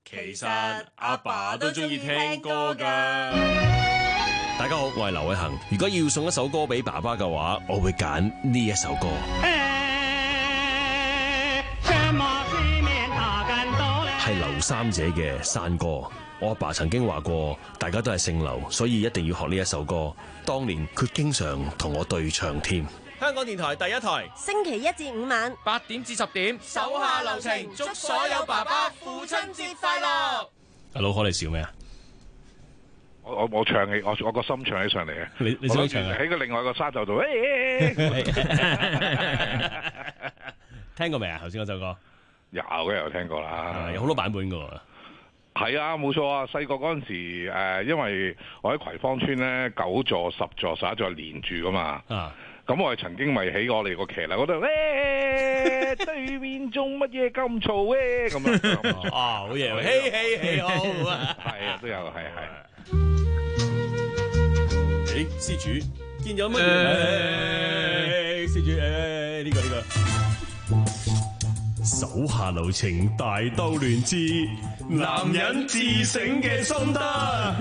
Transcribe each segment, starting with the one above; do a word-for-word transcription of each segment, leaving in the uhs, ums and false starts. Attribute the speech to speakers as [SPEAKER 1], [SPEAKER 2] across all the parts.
[SPEAKER 1] 其實阿爸都中意聽歌㗎。大家好，我係劉偉恒。如果要送一首歌俾爸爸嘅話，我會揀呢一首歌。係劉三姐嘅《山歌》。我阿爸曾經話過，大家都係姓劉，所以一定要學呢一首歌。當年佢經常同我對唱添。香港電台第一台，
[SPEAKER 2] 星期一至五晚
[SPEAKER 3] 八點至十點，手下留情，祝所有爸爸父親節快樂。
[SPEAKER 1] 阿老可你笑咩啊？
[SPEAKER 4] 我我我唱起，我我個心唱起上嚟嘅。
[SPEAKER 1] 你你想唱啊？
[SPEAKER 4] 喺個另外個沙洲度，
[SPEAKER 1] 聽過未啊？頭先嗰首歌
[SPEAKER 4] 有嘅，有聽過啦，
[SPEAKER 1] 有好多版本噶。
[SPEAKER 4] 係啊，冇錯啊！細個嗰陣時，誒、呃，因為我喺葵芳村咧，九座、十座、十一座連住噶嘛。啊！咁我係曾經咪起我哋個騎樓嗰度，誒、欸，對面做乜嘢咁嘈咧？咁樣
[SPEAKER 1] 啊，好嘢！嘿嘿嘿，好啊！
[SPEAKER 4] 係啊，都有，係係。
[SPEAKER 1] 誒，施主見有乜嘢？施主，誒，呢個呢個。手下留情，大兜亂之，男人自省嘅心得。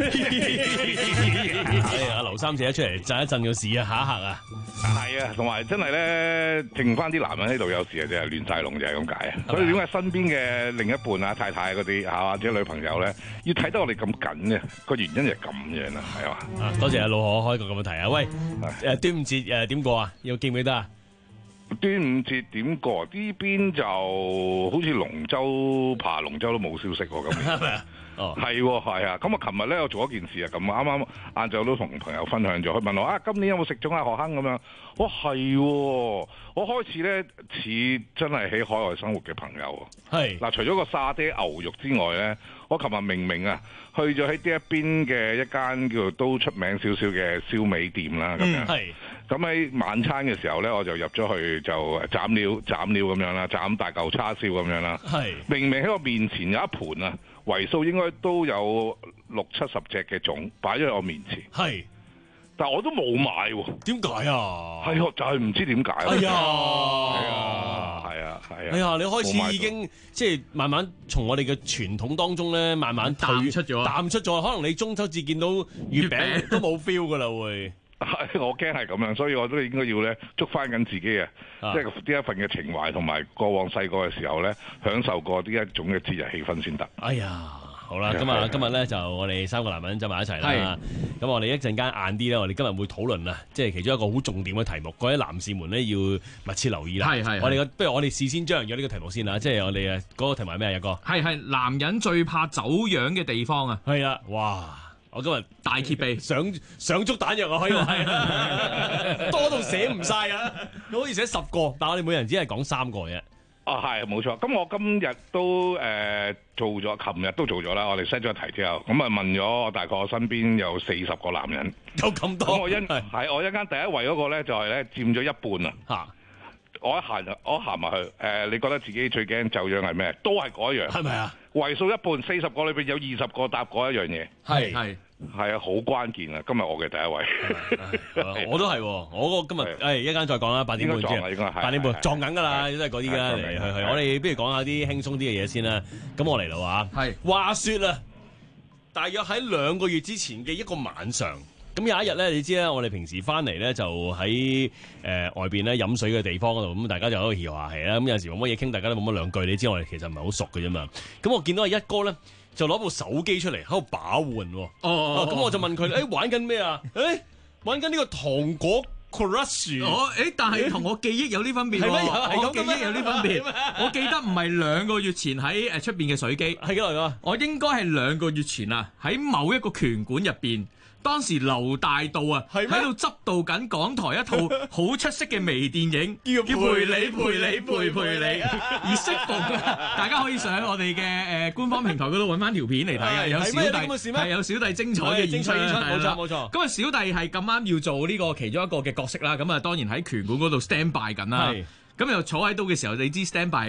[SPEAKER 1] 哎呀，劉三姐出嚟震一震個市啊，嚇一嚇啊！
[SPEAKER 4] 係啊，同埋真係咧，剩翻啲男人喺度，有時啊，真係亂晒龍，就係咁解啊。所以點解身邊嘅另一半啊、太太嗰啲嚇或者女朋友咧，要睇得我哋咁緊嘅個原因就係咁樣啦，係嘛？
[SPEAKER 1] 啊，多謝阿老可開個咁嘅題啊！喂，誒端午節誒點過啊？要記唔記得啊？
[SPEAKER 4] 端午節點過？呢邊就好似龍舟爬龍舟都冇消息喎，咁係咪啊？哦，係喎，係啊。咁啊，琴日咧我做一件事啊，咁啱啱晏晝都同朋友分享咗，佢問我啊，今年有冇食中亞河坑咁樣？我係喎，我開始咧似真係喺海外生活嘅朋友。係嗱，除咗個沙爹牛肉之外咧，我琴日明明啊去咗喺呢一邊嘅一間叫做都出名少少嘅燒味店啦，咁樣。係。咁喺晚餐嘅時候咧，我就入咗去就斬料斬料咁樣啦，斬大嚿叉燒咁樣啦。係明明喺我面前有一盤啊，為數應該都有六七十隻嘅粽擺咗喺我面前。係，但係我都冇買喎。點解啊？係啊，就係唔知點解。哎呀，係啊，係啊，係啊。哎呀，你開始已經即係慢慢從我哋嘅傳統當中咧，慢慢淡出咗，淡出咗。可能你中秋節見到月餅都冇 feel 噶啦，會。我驚係咁樣，所以我都應該要咧捉翻緊自己啊！即係呢一份嘅情懷，同埋過往細個嘅時候咧，享受過呢一種嘅節日氣氛先得。哎呀，好啦，咁啊，今日咧就我哋三個男人走埋一齊啦。咁我哋一陣間晏啲咧，我哋今日會討論啊，即係其中一個好重點嘅題目，各位男士們咧要密切留意啦。係係，我哋不如我哋事先張揚咗呢個題目先啦，即係我哋誒嗰個題目係咩啊？一個係係男人最怕走樣嘅地方啊！係啊，哇！我今日大揭秘，想想足彈藥啊，可以話係多到寫唔晒啊！好似寫十個，但係我哋每人只係講三個啫。啊，係冇錯。咁我今日都誒、呃、做咗，琴日都做咗啦。我哋 set 咗題之後，咁啊問咗我大概我身邊有四十個男人，有咁多。咁我一係我一間第一位嗰個咧，就係咧佔咗一半啊。嚇！我一行我行埋去，誒、呃，你覺得自己最驚走樣係咩？都係嗰一樣，係咪啊？為數一半，四十個裏邊有二十個答嗰一樣嘢，係係係啊，好關鍵啊！今日我嘅第一位，我都係，我個今日誒一間再講啦，八點半先，八點半撞緊㗎啦，都係嗰啲㗎，嚟去去，我哋不如講下啲輕鬆啲嘅嘢先啦。咁我嚟啦嚇，係話説啊，大約喺兩個月之前嘅一個晚上。咁有一日咧，你知咧，我哋平時翻嚟咧就喺誒、呃、外邊咧飲水嘅地方嗰度，咁大家就喺度嘻下氣啦。咁有陣時冇乜嘢傾，大家都冇乜兩句。你知我哋其實唔係好熟嘅啫嘛。咁我見到阿一哥咧就攞部手機出嚟喺度把玩喎。哦哦。咁、啊、我就問佢：誒、欸、玩緊咩啊？誒、欸、玩緊呢個糖果 crush。哦，誒，但係同我記憶有啲分別喎。係咩？我記憶有啲分別。我記得唔係兩個月前喺誒出邊嘅水機。係幾耐㗎？我應該係兩個月前啊，喺某一個拳館入邊。當時劉大道啊，喺度執導緊港台一套好出色嘅微電影，叫陪你陪你陪陪你。而適逢啊，大家可以上我哋嘅誒官方平台嗰度揾翻條片嚟睇啊，有小弟係有小弟精彩嘅演出，冇錯冇錯。咁啊，小弟係咁啱要做呢個其中一個嘅角色啦。咁啊，當然喺拳館嗰度 stand by 緊啦。咁又坐喺度嘅時候，你知 stand by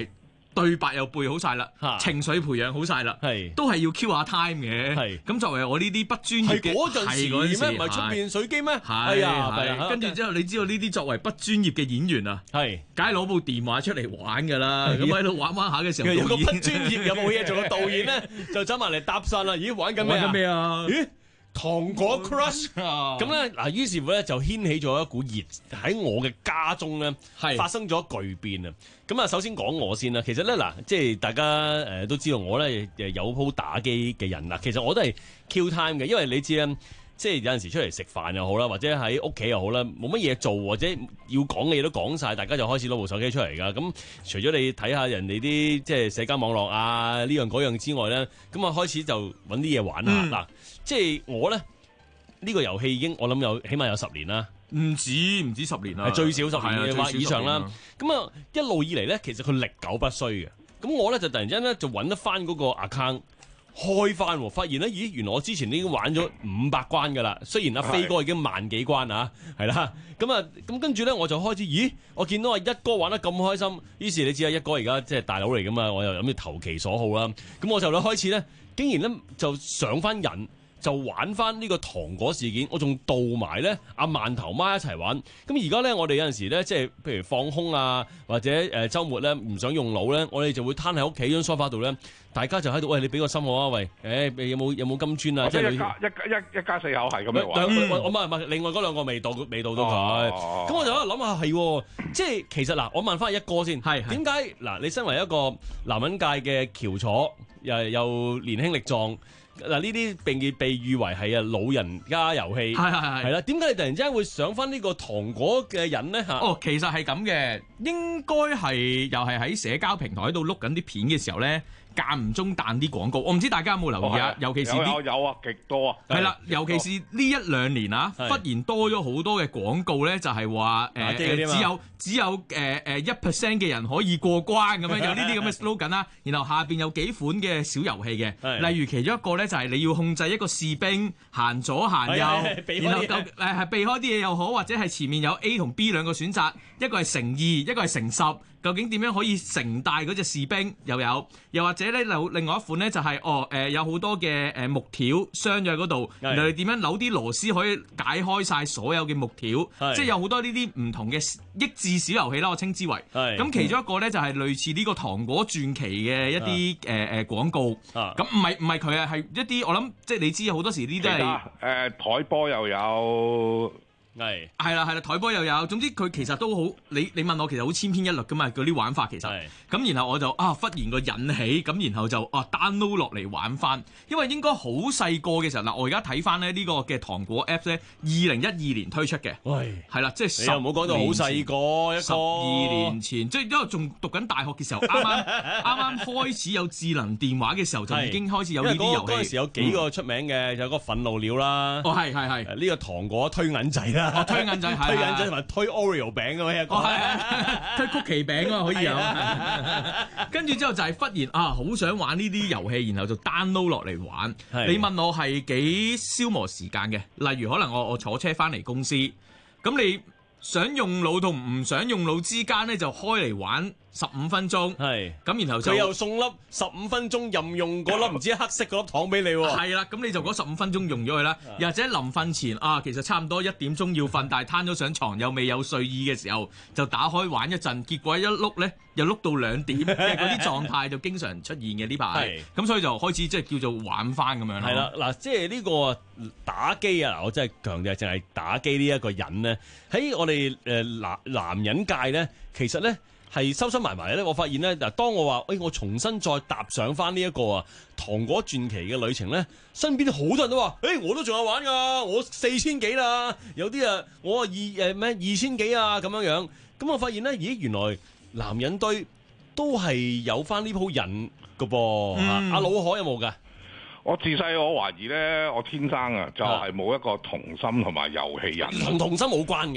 [SPEAKER 2] 對白又背好晒啦，情緒培養好晒啦，都係要 Q 下 time 嘅。咁作為我呢啲不專業嘅，
[SPEAKER 1] 嗰陣時咩？唔係出邊水機咩？
[SPEAKER 2] 係啊，跟住之後你知道呢啲作為不專業嘅演員啊，係梗係攞部電話出嚟玩㗎啦。咁喺度玩玩下嘅時候，
[SPEAKER 1] 有個不專業有冇嘢做個導演咧，就走埋嚟搭訕啦。咦，玩緊咩啊？咦？糖果 crush 咁咧嗱，於是乎咧就掀起咗一股熱喺我嘅家中咧，發生咗巨變啊！咁啊，首先講我先啦。其實咧嗱，即係大家誒都知道我咧誒有鋪打機嘅人啦。其實我都係 kill time 嘅，因為你知咧，即係有陣時出嚟食飯又好啦，或者喺屋企又好啦，冇乜嘢做或者要講嘅嘢都講晒，大家就開始攞部手機出嚟噶。咁除咗你睇下人哋啲即係社交網絡啊呢樣嗰樣之外咧，咁啊開始就揾啲嘢玩下嗱。嗯即係我咧，呢、這個遊戲已經我諗有起碼有十年啦，
[SPEAKER 2] 唔止唔止十年啦，
[SPEAKER 1] 係最少十年嘅話以上啦。咁啊一路以嚟咧，其實佢歷久不衰嘅。咁我咧就突然間咧就揾得翻嗰個 account 開翻，發現咧，咦，原來我之前已經玩咗五百關噶啦。雖然阿飛哥已經萬幾關啊，係啦。咁啊咁跟住咧，我就開始，咦，我見到阿一哥玩得咁開心，於是你知啊，一哥而家即係大佬嚟噶嘛，我又諗住投其所好啦。咁我就咧開始咧，竟然咧就上翻癮。就玩翻呢個糖果事件，我仲導埋咧阿饅頭媽一齊玩。咁而家咧，我哋有陣時咧，即係譬如放空啊，或者誒週末咧唔想用腦咧，我哋就會攤喺屋企張梳化度咧，大家就喺度喂，你俾個心我啊，喂，誒有冇有冇金磚啊？即係一家一一一家四口係咁樣玩。嗯、我唔係唔係，另外嗰兩個未到未到到佢。咁、哦、我就喺度諗下係，即係其實嗱，我問翻一哥先，係點解嗱？你身為一個男人界嘅翹楚，又又年輕力壯。嗱，呢啲並被被譽為係啊老人家遊戲，係係係係啦。點解你突然之間會上翻呢個糖果嘅人咧嚇？哦，
[SPEAKER 2] 其實係咁嘅，應該係又係喺社交平台喺度碌緊啲片嘅時候咧，間唔中彈啲廣告。我唔知大家有冇留意啊？尤其是啲
[SPEAKER 4] 有啊，極多啊。
[SPEAKER 2] 係啦，尤其是呢一兩年啊，忽然多咗好多嘅廣告咧，就係話誒只有只有誒誒一 percent 嘅人可以過關咁樣，有呢啲咁嘅 slogan 啦。然後下邊有幾款嘅小遊戲嘅，例如其中一個咧就係你要控制一個士兵行左行右，然後誒係避開啲嘢又好，或者係前面有 A 同 B 兩個選擇，一個係乘二，一個係乘十。究竟點樣可以乘大嗰隻士兵又有？又或者咧，有另外一款咧就係、是、哦誒、呃、有好多嘅誒木條鑲咗喺嗰度，然後你點樣扭啲螺絲可以解開晒所有嘅木條，即係有好多呢啲唔同嘅益智小遊戲啦，我稱之為。咁其中一個咧就係類似呢個糖果傳奇嘅一啲誒誒廣告。咁唔係唔係佢啊，係一啲我諗即係你知好多時呢啲都係
[SPEAKER 4] 誒台波又有。
[SPEAKER 2] 係係啦係啦，台波又有，總之佢其實都好，你你問我其實好千篇一律噶嘛，嗰啲玩法其實，咁然後我就啊忽然個引起，咁然後就啊 download 落嚟玩翻，因為應該好細個嘅時候嗱，我而家睇翻咧呢個嘅糖果 Apps 咧，二零一二年推出嘅，喂，係啦，即係十，唔好講到好細個，一個十二年前，即係因為仲讀緊大學嘅時候，啱啱啱啱開始有智能電話嘅時候，就已經開始有呢啲遊戲。嗰陣時有幾個出名嘅，有個憤怒鳥啦，哦係係係，呢個糖果推銀仔啦。我推銀仔，推銀仔同埋推 Oreo 餅咁樣一個，哦係推曲奇餅啊可以有。跟住之後就係忽然啊，好想玩呢啲遊戲，然後就 download 落嚟玩。你問我係幾消磨時間嘅？例如可能我我坐車翻嚟公司，咁你想用腦同唔想用腦之間咧，就開嚟玩十五分鐘，係咁，然後就佢又送粒十五分鐘任用嗰粒唔知黑色嗰粒糖俾你喎。係啦，咁你就嗰十五分鐘用咗佢啦。又或者臨瞓前啊，其實差唔多一點鐘要瞓，但係攤咗上床又未有睡意嘅時候，就打開玩一陣，結果一碌咧又碌到兩點，即係嗰啲狀態就經常出現嘅呢排。咁所以就開始即係叫做玩翻咁樣啦。係啦，嗱，即係呢個打機啊，我真係強調淨係打機呢一個人咧，喺我哋誒男男人界咧，其實咧。係收收埋埋咧，我發現咧嗱，當我話誒、欸，我重新再踏上翻呢一個啊糖果傳奇嘅旅程咧，身邊好多人都話誒、欸，我都仲有玩噶，我四千幾啦，有啲啊，我啊二誒咩二千幾啊咁樣樣，咁我發現咧，咦，原來男人堆都係有翻呢鋪癮噶噃，阿、嗯啊、老海有冇噶？
[SPEAKER 4] 我自細我懷疑咧，我天生啊就係冇一個童心同埋遊戲癮，
[SPEAKER 1] 同童心冇關嘅。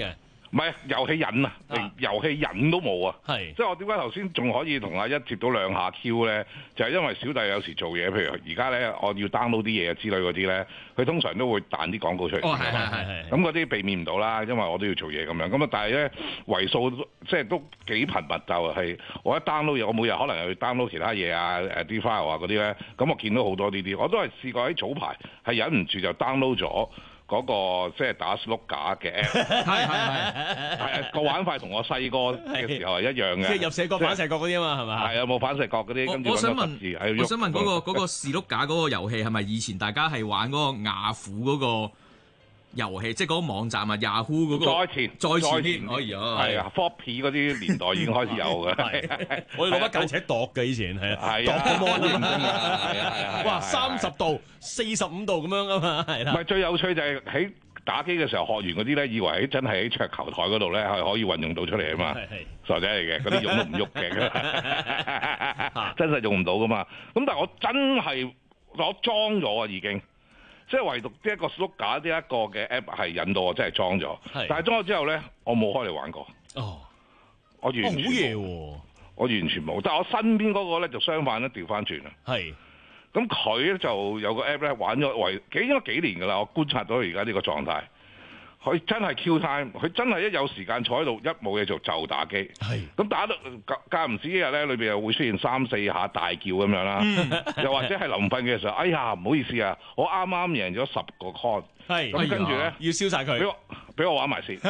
[SPEAKER 4] 唔係遊戲癮啊，連遊戲癮都冇啊。
[SPEAKER 5] 係，
[SPEAKER 4] 即係我點解頭先仲可以同阿一接到兩下 Q 咧？就係、是、因為小弟有時做嘢，譬如而家咧，我要 download 啲嘢之類嗰啲咧，佢通常都會彈啲廣告出嚟。
[SPEAKER 2] 哦，係係係。
[SPEAKER 4] 咁嗰啲避免唔到啦，因為我都要做嘢咁樣。咁啊，但係咧為數即係都幾頻密，就係、是、我一 download 嘢，我每日可能又要 download 其他嘢啊，誒啲 file 啊嗰啲咧。咁我見到好多呢啲，我都係試過喺早排係忍唔住就 download 咗。嗰、那個即係打 snooker 嘅 app，
[SPEAKER 2] 係係係，
[SPEAKER 4] 係啊個玩法同我細個嘅時候係一樣嘅，
[SPEAKER 5] 即係入射角反射角嗰啲啊嘛，係嘛？
[SPEAKER 4] 係啊，冇反射角嗰啲。跟住
[SPEAKER 2] 我想問，我想問嗰、那個嗰、那個士碌架嗰個遊戲係咪以前大家係玩嗰個雅虎嗰個遊戲，即係嗰個網站啊 Yahoo 嗰、那個？
[SPEAKER 4] 再前，
[SPEAKER 2] 再前添，可以啊。
[SPEAKER 4] 係啊 ，floppy 嗰啲年代已經開始有嘅。
[SPEAKER 5] 我哋攞把間尺度嘅以前係啊，度個 mon 認真㗎，係啊係啊，哇三十度、四十五度咁樣啊嘛，係啦。
[SPEAKER 4] 唔係最有趣就係喺打機嘅時候學完嗰啲咧，以為喺真係喺桌球台嗰度咧係可以運用到出嚟啊嘛，傻仔嚟嘅，嗰啲用都唔喐嘅，真係用唔到噶嘛。咁但係我真係我裝咗啊已經。即係唯獨呢一個 snooker 呢一個嘅 app 係引到我真係裝咗，但係裝咗之後咧，我冇開嚟玩過。哦，我完全冇嘢喎，我完全冇。但係我身邊嗰個咧就相反咧，調翻轉啦。係，咁佢咧就有個 app 咧玩咗為幾應該幾年㗎啦。我觀察到佢而家呢個狀態。佢真係 Q time，佢真係一有時間坐喺度，一冇嘢做就打機。係，咁打到間唔時一日咧，裏邊又會出現三四下大叫咁樣啦。又或者係臨瞓嘅時候，哎呀唔好意思啊，我啱啱贏咗十個 con。係，咁跟住咧
[SPEAKER 5] 要燒晒佢，
[SPEAKER 4] 俾我俾我玩埋先。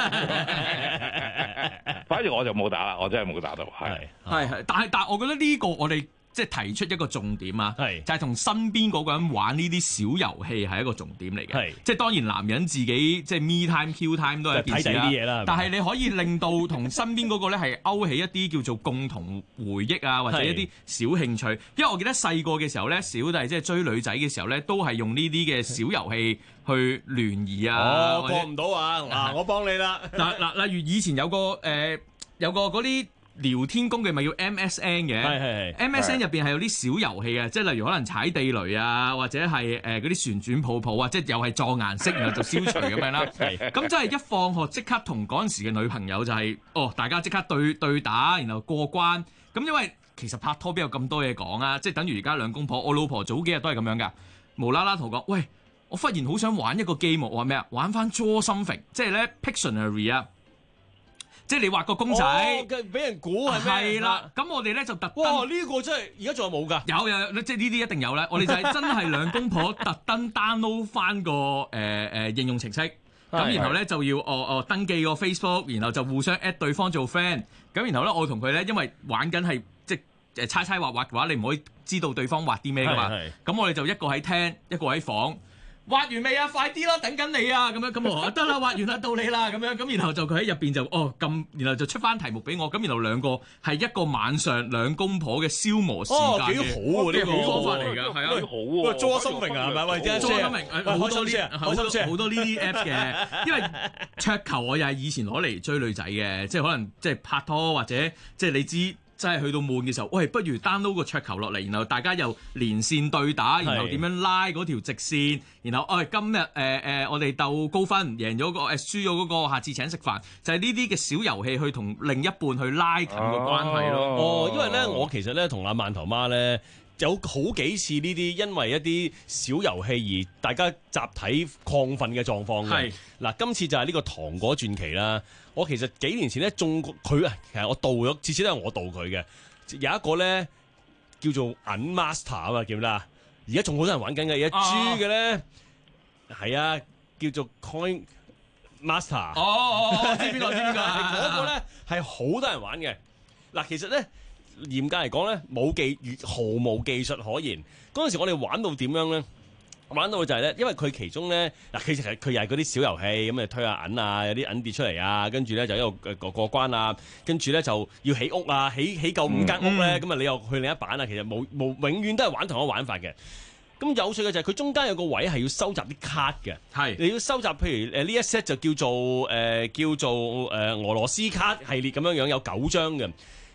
[SPEAKER 4] 反而我就冇打啦，我真係冇打到。係
[SPEAKER 2] 係係，但係但係，我覺得呢個我哋。即係提出一個重點啊，就係同身邊嗰個人玩呢啲小遊戲係一個重點嚟嘅。即係當然男人自己即係 me time Q time 都係一件事啦。但係你可以令到同身邊嗰個咧係勾起一啲叫做共同回憶啊，或者一啲小興趣。因為我記得細個嘅時候咧，小弟即係追女仔嘅時候咧，都係用呢啲嘅小遊戲去聯誼啊。
[SPEAKER 5] 哦，過唔到啊！嗱，我幫你啦。
[SPEAKER 2] 嗱嗱，例如以前有個誒、呃、有個嗰啲。聊天工具咪叫 M S N 嘅，係係係 M S N 入邊係有啲小遊戲啊，即係例如可能踩地雷啊，或者係誒嗰啲旋轉泡泡啊，即係又係撞顏色然後就消除咁樣啦。咁即係一放學即刻同嗰陣時嘅女朋友就係、是、哦，大家即刻對對打，然後過關。咁因為其實拍拖邊有咁多嘢講啊，即係等於而家兩公婆，我老婆早幾日都係咁樣噶，無啦啦同我講，喂，我忽然好想玩一個 game，我話咩啊？玩翻 Draw Something，即係咧 Pictionary 啊。即係你畫個公仔，
[SPEAKER 5] 俾、哦、人估係咩？
[SPEAKER 2] 係啦，咁我哋咧就特登。
[SPEAKER 5] 哇！呢、這個真係而家仲有冇㗎？
[SPEAKER 2] 有有，即係呢啲一定有咧。我哋就係真係兩公婆特登 download 翻個誒誒應用程式，咁然後咧就要哦哦登記個 Facebook， 然後就互相 at 對方做 friend。咁然後咧我同佢咧，因為玩緊係即係誒猜猜畫畫嘅話，你唔可以知道對方畫啲咩㗎嘛。咁我哋就一個喺廳，一個喺房。畫完未啊？快啲啦，等緊你啊！咁樣咁我話得啦，畫完啦，到你啦！咁樣咁，然後就佢喺入邊就哦咁，然後就出翻題目俾我，咁然後兩個係一個晚上兩公婆嘅消磨時間嘅，
[SPEAKER 5] 哦幾好喎呢個
[SPEAKER 2] 方法嚟㗎，係啊，
[SPEAKER 4] 好喎，
[SPEAKER 5] 喂，做心明啊，係咪？喂，做心明，
[SPEAKER 2] 好多呢好多
[SPEAKER 5] 好
[SPEAKER 2] 多呢啲 app 嘅，因為桌球我又係以前攞嚟追女仔嘅，即係可能即係拍拖或者即係你知。真係去到悶嘅時候，喂，不如 download 個桌球落嚟，然後大家又連線對打，然後點樣拉嗰條直線，然後，哎，今日誒誒，我哋鬥高分，贏咗個誒，輸咗嗰個，下次請食飯，就係呢啲嘅小遊戲去同另一半去拉近個關係咯。
[SPEAKER 5] 哦，因為咧，我其實咧同阿饅頭媽咧有好幾次呢啲，因為一啲小遊戲而大家集體亢奮嘅狀況嘅。嗱，今次就係呢個糖果傳奇啦。我其實幾年前咧中佢啊，其實我盜咗，次次都係我盜佢嘅。有一個咧叫做銀 master 啊嘛，記唔記得啊？而家仲好多人玩緊嘅，而家豬嘅咧係啊，叫做 coin master。哦哦哦，我知邊個知邊個？嗰個咧係好多人玩嘅。嗱，其實咧嚴格嚟講咧，冇技毫無技術可言。嗰陣時我哋玩到點樣咧？玩到就係咧，因為佢其中咧嗱，其實佢又係嗰啲小遊戲咁，誒推下銀啊，有啲銀跌出嚟啊，跟住咧就一路過過關啊，跟住咧就要起屋啊，起起夠五間屋咧，咁啊、嗯、你又去另一版啊，其實冇冇永遠都係玩同一個玩法嘅。咁有趣嘅就係佢中間有個位係要收集啲卡嘅，係你要收集，譬如誒呢一 set 就叫做誒、呃、叫做誒、呃、俄羅斯卡系列咁樣樣，有九張嘅。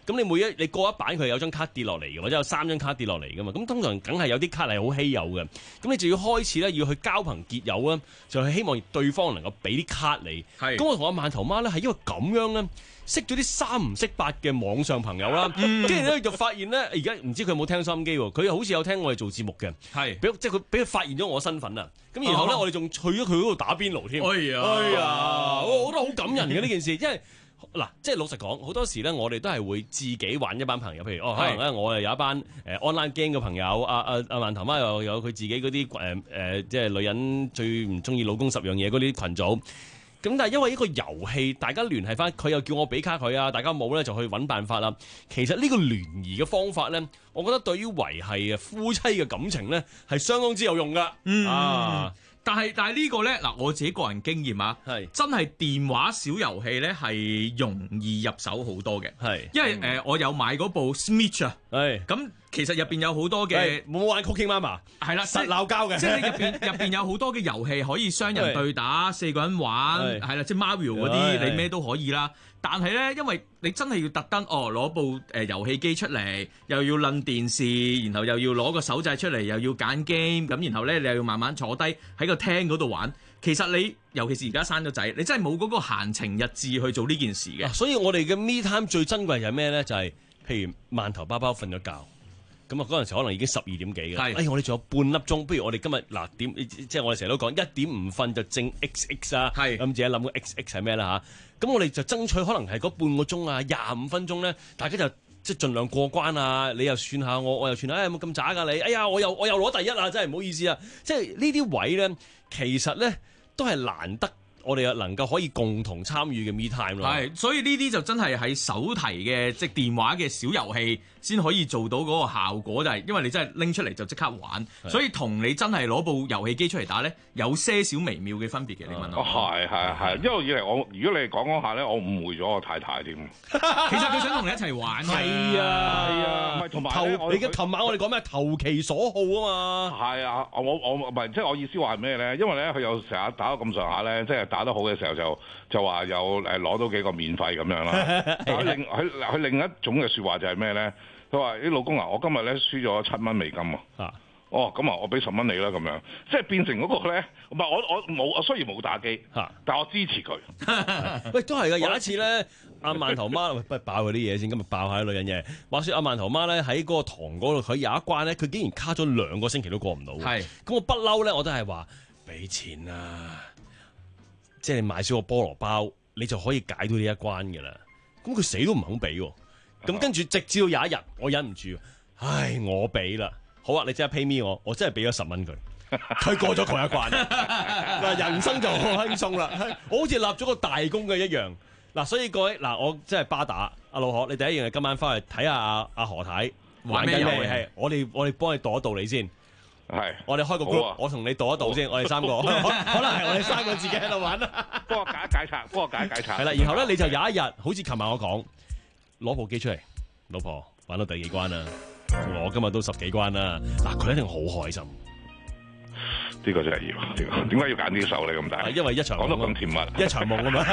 [SPEAKER 5] 咁你每一你過一版佢有張卡跌落嚟嘅，或者有三張卡跌落嚟嘅嘛。咁通常梗係有啲卡係好稀有嘅，咁你就要開始咧要去交朋結友啊，就係希望對方能夠俾啲卡你。咁我同阿饅頭媽咧係因為咁樣咧。識咗啲三唔識八嘅網上朋友啦，跟住咧就發現咧，而家唔知佢有冇聽收音機喎？佢又好似有聽我哋做節目嘅，係俾即係佢俾佢發現咗我身份啊！咁然後咧，我哋仲去咗佢嗰度打邊爐添。哎呀，哎呀，我覺得好感人嘅呢件事，因為嗱，即係老實講，好多時咧，我哋都係會自己玩一班朋友，譬如哦，可能咧我誒有一班誒 online game 嘅朋友，阿阿阿饅頭媽又有佢自己嗰啲誒誒，即係女人最唔中意老公十樣嘢嗰啲群組。咁但係因為呢個遊戲，大家聯繫翻，佢又叫我俾卡佢啊，大家冇咧就去揾辦法啦。其實呢個聯誼嘅方法咧，我覺得對於維係啊夫妻嘅感情咧，係相當之有用噶。嗯啊，
[SPEAKER 2] 但係但係呢個咧嗱，我自己個人經驗啊，係真係電話小遊戲咧係容易入手好多嘅，係因為誒、呃、我有買嗰部 Switch 啊，係咁。其實入邊有好多嘅
[SPEAKER 5] 冇玩 Cooking Mama， 係啦，實鬧交嘅。即係入邊入邊有好多嘅遊戲可以雙人對打，四個人玩，係啦，即係 Mario 嗰啲，你咩都可以啦。但係咧，因為你真係要特登哦攞部誒遊戲機出嚟，又要撚電視，然後又要攞個手掣出嚟，又要揀 game，咁然後咧你又要慢慢坐低喺個廳嗰度玩。其實你尤其是而家生咗仔，你真係冇嗰個閒情逸致去做呢件事嘅。所以我哋嘅 me time 最珍貴係咩咧？就係譬如饅頭包包瞓咗覺。咁啊，嗰陣時可能已經十二點幾嘅。係，哎，我哋仲有半粒鐘，不如我哋今日嗱點，即係我哋成日都講一點唔瞓就正 X X 啊。係，咁自己諗個 X X 係咩啦嚇？咁我哋就爭取可能係嗰半個鐘啊，廿五分鐘咧，大家就即係盡量過關啊！你又算下我，我又算下，哎有冇咁渣㗎你？哎呀，我又我又攞第一啊！真係唔好意思啊！即係呢啲位咧，其實咧都係難得。我哋又能夠可以共同參與嘅 me time 咯，
[SPEAKER 2] 係，所以呢啲就真係喺手提嘅即係電話嘅小遊戲先可以做到嗰個效果，就係因為你真係拎出嚟就即刻玩，所以同你真係攞部遊戲機出嚟打咧，有些少微妙嘅分別嘅。你問我，
[SPEAKER 4] 係係係，一路以嚟我如果你講講下咧，我誤會咗我太太添。
[SPEAKER 2] 其實佢想同你一齊玩嘅，
[SPEAKER 5] 係啊係啊，
[SPEAKER 4] 唔係同埋
[SPEAKER 5] 投你嘅琴晚我哋講咩投其所好啊嘛，
[SPEAKER 4] 係啊，我我唔係即係我意思話係咩咧？因為咧佢有成日打到咁上下咧，即係打得好嘅時候就就話有誒攞到幾個免費咁樣啦。佢另佢佢另一種嘅説話就係咩咧？佢話：啲老公啊，我今日咧輸咗七蚊美金啊！哦，咁啊，我俾十蚊你啦，咁樣即係變成嗰個咧，唔係我我冇，我雖然冇打機，但我支持佢。
[SPEAKER 5] 喂，都係嘅。有一次咧，阿饅頭媽，喂，不如爆佢啲嘢先，今日爆下啲女人嘢。話説阿饅頭媽咧喺嗰個堂嗰度，佢有一關咧，佢竟然卡咗兩個星期都過唔到。係，咁我不嬲咧，我都係話俾錢啊！即係你買少個菠蘿包，你就可以解到呢一關嘅啦。咁佢死都唔肯俾喎。咁跟住直至到有一日，我忍唔住，唉，我俾啦。好啊，你即刻 pay me 我，我真係俾咗十蚊佢，佢過咗佢一關，嗱人生就好輕鬆啦。我好似立咗個大功嘅一樣。嗱，所以各位嗱，我真係巴打阿老何，你第一樣係今晚翻去睇下阿阿何太玩緊咩遊戲，我哋我哋幫你度一度你先。係，我哋開個 group，、啊、我同你度一度先，我哋三個，可能係我哋三個自己喺度玩啦。
[SPEAKER 4] 幫我解一解拆，幫我解一解拆。
[SPEAKER 5] 係啦，然後咧你就有一日，好似琴晚我講，攞部機出嚟，老婆玩到第幾關啦？我今日都十幾關啦。嗱，佢一定好開心。
[SPEAKER 4] 呢個真係要，點解要揀呢首咧咁大？
[SPEAKER 5] 因為一場
[SPEAKER 4] 講到咁甜蜜，
[SPEAKER 5] 一場夢啊嘛。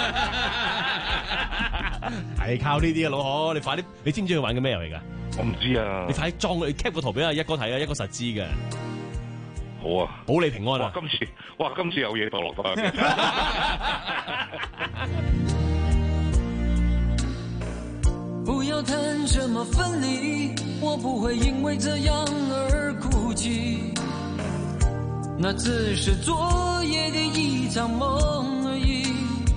[SPEAKER 5] 係靠呢啲啊，老何，你快啲，你知唔知佢玩緊咩遊戲㗎？
[SPEAKER 4] 我唔知啊！
[SPEAKER 5] 你快啲裝佢，你 cap 個圖俾阿一哥睇啊，一哥實知嘅。
[SPEAKER 4] 好啊，
[SPEAKER 5] 保你平安啊！
[SPEAKER 4] 哇，今次哇，今次有嘢墮落咗。
[SPEAKER 6] 不要談什麼分離，我不會因為這樣而哭泣，那只是昨夜的一場夢而已。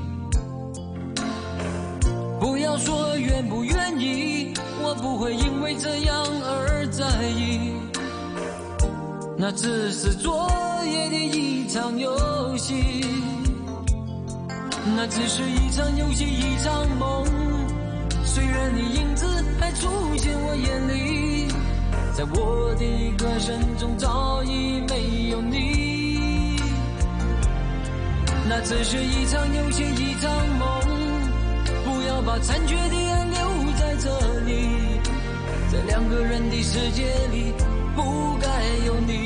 [SPEAKER 6] 不要說願不願意，我不會因為這樣而在意，那只是昨夜的一場遊戲，那只是一場遊戲一場夢，雖然你影子還出現我眼裏，在我的歌聲中早已沒有你，那只是一場遊戲一場夢，不要把殘缺的愛留在這裡，在兩個人的世界裡不該有你。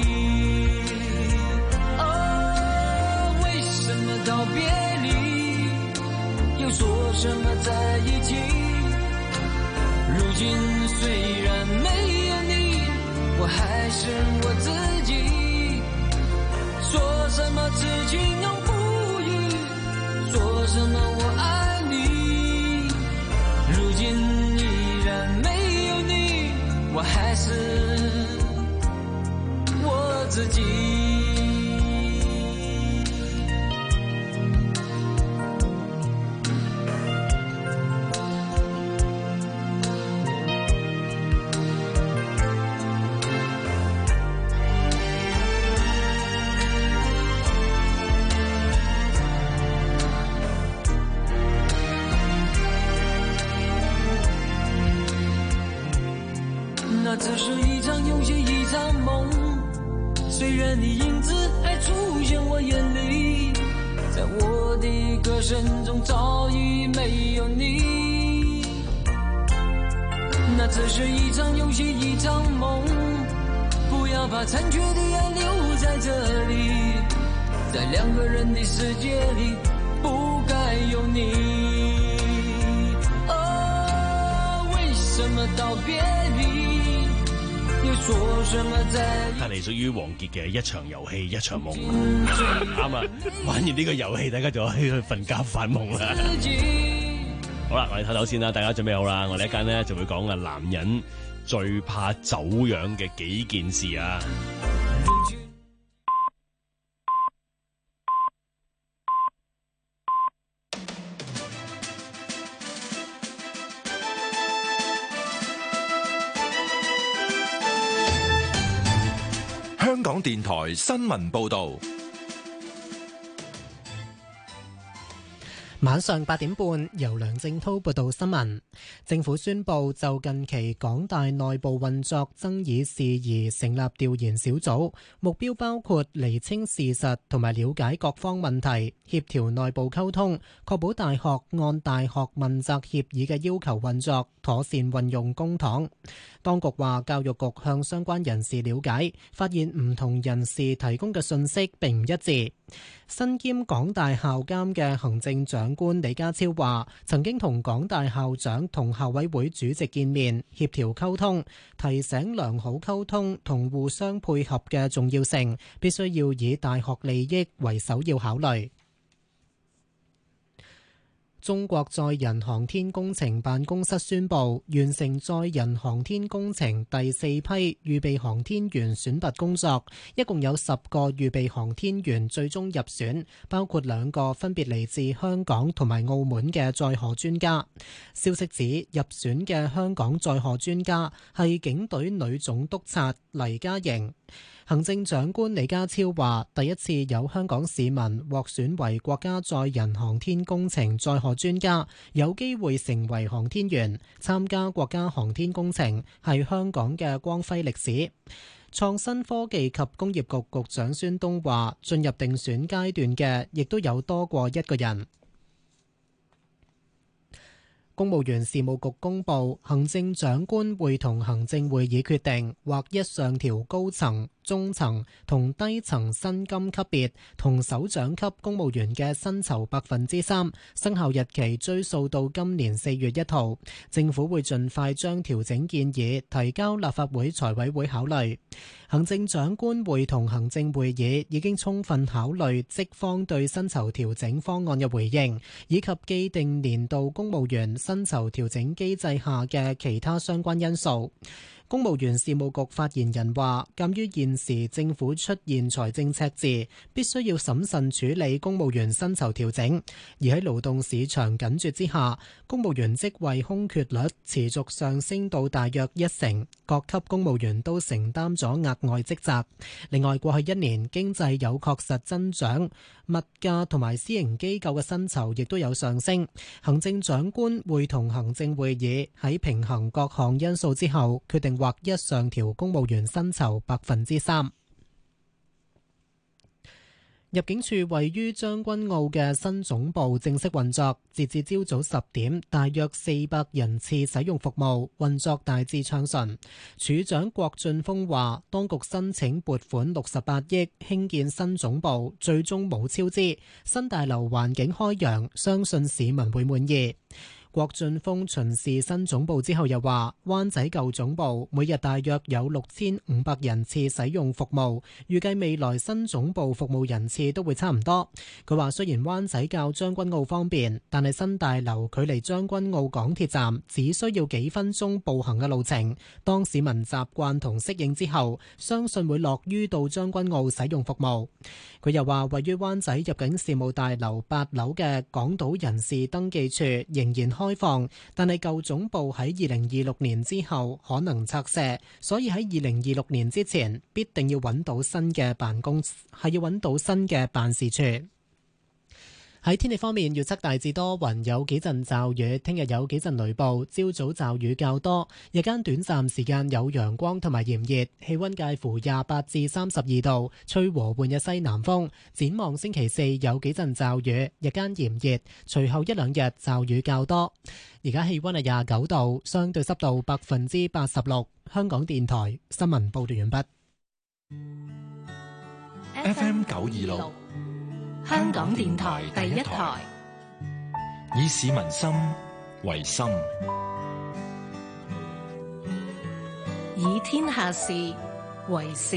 [SPEAKER 6] 哦，為什麼道別離又說什麼在一起， 自己。那只是一场游戏，一场梦。虽然你影子还出现我眼里，在我的歌声中早已没有你。那只是一场游戏，一场梦。不要把残缺的爱留在这里，在两个人的世界里，不该有你。哦，为什么道別離？
[SPEAKER 5] 係嚟屬於王傑嘅一場遊戲一場夢，啱啊！玩完呢個遊戲，大家就可以去瞓覺發夢啦。好啦，我哋唞唞先啦，大家準備好啦，我哋一間呢就會講啊男人最怕走樣嘅幾件事啊。
[SPEAKER 7] 香港電台新聞報道，
[SPEAKER 8] 晚上八點半，由梁正滔報道新聞。政府宣布就近期港大內部運作爭議事宜成立調研小組，目標包括釐清事實同埋了解各方問題，協調內部溝通，確保大學按大學問責協議嘅要求運作，妥善運用公帑。當局話，教育局向相關人士了解，發現唔同人士提供嘅信息並唔一致。身兼港大校監嘅行政長官李家超話，曾經同港大校長同校委會主席見面，協調溝通，提醒良好溝通同互相配合嘅重要性，必須要以大學利益為首要考慮。中國載人航天工程辦公室宣布，完成載人航天工程第四批預備航天員選拔工作，一共有十個預備航天員最終入選，包括兩個分別嚟自香港同埋澳門嘅載荷專家。消息指，入選嘅香港載荷專家係警隊女總督察黎嘉瑩。行政長官李家超話，第一次有香港市民獲選為國家載人航天工程載荷專家，有機會成為航天員，參加國家航天工程，係香港嘅光輝歷史。創新科技及工業局局長孫東話，進入定選階段嘅亦都有多過一個人。公務員事務局公布，行政長官會同行政會議決定，劃一上調高層、中層同低層薪金級別同首長級公務員嘅薪酬百分之三，生效日期追溯到今年四月一號。政府會盡快將調整建議提交立法會財委會考慮。行政長官會同行政會議已經充分考慮職方對薪酬調整方案嘅回應，以及既定年度公務員薪酬調整機制下嘅其他相關因素。公務員事務局發言人話，鑑於現時政府出現財政赤字，必須要審慎處理公務員薪酬調整。而喺勞動市場緊絀之下，公務員職位空缺率持續上升到大約一成，各級公務員都承擔咗額外職責。另外，過去一年經濟有確實增長，物價同埋私營機構嘅薪酬亦都有上升。行政長官會同行政會議喺平衡各項因素之後，決定劃一上調公務員薪酬百分之三。入境處位於將軍澳嘅新總部正式運作，截至朝早十點，大約四百人次使用服務，運作大致暢順。處長郭俊峰話，當局申請撥款六十八億興建新總部，最終冇超支，新大樓環境開揚，相信市民會滿意。 郭俊峰巡視新總部之後又話，灣仔舊總部每日大約有六千五百人次使用服務，預計未來新總部服務人次都會差唔多。佢話雖然灣仔較將軍澳方便，但係新大樓距離將軍澳港鐵站只需要幾分鐘步行嘅路程。當市民習慣同適應之後，相信會樂於到將軍澳使用服務。佢又話，位於灣仔入境事務大樓八樓嘅港島人事登記處仍然開放，但係舊總部喺二零二六年之後可能拆卸，所以喺二零二六年之前必定要揾到新嘅辦公，係要揾到新嘅辦事處。喺天氣方面，預測大致多雲，有幾陣驟雨。聽日有幾陣雷暴，朝早驟雨較多，日間短暫時間有陽光同埋炎熱，氣溫介乎廿八至三十二度，吹和緩嘅西南風。展望星期四有幾陣驟雨，日間炎熱，隨後一兩日驟雨較多。而家氣溫係廿九度，相對濕度百分之八十六。香港電台新聞報道完畢。
[SPEAKER 7] F M 九二六。
[SPEAKER 9] 香港電台第一台，
[SPEAKER 7] 以市民心為心，
[SPEAKER 9] 以天下事為事。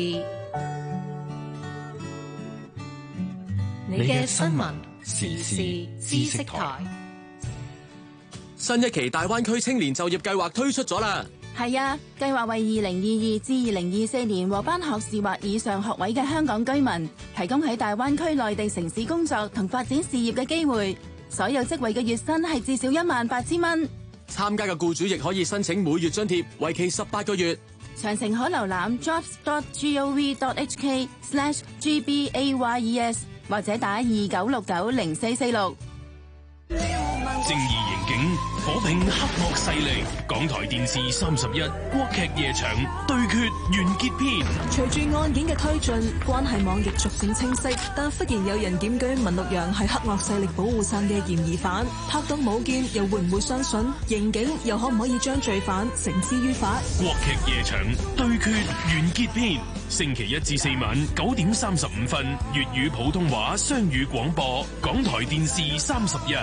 [SPEAKER 9] 你嘅新聞時事知識台，
[SPEAKER 10] 新一期大灣區青年就業計劃推出咗啦。
[SPEAKER 11] 係啊，計劃為二零二二至二零二四年獲頒學士或以上學位嘅香港居民，提供喺大灣區內地城市工作同發展事業嘅機會。所有職位嘅月薪係至少一萬八千蚊。
[SPEAKER 10] 參加嘅僱主亦可以申請每月津貼，為期十八個月。
[SPEAKER 11] 詳情可瀏覽 jobs dot gov dot hk slash gbayes 或者打二九六九零四四六。
[SPEAKER 1] 正義刑警，火拼黑惡勢力。港台電視三十一國劇夜場對決完結篇。
[SPEAKER 12] 隨住案件嘅推進，關係網亦逐漸清晰，但忽然有人檢舉文陸陽係黑惡勢力保護傘嘅嫌疑犯，拍檔武劍又會唔會相信？刑警又可唔可以將罪犯繩之於法？
[SPEAKER 1] 國劇夜場對決完結篇，星期一至四晚九點三十五分，粵語普通話雙語廣播，港台電視三十一。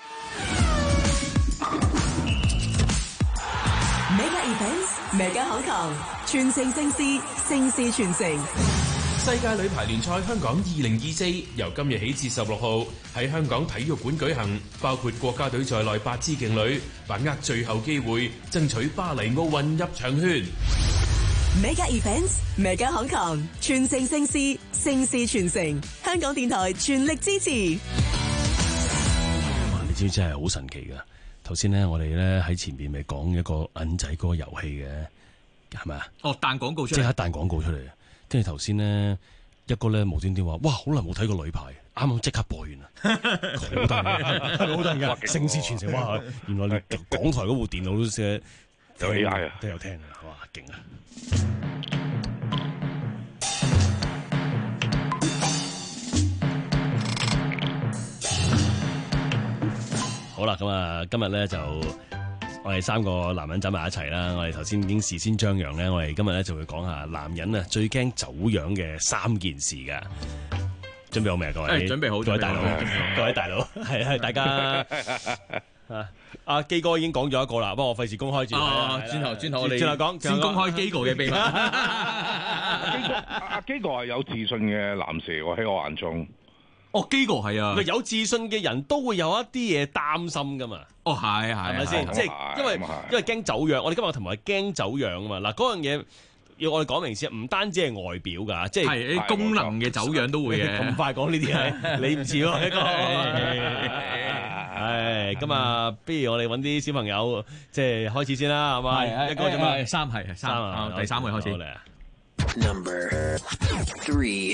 [SPEAKER 12] Mega Events，Mega 口球，全城盛事，盛事全城。
[SPEAKER 13] 世界女排聯賽香港二零二四由今日起至十六號喺香港體育館舉行，包括國家隊在內八支勁旅，把握最後機會，爭取巴黎奧運入場券。
[SPEAKER 12] Mega Events，Mega 口球，全城盛事，盛事全城。香港電台全力支持。
[SPEAKER 5] 哇！你知唔知真係好神奇噶？頭先咧，我哋咧喺前邊咪講一個銀仔嗰個遊戲嘅，係咪啊？
[SPEAKER 2] 哦，彈廣告出嚟，
[SPEAKER 5] 即刻彈廣告出嚟。跟住頭先咧，一個咧無端端話：哇，好耐冇睇過女排，啱啱即刻播完啦，好得意，好得意嘅，盛事傳承。哇！原來你港台嗰部電腦都寫有 A I 啊，都有聽啊，哇，勁啊！好啦，咁啊，今日咧就我哋三個男人走埋一齊啦。我哋頭先已經事先張揚咧，我哋今日咧就會講下男人啊最驚走樣嘅三件事噶。準備好未啊，各位？
[SPEAKER 2] 準備好，
[SPEAKER 5] 各位大佬，各位大佬，係係大家啊！阿基哥已經講咗一個啦，不過我費事公開住。
[SPEAKER 2] 哦，轉頭轉頭我哋
[SPEAKER 5] 轉頭講，
[SPEAKER 2] 先公開基哥嘅秘密。
[SPEAKER 4] 阿基哥係有自信嘅男士，我喺我眼中。
[SPEAKER 2] 哦，基哥係啊，
[SPEAKER 5] 有自信嘅人都會有一啲嘢擔心噶嘛。
[SPEAKER 2] 哦，係係
[SPEAKER 5] 係咪先？即係因為因為驚走樣，我哋今日同埋驚走樣啊嘛。嗱，嗰樣嘢要我哋講明先，唔單止係外表㗎，即係
[SPEAKER 2] 係啲功能嘅走樣都會嘅。
[SPEAKER 5] 咁快講呢啲係你唔似喎一個。係咁啊，不如我哋揾啲小朋友即係開始先啦，係嘛？一個啫嘛，
[SPEAKER 2] 三係三啊，第三位開始嚟啊。
[SPEAKER 14] Number three。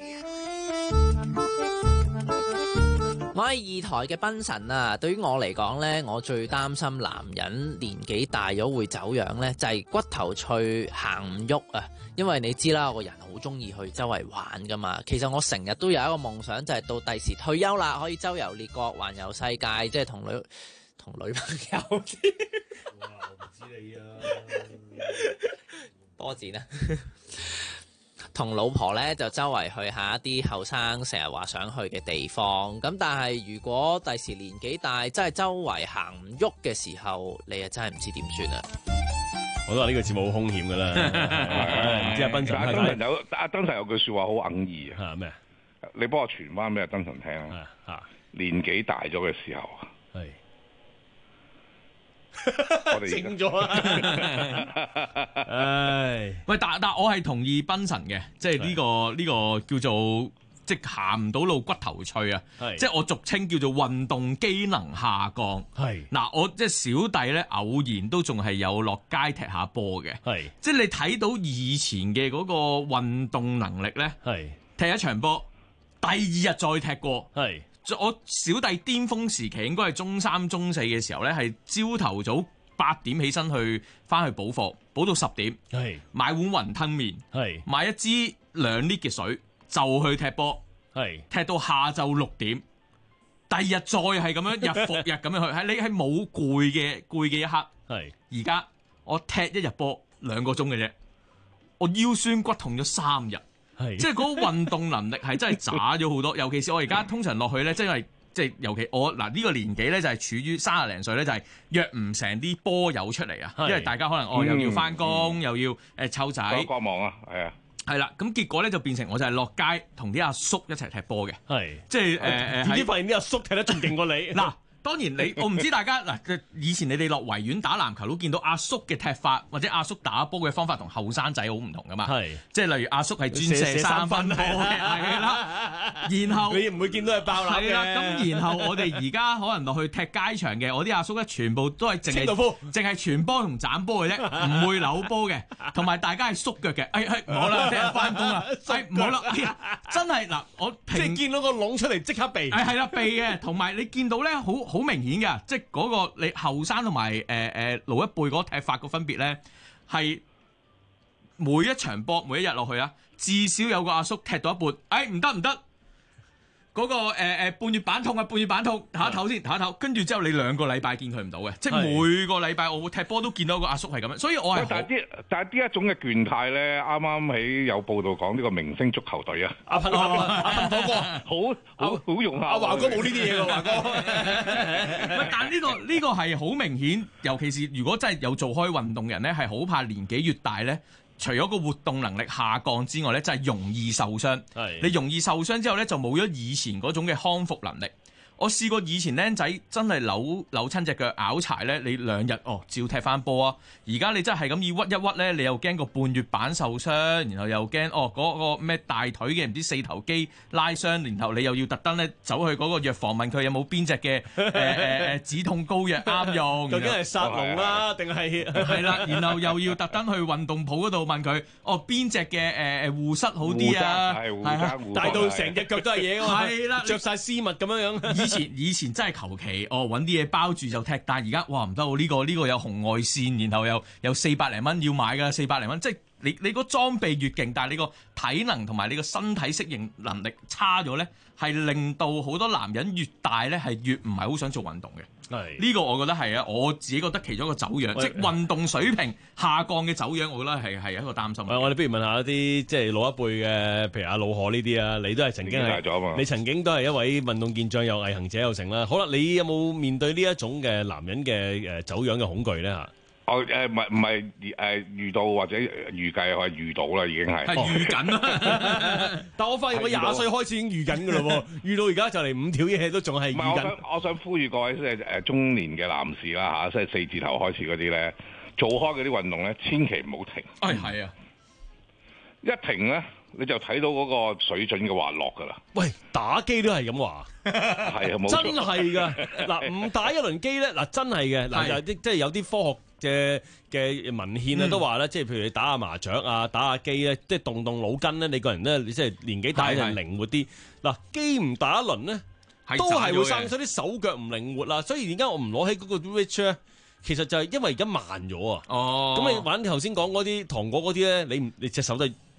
[SPEAKER 15] 我係二台嘅賓神啊，對於我嚟講呢，我最擔心男人年紀大咗會走樣呢，就係、是、骨頭脆行唔喐啊！因為你知啦，我個人好中意去周圍玩噶嘛。其實我成日都有一個夢想，就係、是、到第時退休啦，可以周遊列國、環遊世界，即係同女同女朋友。
[SPEAKER 14] 哇！我唔知你啊，
[SPEAKER 15] 多謝啊！ 同老婆咧就周圍去下一啲後生成日話想去嘅地方。咁但係如果第時年紀大，真係周圍行唔喐嘅時候，你啊真係唔知點算啊！
[SPEAKER 5] 我都話呢個節目好兇險㗎啦，唔知阿斌神
[SPEAKER 4] 阿燈神有阿燈神有句説話好哽耳啊！
[SPEAKER 5] 咩？
[SPEAKER 4] 你幫我傳翻俾阿燈神聽啊！
[SPEAKER 5] 啊
[SPEAKER 4] 年紀大咗嘅時候，
[SPEAKER 5] 係
[SPEAKER 4] 我哋
[SPEAKER 2] 清咗啦！唉，喂，但但我係同意斌神嘅，即係呢個呢個叫做即係行唔到路骨頭脆啊！即係我俗稱叫做運動機能下降。係嗱，我即係小弟咧，偶然都仲係有落街踢下波嘅。係即係你睇到以前嘅嗰個運動能力咧，係踢一場波，第二日再踢過。係我小弟巔峰時期應該係中三中四嘅時候咧，係朝頭早八點起身去翻去補課，補到十點。係買碗雲吞麵，係買一支兩 lit 嘅水。就去踢波，係踢到下晝六點，第二日再係咁樣日復日咁樣去，喺你係冇攰嘅攰嘅一刻。係而家我踢一日波兩個鐘嘅啫，我腰酸骨痛咗三日，係即係嗰個運動能力係真係渣咗好多。尤其是我而家通常落去咧，即係即係尤其我嗱呢個年紀咧，就係處於三十零歲咧，就係約唔成啲波友出嚟啊，因為大家可能哦又要翻工，又要誒湊仔，
[SPEAKER 4] 各忙啊，係啊。
[SPEAKER 2] 係啦，咁結果咧就變成我就係落街同啲阿叔一齊踢波嘅，係即係誒誒，
[SPEAKER 5] 點知發現啲阿叔踢得仲勁過你
[SPEAKER 2] 嗱。當然你我唔知大家嗱，以前你哋落維園打籃球都見到阿叔嘅踢法或者阿叔打波嘅方法同後生仔好唔同噶嘛，係即係例如阿叔係專射三分波嘅，係啦，然後
[SPEAKER 5] 你唔會見到係爆籃嘅，
[SPEAKER 2] 係啦，咁然後我哋而家可能落去踢街場嘅，我啲阿叔咧全部都係淨係淨係傳波同斬波嘅啫，唔會扭波嘅，同埋大家係縮腳嘅，哎哎唔好啦，聽日翻工啦，哎唔好啦，真係嗱我
[SPEAKER 5] 即係見到個籠出嚟即刻避，
[SPEAKER 2] 係係啦避嘅，同埋你見到咧好。好明顯嘅，即係嗰個你後生同埋誒誒老一輩嗰個踢法個分別咧，係每一場波每一日落去啊，至少有個阿叔踢到一半，哎唔得唔得，嗰、嗰個誒誒、呃、半月板痛啊，半月板痛，下一唞先，下一唞，跟住之後你兩個禮拜見佢唔到嘅，即係每個禮拜我會踢波都見到個阿叔係咁樣，所以我係
[SPEAKER 4] 但係啲但係呢一種嘅倦態咧，啱啱喺有報道講呢個明星足球隊啊，
[SPEAKER 5] 阿噴阿噴火哥，
[SPEAKER 4] 好好好用下，
[SPEAKER 5] 阿華哥冇呢啲嘢㗎，華哥。
[SPEAKER 2] 但係呢個呢個係好明顯，尤其是如果真係有做開運動嘅人咧，係好怕年紀越大咧。除咗個活動能力下降之外咧，就係容易受傷。係你容易受傷之後咧，就冇咗以前嗰種嘅康復能力。我試過以前僆仔真係扭扭親隻腳拗柴咧，你兩日哦照踢翻波啊！而家你真係咁要屈一屈咧，你又驚個半月板受傷，然後又驚哦嗰、嗰個咩大腿嘅唔知四頭肌拉傷，然後你又要特登咧走去嗰個藥房問佢有冇邊隻嘅誒誒誒止痛膏藥啱用，
[SPEAKER 5] 究竟係殺龍啦定係
[SPEAKER 2] 係啦，然後又要特登去運動鋪嗰度問佢哦邊隻嘅誒誒護膝好啲啊，
[SPEAKER 4] 係護膝，
[SPEAKER 5] 大到成隻腳都係嘢㗎嘛，
[SPEAKER 2] 係啦，
[SPEAKER 5] 著曬絲襪咁樣樣。
[SPEAKER 2] 以前以前真係求其哦揾啲嘢包住就踢，但係而家哇唔得喎！呢個呢個有紅外線，然後又有四百零蚊要買㗎，四百零蚊即係你你個裝備越勁，但係你個體能同埋你個身體適應能力差咗咧，係令到好多男人越大咧係越唔係好想做運動嘅。係呢個我覺得係啊，我自己覺得其中一個走樣，即係運動水平下降嘅走樣，我覺得係係一個擔心。
[SPEAKER 5] 我哋不如問下一啲即係老一輩嘅，譬如阿老何呢啲啊，你都係曾經係，你曾經都係一位運動健將又毅行者又成啦。好啦，你有冇面對呢一種嘅男人嘅誒走樣嘅恐懼咧嚇？
[SPEAKER 4] 哦誒，唔係唔係誒遇到或者預計我係遇到啦，已經係。
[SPEAKER 2] 係預緊啦！
[SPEAKER 5] 但我發現我廿歲開始已經預緊㗎啦喎，遇到而家就嚟五條嘢都仲係預緊。
[SPEAKER 4] 我想我想呼籲各位即係誒中年嘅男士啦嚇，即係四字頭開始嗰啲咧，做開嗰啲運動咧，千祈唔好停。
[SPEAKER 2] 係係啊！
[SPEAKER 4] 一停咧，你就睇到嗰個水準嘅滑落㗎啦。
[SPEAKER 5] 喂，打機都係咁話，
[SPEAKER 4] 係啊，冇
[SPEAKER 5] 真係㗎。嗱，唔打一輪機咧，嗱真係嘅。嗱有啲即係有啲科學嘅嘅文獻咧都話咧，即係譬如你打下麻雀啊，打下機咧，即係動動腦筋咧，你個人咧，你即係年紀大就靈活啲。嗱，機唔打一輪咧，都係會生出啲手腳唔靈活啦。所以而家我唔攞起嗰個 reach 咧。其實就係因為而家慢咗啊！哦，咁你玩頭先講嗰啲糖果嗰啲咧，你唔你隻手都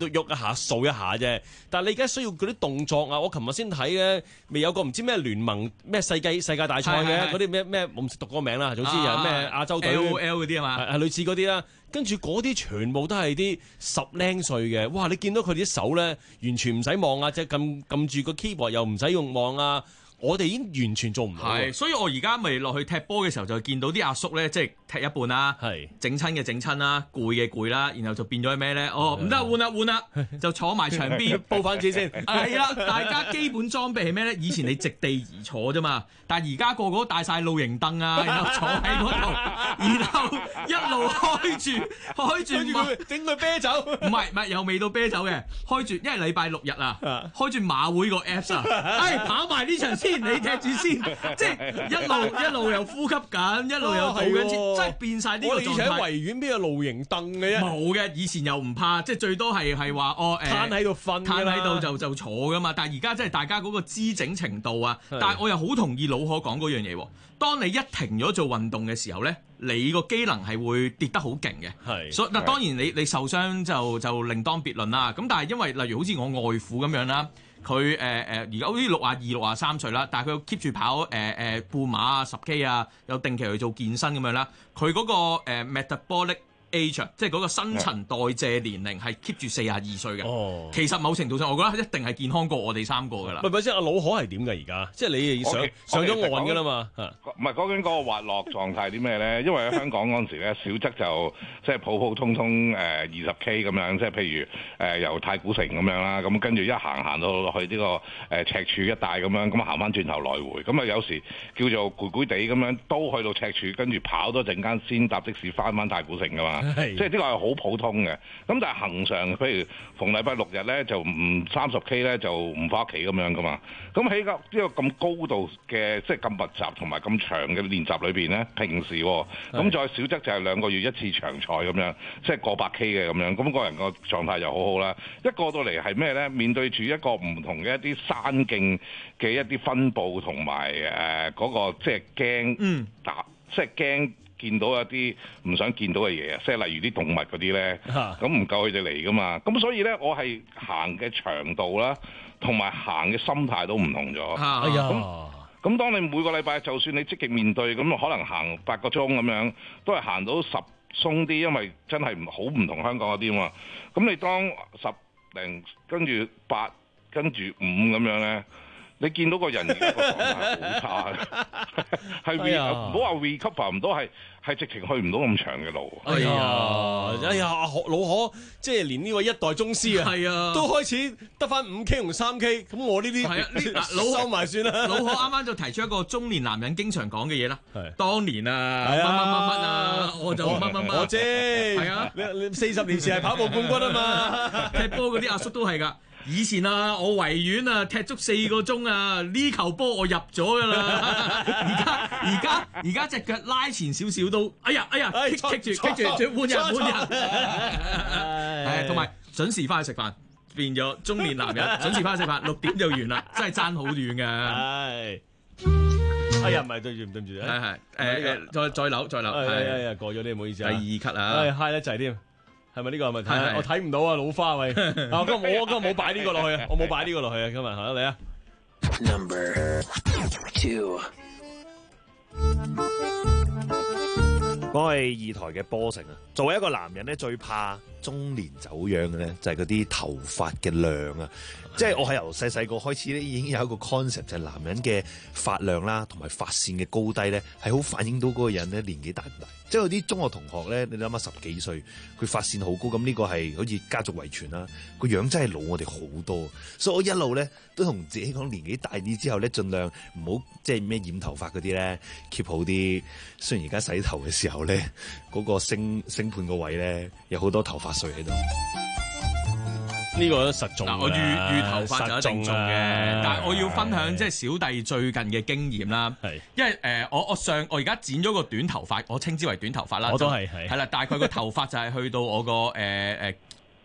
[SPEAKER 5] 都喐一下掃一下啫。但係你而家需要嗰啲動作啊！我琴日先睇咧，未有個唔知咩聯盟咩世界世界大賽嘅嗰啲咩咩，我唔識讀嗰個名啦。總之又咩亞洲隊
[SPEAKER 2] L O L 嗰啲啊嘛，
[SPEAKER 5] 係類似嗰啲啦。跟住嗰啲全部都係啲十零歲嘅，哇！你見到佢哋啲手咧，完全唔使望啊，即係撳撳住個 keyboard 又唔使用望啊。我哋已經完全做唔到。
[SPEAKER 2] 係，所以我而家咪落去踢波嘅時候就見到啲阿叔咧，即係踢一半啦，整親嘅整親啦，攰嘅攰啦，然後就變咗咩咧？哦，唔得，換啦換啦，就坐埋牆邊
[SPEAKER 5] 報翻紙先。
[SPEAKER 2] 係啦，大家基本裝備係咩咧？以前你席地而坐啫嘛，但係而家個個都帶晒露營凳啊，然後坐喺嗰度，然後一路開住開住
[SPEAKER 5] 佢整佢啤酒，
[SPEAKER 2] 唔係唔係又未到啤酒嘅，開住，因為禮拜六日啊，開住馬會個 Apps 啊，哎跑埋呢場先。你踢住先，即係一路一路又呼吸緊，一路又做緊，即係變晒呢個狀態。我哋以前喺維
[SPEAKER 5] 園邊有露營凳嘅啫，
[SPEAKER 2] 冇嘅。以前又唔怕，即係最多係係話哦誒，
[SPEAKER 5] 攤喺度瞓，
[SPEAKER 2] 攤喺度就就坐噶嘛。但係而家即係大家嗰個姿整程度啊，但係我又好同意老可講嗰樣嘢喎。當你一停咗做運動嘅時候咧，你個機能係會跌得好勁嘅。係，所以嗱當然你你受傷就就另當別論啦。咁但係因為例如好似我外父咁樣啦。佢誒誒而家好似六啊二、六啊三歲啦，但係佢 keep 住跑誒誒、呃、半馬啊、十 K 啊，有定期去做健身咁樣啦。佢嗰、那個、呃、metabolic age 即係嗰個新陳代謝年齡係 keep 住四十二歲嘅。哦，其實某程度上，我覺得一定係健康過我哋三個㗎啦。
[SPEAKER 5] 唔係唔係，即係阿老可係點㗎而家？即係你上 okay, 上咗岸㗎啦嘛？
[SPEAKER 4] 唔係講緊嗰個滑落狀態啲咩咧？因為喺香港嗰陣時咧，小則就即係普普通通誒二十 K 咁樣，即係譬如誒、呃、由太古城咁樣啦，咁跟住一行行到落去呢、這個誒、呃、赤柱一帶咁樣，咁行翻轉頭來回，咁啊有時叫做攰攰地咁樣，都去到赤柱，跟住跑多陣間先搭的士翻翻太古城㗎嘛。即係呢個係好普通嘅，咁但係恒常，譬如逢禮拜六日咧就唔三十 K 咧就唔翻屋企咁樣噶嘛。咁喺個呢個咁高度嘅即係咁密集同埋咁長嘅練習裏邊咧，平時咁、哦、再少則就係兩個月一次長賽咁樣，即係過百 K 嘅咁樣。咁、那個人個狀態就好好啦。一過到嚟係咩咧？面對住一個唔同嘅一啲山徑嘅一啲分佈同埋誒嗰個即係驚打，即係驚。見到一啲唔想見到嘅嘢啊，即係例如啲動物嗰啲咧，咁唔夠佢哋嚟噶嘛，咁所以咧我係行嘅長度啦，同埋行嘅心態都唔同咗。哎呀，咁咁當你每個禮拜就算你積極面對，咁可能行八個鐘咁樣，都係行到十鬆啲，因為真係唔好唔同香港嗰啲啊嘛。咁你當十零跟住八跟住五咁樣咧。你見到個人而家個狀態好差嘅，係唔好話 recover 唔到，係係直情去唔到咁長嘅路。
[SPEAKER 5] 哎呀，哎呀，老可即係連呢位一代宗師啊，係啊，都開始得翻五 K 同三 K，咁我呢啲係啊，呢老收埋算啦。
[SPEAKER 2] 老可啱啱就提出一個中年男人經常講嘅嘢啦，係當年啊，乜乜乜乜啊，我就乜乜乜，
[SPEAKER 5] 我知，係啊，你你四十年前係跑步冠軍啊嘛，
[SPEAKER 2] 踢波嗰啲阿叔都係㗎。以前啊，我維園啊踢足四個鐘啊，呢球波我入咗㗎啦。而家而家而家隻腳拉前少少都，哎呀哎呀，棘棘住棘住，換人換人。係，同埋準時翻去食飯，變咗中年男人準時翻去食飯，六點就完啦，真係爭好遠㗎。係。
[SPEAKER 5] 哎呀，唔係對住對唔住，
[SPEAKER 2] 係係誒誒，再再扭再扭，
[SPEAKER 5] 係係過咗啲唔好意思啊。
[SPEAKER 2] 第二級啊，
[SPEAKER 5] 係嗨得滯添。係咪呢個係咪睇？我睇唔到啊，老花喂！啊，今日我今日冇擺呢個落去啊，我冇擺呢個落去啊，今日嚇你啊。
[SPEAKER 14] Number two，
[SPEAKER 16] 我係二台嘅波成啊。作為一個男人咧，最怕中年走樣嘅咧，就係嗰啲頭髮嘅量啊。即係我係由細細個開始咧，已經有一個 concept 就係男人嘅髮量啦，同埋髮線嘅高低咧，係好反映到嗰個人咧年紀大唔大。即係有啲中學同學咧，你諗下十幾歲，佢髮線好高，咁呢個係好似家族遺傳啦。個樣真係老我哋好多，所以我一路咧都同自己講年紀大啲之後咧，盡量唔好即係咩染頭髮嗰啲咧 keep 好啲。雖然而家洗頭嘅時候咧，嗰個星星盤個位咧有好多頭髮碎喺度。
[SPEAKER 5] 呢個都實中嗱，
[SPEAKER 2] 我預預頭髮就一定中嘅，但係我要分享即係小弟最近嘅經驗啦。係，因為誒、呃、我我上我而家剪咗個短頭髮，我稱之為短頭髮啦。
[SPEAKER 5] 我都係係。
[SPEAKER 2] 係啦，大概個頭髮就係去到我個誒誒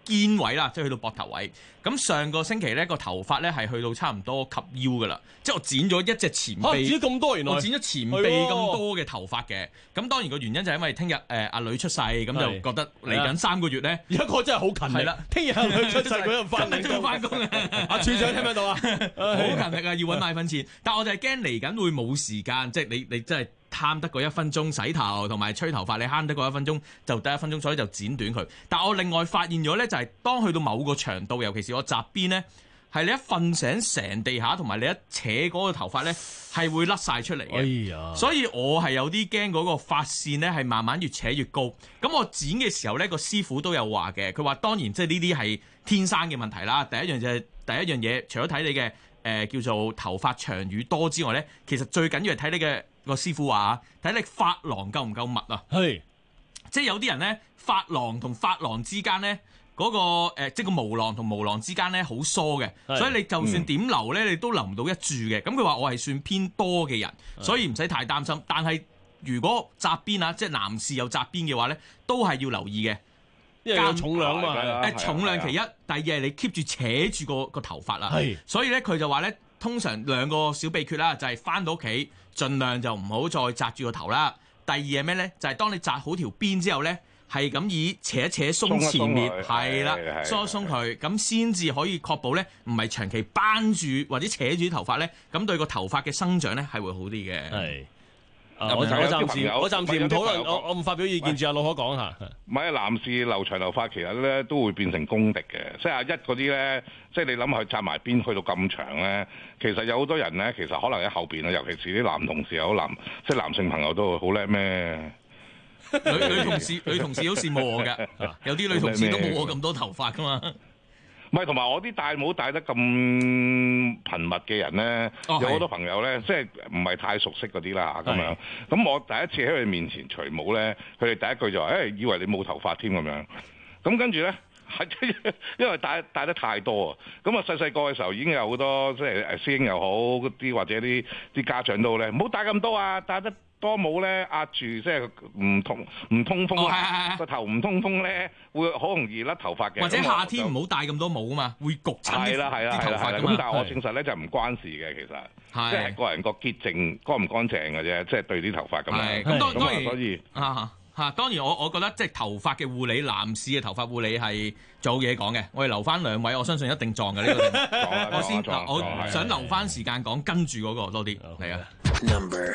[SPEAKER 2] 肩位啦，即係去到膊頭位。咁上個星期咧個頭髮咧係去到差唔多及腰噶啦，即係我剪咗一隻前臂，
[SPEAKER 5] 嚇、啊、剪咗咁多原來，
[SPEAKER 2] 我剪咗前臂咁多嘅頭髮嘅。咁當然個原因就係因為聽日誒阿女出世，咁就覺得嚟緊三個月咧，
[SPEAKER 5] 有一個真係好勤力。係啦，聽日阿女出世佢又翻嚟，
[SPEAKER 2] 都要翻工啊！
[SPEAKER 5] 阿處長聽唔聽到啊？
[SPEAKER 2] 好勤力啊，要揾奶粉錢。但係我就係驚嚟緊會冇時間，即係你你真係。慳得嗰一分鐘洗頭同埋吹頭髮，你慳得嗰一分鐘就得一分鐘，所以就剪短佢。但我另外發現咗咧，就係當去到某個長度，尤其是我側邊咧，係你一瞓醒成地下，同埋你一扯嗰個頭髮咧，係會甩晒出嚟嘅。哎呀！所以我係有啲驚嗰個髮線咧係慢慢越扯越高。咁我剪嘅時候咧，個師傅都有話嘅，佢話當然即係呢啲係天生嘅問題啦。第一樣就係第一樣嘢，除咗睇你嘅誒、呃、叫做頭髮長與多之外咧，其實最緊要係睇你嘅。個師傅話睇你髮廊夠唔夠密啊？係，即係有啲人咧，髮廊同髮廊之間咧，嗰、那個誒、呃，即係個毛囊同毛囊之間咧，好疏嘅，所以你就算點留咧，你都留唔到一柱嘅。咁佢話我係算偏多嘅人，所以唔使太擔心。但係如果側邊啊，即係男士有側邊嘅話咧，都係要留意嘅，
[SPEAKER 5] 因為有重量嘛。誒、
[SPEAKER 2] 呃，重量其一，第二係你 keep 住扯住個個頭髮啦。係，所以咧佢就話咧，通常兩個小秘訣啦，就係翻到屋企。盡量就唔好再紮住個頭啦。第二係咩咧？就係、是、當你紮好條辮之後咧，係咁以扯一扯鬆前面，係啦，鬆一鬆佢，咁先至可以確保咧，唔係長期扳住或者扯住啲頭髮咧，咁對個頭髮嘅生長咧係會好啲嘅。係。
[SPEAKER 5] 啊、我我暫時我暫時唔討論，我我唔發表意見住，阿老可講下。
[SPEAKER 4] 唔係男士留長頭髮其實咧都會變成公敵嘅，即係阿一嗰啲咧，即係你諗下佢紮埋邊去到咁長咧，其實有好多人咧，其實可能喺後邊啊，尤其是啲男同事有男，即係男性朋友都好叻咩？
[SPEAKER 2] 女女同事女同事好羨慕我㗎，有啲女同事都冇我咁多頭髮㗎嘛。
[SPEAKER 4] 唔係，同埋我啲戴帽戴得咁頻密嘅人咧，哦、有好多朋友咧，即係唔係太熟悉嗰啲啦咁樣。咁我第一次喺佢哋面前除帽咧，佢哋第一句就話：誒、欸，以為你冇頭髮添咁樣。咁跟住咧，係因為戴戴得太多啊。咁啊細細個嘅時候已經有好多即係誒師兄又好啲或者啲啲家長都咧，唔好戴咁多啊，戴得多帽咧壓住，即係唔通唔通風，個、哦、頭唔通風咧，會好容易甩頭髮嘅。
[SPEAKER 2] 或者夏天唔好戴咁多帽啊嘛，會焗親啲啲頭髮㗎嘛。
[SPEAKER 4] 咁但係我證實咧就唔關事嘅，其實即係個人個潔淨乾唔乾淨嘅啫，即係對啲頭髮咁樣。
[SPEAKER 2] 咁當當然
[SPEAKER 4] 所以
[SPEAKER 2] 啊嚇，當然我我覺得即係頭髮嘅護理，男士嘅頭髮護理係仲有嘢講嘅。我哋留翻兩位，我相信一定撞嘅呢、呢個。我先我想留翻時間講跟住嗰個多啲嚟啊。
[SPEAKER 14] Number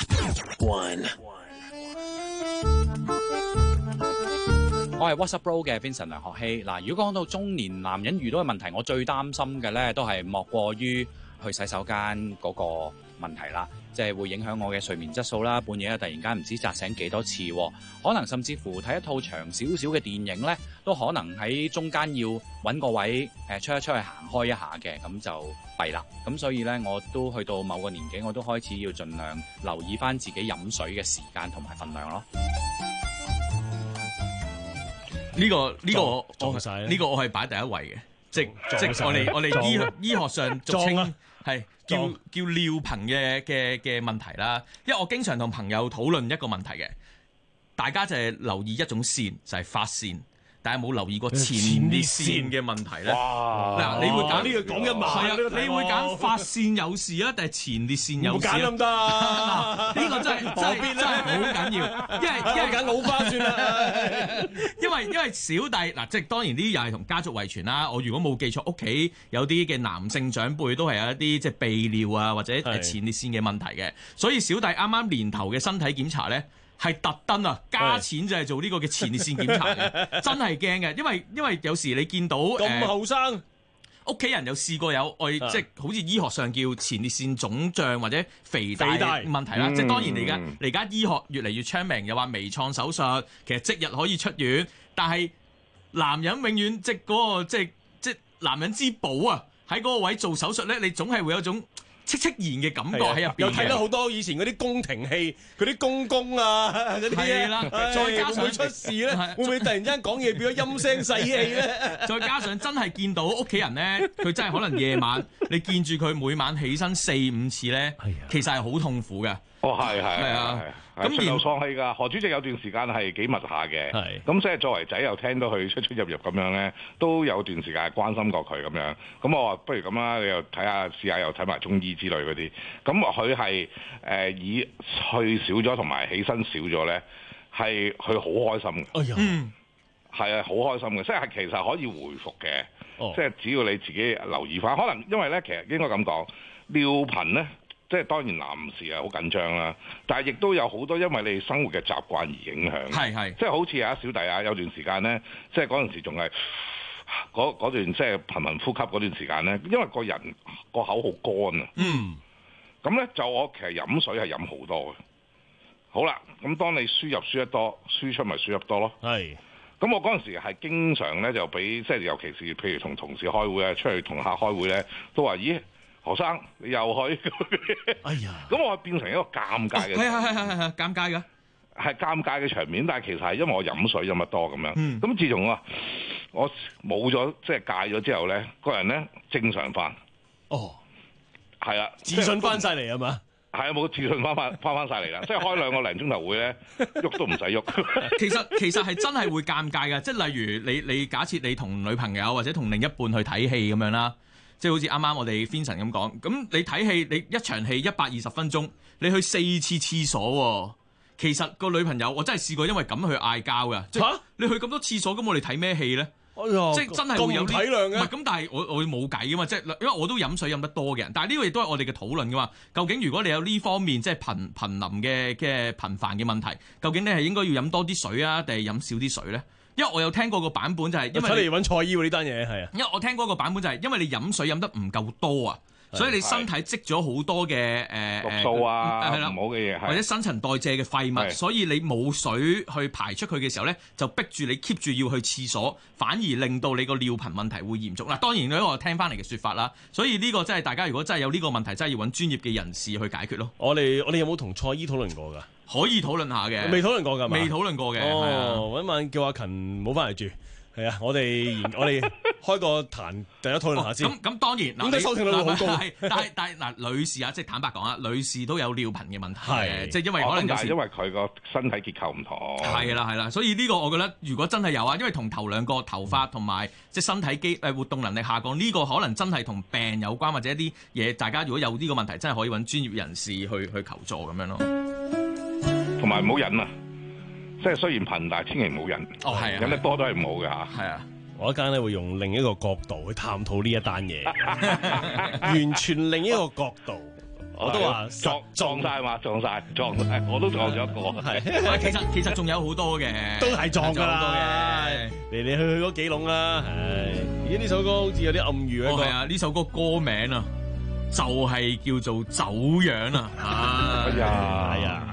[SPEAKER 14] one，
[SPEAKER 17] 我係 WhatsApp Bro 嘅 Vincent 梁學希。嗱，如果講到中年男人遇到嘅問題，我最擔心嘅咧都係莫過於去洗手間嗰個問題啦，即係會影響我嘅睡眠質素啦。半夜啊，突然間唔知扎醒幾多次，可能甚至乎睇一套長少少嘅電影咧，都可能喺中間要揾個位誒出一出去行開一下嘅，咁就弊啦。咁所以咧，我都去到某個年紀，我都開始要盡量留意翻自己飲水嘅時間同埋份量咯。
[SPEAKER 2] 呢、這個呢、這個我呢、這個我係擺第一位嘅，即即我哋我哋醫醫學上俗稱係叫叫尿頻嘅嘅嘅問題啦。因為我經常同朋友討論一個問題嘅，大家就係留意一種線，就係、是、髮線。大家冇留意過前列腺嘅問題咧？嗱，你會揀呢個講一晚，係啊，你會揀髮線有事啊，定係前列腺有事啊？唔揀咁得，呢個真係真係真係好緊要，因為因為揀老花算啦。因為因為小弟嗱，即係當然呢啲又係同家族遺傳啦。我如果冇記錯，屋企有啲嘅男性長輩都係有一啲即係泌尿啊或者前列腺嘅問題嘅，所以小弟啱啱年頭嘅身體檢查咧。係特登啊，加錢就係做呢個嘅前列腺檢查嘅，真係驚嘅，因為因為有時你見到
[SPEAKER 5] 咁後生
[SPEAKER 2] 屋企人有試過有我、啊、即係好似醫學上叫前列腺腫脹或者肥大問題啦，即係當然你而家你而家醫學越嚟越昌明，又話微創手術其實即日可以出院，但係男人永遠即係嗰個即係即係男人之寶啊，喺嗰個位做手術咧，你總係會有一種戚戚然嘅感覺喺入邊，
[SPEAKER 5] 又睇到好多以前嗰啲宮廷戲，嗰啲公公啊嗰啲
[SPEAKER 2] 係啦，再加上
[SPEAKER 5] 會出事咧，會唔會突然間講嘢變咗陰聲細氣咧？
[SPEAKER 2] 再加上真係見到屋企人咧，佢真係可能夜晚你見住佢每晚起身四五次咧，其實係好痛苦嘅。
[SPEAKER 4] 哦，係係
[SPEAKER 2] 係啊，
[SPEAKER 4] 咁出口喪氣㗎。何主席有段時間係幾密下嘅，咁即係作為仔又聽到佢出出入入咁樣咧，都有段時間係關心過佢咁樣。咁我話不如咁啦，你又睇下試下又睇埋中醫之類嗰啲。咁佢係誒以去少咗同埋起身少咗咧，係佢好開心嘅。
[SPEAKER 5] 哎呀，
[SPEAKER 2] 嗯，
[SPEAKER 4] 係啊，好開心嘅，即係其實可以回復嘅。
[SPEAKER 5] 哦、
[SPEAKER 4] 即係只要你自己留意翻，可能因為咧，其實應該咁講，尿頻咧。即係當然男士係好緊張啦，但係亦都有好多因為你生活嘅習慣而影響。
[SPEAKER 2] 係係，
[SPEAKER 4] 即係好似阿小弟啊，有段時間咧，即係嗰陣時仲係嗰嗰段即係頻頻呼吸嗰段時間咧，因為個人個口好乾啊。
[SPEAKER 2] 嗯。
[SPEAKER 4] 咁咧就我其實飲水係飲好多嘅。好啦，咁當你輸入輸得多，輸出咪輸入多咯。
[SPEAKER 5] 係。
[SPEAKER 4] 咁我嗰陣時係經常咧就俾即係尤其是譬如同同事開會啊，出去同客開會咧，都話咦？何生，你又去？
[SPEAKER 5] 哎呀！
[SPEAKER 4] 咁我變成一個尷尬嘅，
[SPEAKER 2] 係係係係係尷尬嘅，
[SPEAKER 4] 係尷尬嘅場面。但係其實係因為我飲水飲得多咁樣。咁、嗯、自從我我冇咗即係戒咗之後咧，個人咧正常翻。
[SPEAKER 5] 哦，
[SPEAKER 4] 係啊，
[SPEAKER 5] 自信翻晒嚟係嘛？
[SPEAKER 4] 係啊，冇自信翻翻翻翻曬嚟啦。即係開兩個零鐘頭會咧，喐都唔使喐。
[SPEAKER 2] 其實其實係真係會尷尬嘅，即係例如你你假設你同女朋友或者同另一半去睇戲咁樣啦。即係好似啱啱我哋 Vincent 咁講，咁你睇戲，你一場戲一百二十分鐘，你去四次廁所喎。其實個女朋友，我真係試過因為咁去嗌交㗎。嚇、啊！你去咁多廁所，咁我哋睇咩戲咧？
[SPEAKER 5] 哎呀，
[SPEAKER 2] 即係真係會有啲
[SPEAKER 5] 體諒嘅。
[SPEAKER 2] 唔係咁，但係我我冇計㗎嘛。即係因為我都飲水飲得多嘅人，但係呢個亦都係我哋嘅討論㗎嘛。究竟如果你有呢方面即係頻頻臨嘅嘅頻繁嘅問題，究竟你係應該要飲多啲水啊，定係飲少啲水咧？因為我有聽過個版本就係，因為
[SPEAKER 5] 你揾蔡醫喎呢單嘢係啊。
[SPEAKER 2] 因為我聽過個版本就係，因為你飲水飲得唔夠多啊，所以你身體積咗好多嘅誒
[SPEAKER 4] 毒素啊，
[SPEAKER 2] 係啦，
[SPEAKER 4] 唔好嘅嘢，
[SPEAKER 2] 或者新陳代謝嘅廢物，所以你冇水去排出佢嘅時候咧，就逼住你 keep 住要去廁所，反而令到你個尿頻問題會嚴重。嗱，當然呢個我聽翻嚟嘅説法啦，所以呢個真係大家如果真係有呢個問題，真係要揾專業嘅人士去解決咯。
[SPEAKER 5] 我哋我哋有冇同蔡醫討論過㗎？
[SPEAKER 2] 可以討論下嘅，
[SPEAKER 5] 未討論過㗎嘛？
[SPEAKER 2] 未討論過嘅。
[SPEAKER 5] 哦，揾晚叫阿勤唔好翻嚟住。係啊，我哋我哋開個壇，大家討論下先。咁
[SPEAKER 2] 咁當然，
[SPEAKER 5] 咁啲收聽率好高。
[SPEAKER 2] 但係但係嗱，女士啊，即係坦白講啊，女士都有尿頻嘅問題嘅，即係因為可能有時
[SPEAKER 4] 因為佢個身體結構唔同。
[SPEAKER 2] 係啦係啦，所以呢個我覺得，如果真係有啊，因為同頭兩個頭髮同埋即係身體機誒活動能力下降，呢個可能真係同病有關，或者一啲嘢，大家如果有呢個問題，真係可以揾專業人士去去求助咁樣咯。
[SPEAKER 4] 同埋唔好忍啊！即係雖然頻，但係千祈唔好忍。
[SPEAKER 2] 哦，係啊，
[SPEAKER 4] 忍得多都係唔好嘅嚇。
[SPEAKER 2] 係啊，
[SPEAKER 5] 我一間咧會用另一個角度去探討呢一單嘢，完全另一個角度。我都話
[SPEAKER 4] 撞撞曬嘛，撞曬撞曬，我都撞咗一個。
[SPEAKER 2] 係，其實其實仲有好多嘅，
[SPEAKER 5] 都係撞㗎啦。嚟嚟去去嗰幾籠啦。唉，而家呢首歌好似有啲暗喻啊。
[SPEAKER 2] 哦，係啊，呢首歌歌名啊，就係叫做走樣啊。
[SPEAKER 4] 哎呀，
[SPEAKER 5] 哎呀。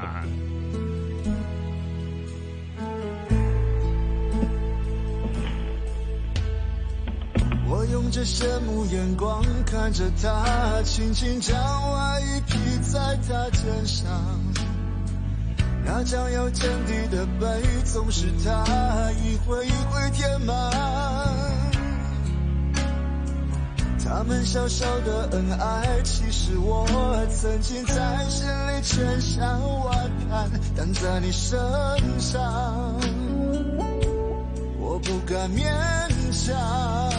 [SPEAKER 18] 我用着羡慕眼光看着他，轻轻将外衣披在他肩上，那将要见底的背总是他一回一回填满，他们小小的恩爱，其实我曾经在心里千想万盼，但在你身上我不敢勉强。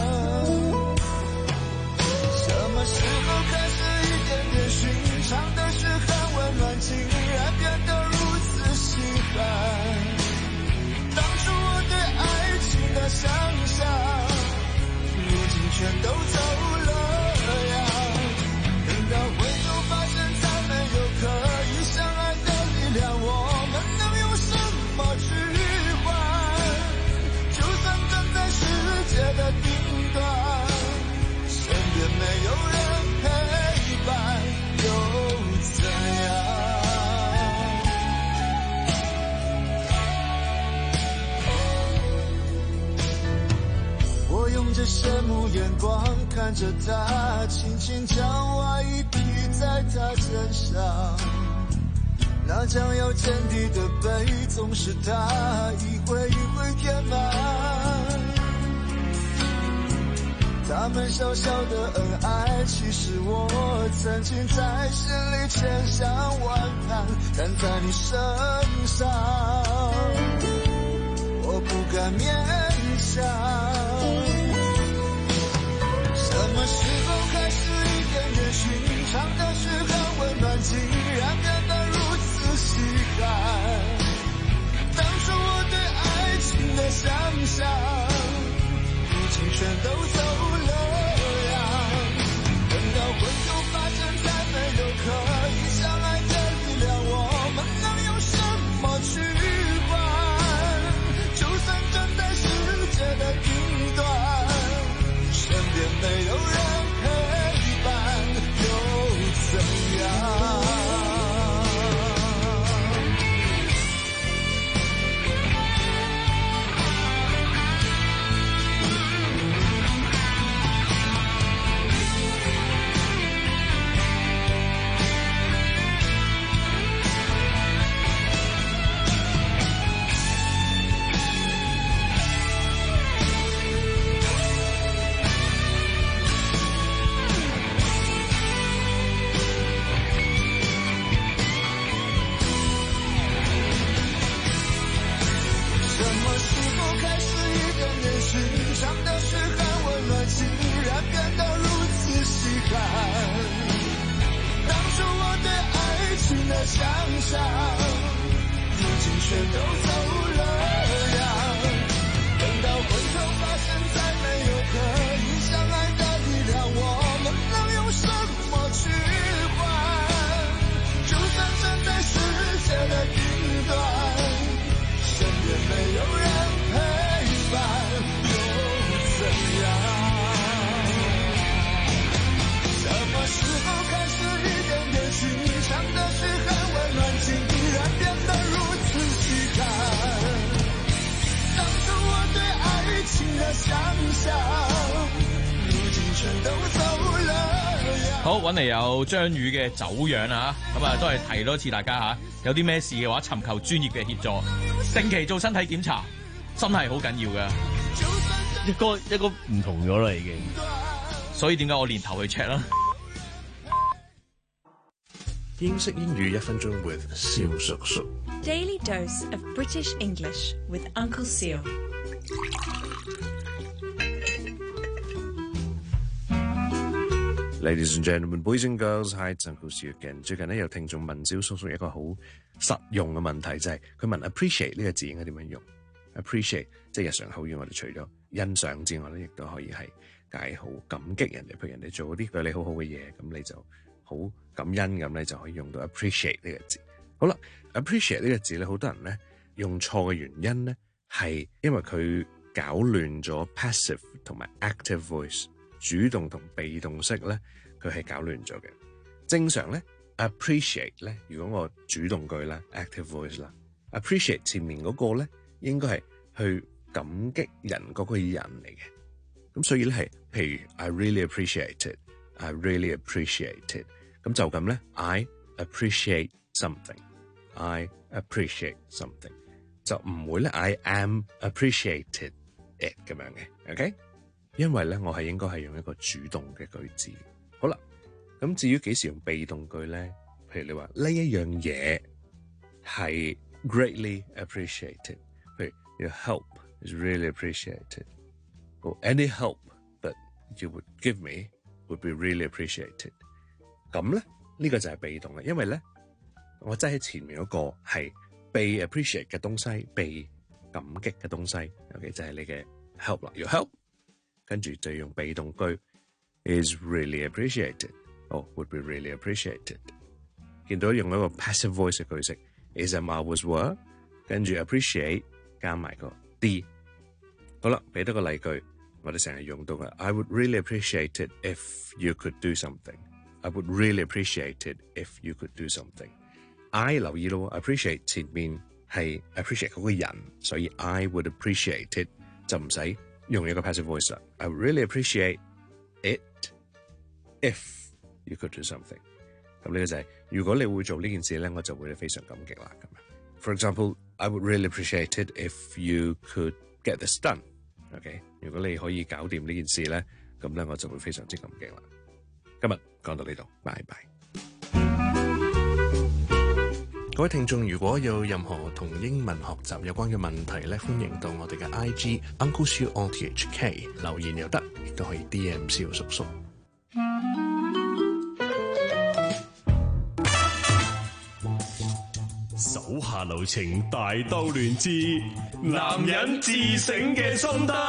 [SPEAKER 18] 什么时候开始一点点寻常的事很温暖，竟然变得如此稀罕？当初我对爱情的想象，如今全都走了样。等到回头发现再没有可以相爱的力量，我们能用什么去换？就算站在世界的顶端，身边没有人陪伴又怎样？我用着羡慕眼光看着他，轻轻将外衣披在他肩上，那将要见底的背总是他一回一回填满， 他們小小的恩愛，其實我曾經在心裡千想萬盼，但在你身上我不敢勉強。什麼時候開始一點點尋常的事很溫暖，竟然變得如此稀罕。當初我對愛情的想象，如今全都走了樣。等到回頭發現再沒有可以相愛的力量，我們能用什麼去換？就算站在世界的頂端，身邊沒有人陪伴，又怎樣？想象如今全都走了樣，等到回頭發現再沒有可以相愛的力量，我們能用什麼去換？就算站在世界的頂端，身邊沒有人陪伴，又怎樣？什麼時候開始一點點尋常的事很溫暖，竟然變得如此稀罕。當初我對愛情的想象，如今全都走了樣。
[SPEAKER 2] 好，揾嚟有張宇嘅走樣啊，咁啊都係提多次大家嚇，有啲咩事嘅話，尋求專業嘅協助，定期做身體檢查，真係好緊要㗎。
[SPEAKER 5] 一個一個唔同咗啦已經，
[SPEAKER 2] 所以點解我年頭去 check 啦？
[SPEAKER 19] 英式英語一分鐘 with 蕭叔叔。
[SPEAKER 20] Daily dose of British English with Uncle Seal。
[SPEAKER 19] Ladies and gentlemen, boys and girls, hi, it's Uncle Seal again。最近咧有聽眾問蕭叔叔一個好實用嘅問題，就係、是、佢問 appreciate 呢個字應該點樣用 ？appreciate 即係日常口語，我哋除咗欣賞之外咧，亦都可以係解好感激人哋，譬如人哋做啲對你好好嘅嘢，咁你就好感恩咁咧，就可以用到 appreciate 呢個字。好啦 ，appreciate 呢個字咧，好多人咧用錯嘅原因咧，係因為佢搞亂咗 passive 同埋 active voice， 主動同被動式咧，佢係搞亂咗嘅。正常咧 appreciate 咧，如果我主動句啦 active voice 啦 ，appreciate 前面嗰個咧應該係去感激人嗰個人嚟嘅。咁所以咧係，譬如 I really appreciate it，I really appreciate it。咁就咁咧 I appreciate something，I appreciate something 就唔會咧 I am appreciated it 咁樣嘅 ，OK？ 因為咧我係應該係用一個主動嘅句子。好啦，咁至於幾時用被動句咧？譬如你話呢一樣嘢係 greatly appreciated， 譬如 your help is really appreciated，or any help that you would give me would be really appreciated。咁咧，呢個就係被動嘅，因為咧，我擠喺前面嗰個係被 appreciate 嘅東西，被感激嘅東西 ，OK 就係你嘅 help 啦，要 help， 跟住就用被動句 is really appreciated， 哦 would be really appreciated。見到用一個 passive voice 嘅句式 is am I was were， 跟住 appreciate 加埋個 d。好啦，俾多個例句，我哋成日用到嘅 I would really appreciate it if you could do something。I would really appreciate it if you could do something。I 留意咯 ，appreciate 前面係 appreciate 嗰個人，所以 I would appreciate it 就唔使用一個 passive voice 啦。I would really appreciate it if you could do something。咁呢個就係、是、如果你會做呢件事咧，我就會非常感激啦。咁樣 ，for example， I would really appreciate it if you could get this done。OK， 如果你可以搞掂呢件事咧。 咁咧我就會非常之感激啦。今日講到呢度，拜拜。各位聽眾，如果有任何同英文學習有關嘅問題咧，歡迎到我哋嘅 I G Uncle Siu O T H K 留言又得，亦都可以 D M 蕭叔叔。
[SPEAKER 1] 手下留情，大兜亂之男人自省嘅心得。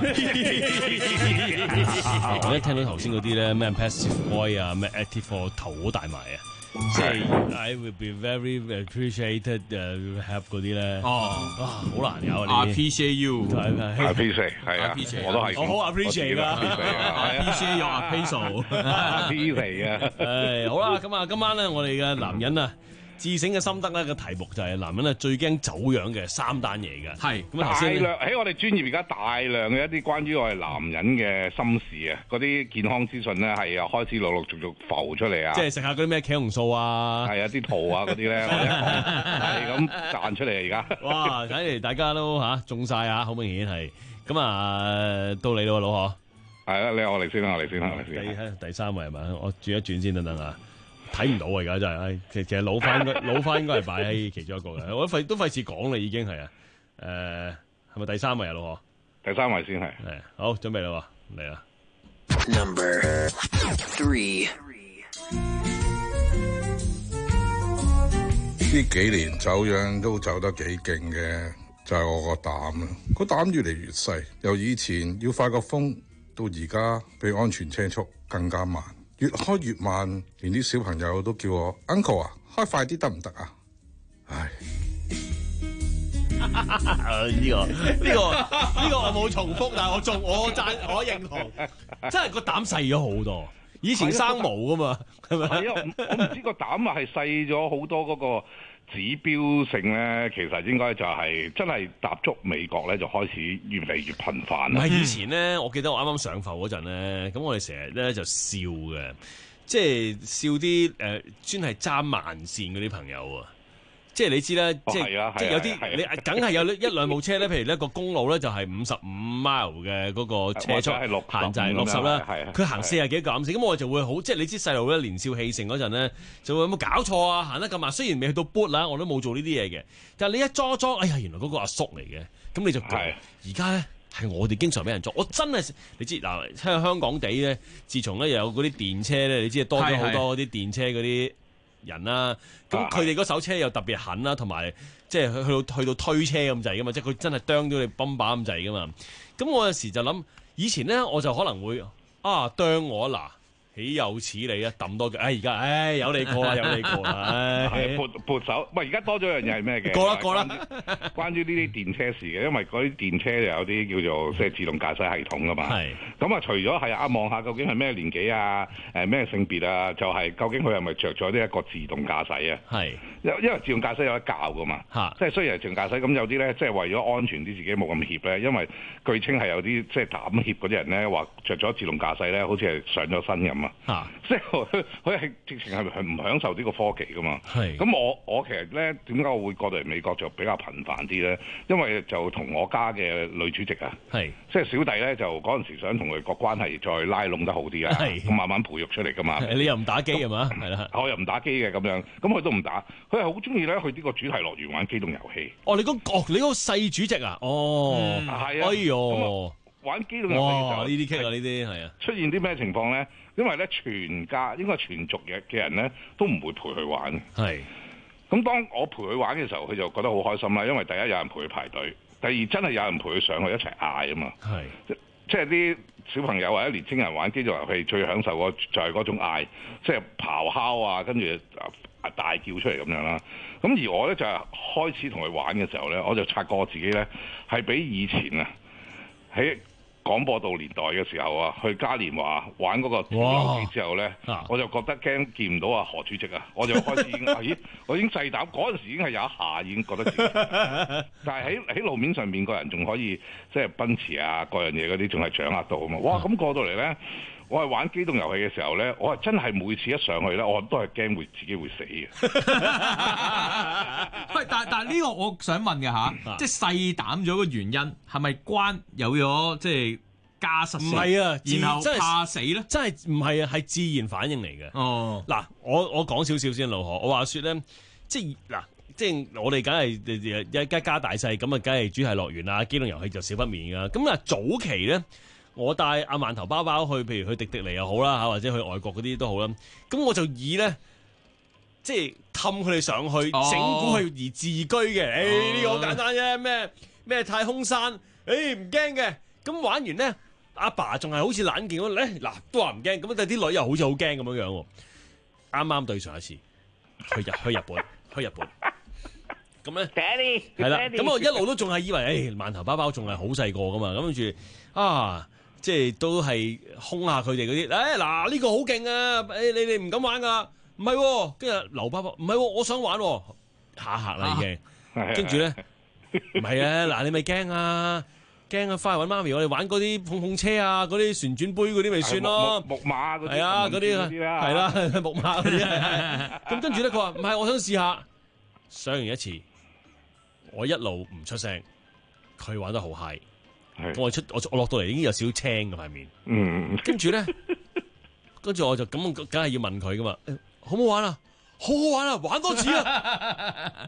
[SPEAKER 5] 我一聽到頭先嗰啲咧，咩 passive voice 啊，咩 active voice 頭好大埋啊！即係 I will be very appreciated help 嗰啲咧。哦，哇，好難搞啊！
[SPEAKER 2] appreciate you，appreciate
[SPEAKER 4] 係啊，我都係。
[SPEAKER 5] 我好 appreciate 啦
[SPEAKER 2] ，appreciate your appraisal，appreciate
[SPEAKER 5] 啊！誒，好啦，咁啊，今晚咧，我哋嘅男人啊。自省嘅心得咧，個題目就係男人啊最驚走樣嘅三單嘢嘅。係咁頭先
[SPEAKER 4] 大量喺我哋專業而家大量嘅一啲關於我哋男人嘅心事啊，嗰啲健康資訊咧係開始陸陸續續浮出嚟啊！
[SPEAKER 5] 即係食下嗰啲咩茄紅素啊，
[SPEAKER 4] 係啊啲圖啊嗰啲咧，係咁彈出嚟啊！而家
[SPEAKER 5] 哇，睇嚟大家都嚇中曬啊，好明顯係。咁啊，到你咯，老何。
[SPEAKER 4] 係啊，你我嚟先啦，我嚟先啦，我嚟先。
[SPEAKER 5] 第第三位係咪？我轉一轉先，等等啊。睇唔到啊！而家真係，其其實老翻老翻應該係擺喺其中一個嘅，我都費都費事講啦，已經係啊。誒，係咪第三位啊，老何？
[SPEAKER 4] 第三位先係。
[SPEAKER 5] 係，好，準備啦，嚟啦。
[SPEAKER 14] Number three。
[SPEAKER 21] 呢幾年走樣都走得幾勁嘅，就係我個膽啦。個膽越嚟越細，由以前要快過風，到而家比安全車速更加慢。越開越慢，連啲小朋友都叫我 Uncle 啊，開快啲得唔得啊？唉，
[SPEAKER 5] 呢個呢個呢個我冇重複，但係我仲我贊我認同，真係個膽細咗好多。以前生毛噶嘛，係咪？
[SPEAKER 4] 係啊，我唔知個膽啊係細咗好多嗰個指標性咧，其實應該就係真係踏足美國咧，就開始越嚟越頻繁啦。
[SPEAKER 5] 唔係以前咧，我記得我啱啱上浮嗰陣咧，咁我哋成日咧就笑嘅，即係笑啲誒、呃、專係揸慢線嗰啲朋友啊。即係你知咧，即係即係有啲你梗係有一兩部車咧，譬如呢個公路咧就係五十五 mile 嘅嗰個車速限制六十啦，佢行四十幾減四，咁我就會好即係你知細路咧年少氣盛嗰陣咧，就會有冇搞錯啊？行得咁慢，雖然未去到 boot 啦，我都冇做呢啲嘢嘅，但係你一裝裝，哎呀原來嗰個阿叔嚟嘅，咁你就而家咧係我哋經常俾人捉，我真係你知嗱，喺香港地咧，自從咧有嗰啲電車咧，你知多咗好多嗰啲電車嗰啲人啦，咁佢哋嗰手車又特別狠啦，同埋即係去去到去到推車咁滯噶嘛，即係佢真係啄到你泵把咁滯噶嘛。咁我有時就諗，以前咧我就可能會啊啄我嗱，豈有此理啊，揼多句，唉而家唉有你過啦，有你過啦，唉
[SPEAKER 4] 撥撥手，唔係而家多咗樣嘢係咩嘅？
[SPEAKER 5] 過啦過啦，
[SPEAKER 4] 關於呢啲電車事嘅，因為嗰啲電車就有啲叫做即係自動駕駛系統噶嘛。係。咁啊，除咗係啊望下究竟係咩年紀啊，誒咩性別啊，就係、是、究竟佢係咪着咗呢一個自動駕駛啊？係。因因為自動駕駛有得教噶嘛。嚇。即係雖然係自動駕駛，咁有啲咧即係為咗安全啲自己冇咁怯咧，因為據稱係有啲即係膽怯嗰啲人咧話着咗自動駕駛咧，好似係上咗身咁啊。嚇。即係佢佢係直情係係唔享受呢個科技噶嘛。係。咁我我其實咧點解我會過到嚟美國就比較頻繁啲咧？因為就同我家嘅女主席啊，係。即係小弟咧就嗰陣時想同佢個關係再拉攏得好啲啊，咁慢慢培育出嚟噶嘛。
[SPEAKER 5] 你又唔打機係嘛？係啦，
[SPEAKER 4] 我又唔打機嘅咁樣，咁佢都唔打，佢係好中意咧去呢個主題樂園玩機動遊戲。
[SPEAKER 5] 哦，你嗰哦你嗰個細主席啊？哦，係、嗯、啊。哎呦，
[SPEAKER 4] 玩機動遊戲嘅時候，
[SPEAKER 5] 呢啲劇啊，呢啲係啊。
[SPEAKER 4] 出現啲咩情況咧？因為咧全家應該全族嘅嘅人咧都唔會陪佢玩。係。咁當我陪佢玩嘅時候，佢就覺得好開心啦，因為第一有人陪佢排隊，第二真係有人陪佢上去一齊嗌啊嘛。係。即係啲小朋友或者年青人玩機動遊戲最享受嗰就係嗰種嗌，即係咆哮啊，跟住大叫出嚟咁樣啦。咁而我咧就係開始同佢玩嘅時候咧，我就察覺我自己咧係比以前啊喺廣播道年代嘅時候啊，去嘉年華玩嗰個跳樓機之後咧，我就覺得驚見唔到啊何主席啊，我就開始已經咦，我已經細膽嗰陣時已經係有一下已經覺得自己，但係喺喺路面上面個人仲可以即係奔馳啊各樣嘢嗰啲仲係掌握到啊嘛，哇咁過到嚟咧，我係玩機動遊戲嘅時候咧，我係真係每次一上去咧，我都係驚會自己會死嘅。
[SPEAKER 2] 喂，但但係呢個我想問嘅吓，即係細膽咗嘅原因係咪關有咗即係加實
[SPEAKER 5] 唔係啊，
[SPEAKER 2] 然後
[SPEAKER 5] 真係
[SPEAKER 2] 怕死咧，
[SPEAKER 5] 真係唔係啊，係自然反應嚟嘅。
[SPEAKER 2] 哦，
[SPEAKER 5] 嗱，我我講少少先，老何，我話説咧，即係嗱。即係我哋梗係一家家大細咁啊，梗係主題樂園啊、機動遊戲就少不免噶。咁啊早期咧，我帶阿饅頭包包去，譬如去迪迪尼又好啦嚇，或者去外國嗰啲都好啦。咁我就以咧，即係氹佢哋上去，整蠱佢而自居嘅。誒呢、哦欸呢個好簡單啫，咩咩太空山，誒唔驚嘅。咁玩完咧，阿爸仲係好似懶勁咁咧，嗱都話唔驚。咁但係啲女又好似好驚咁樣樣喎。啱啱對上一次去日去日本，去日本。咁咧，係啦，咁我一路都仲係以為，誒、哎，饅頭包包仲係好細個噶嘛，咁跟住啊，即係都係兇下佢哋嗰啲，誒、哎，嗱呢、這個好勁啊，誒、哎，你哋唔敢玩噶，唔係、啊，跟住劉包包，唔係、啊，我想玩、啊，嚇嚇啦已經，跟住咧，唔係啊，嗱你咪驚啊，驚啊，翻去搵媽咪，我哋玩嗰啲碰碰車啊，嗰啲旋轉杯嗰啲咪算咯，
[SPEAKER 4] 木馬嗰啲，
[SPEAKER 5] 係啊，嗰啲係啦，木馬嗰啲，咁跟住咧，佢話唔係，我想試下，上完一次。我一路唔出聲，佢玩得好嗨。我出我我落到嚟已經有少少青嘅塊面。嗯，跟住咧，跟住我就咁，梗係要問佢噶嘛，好唔好玩啊？好好玩啊！玩多次啊！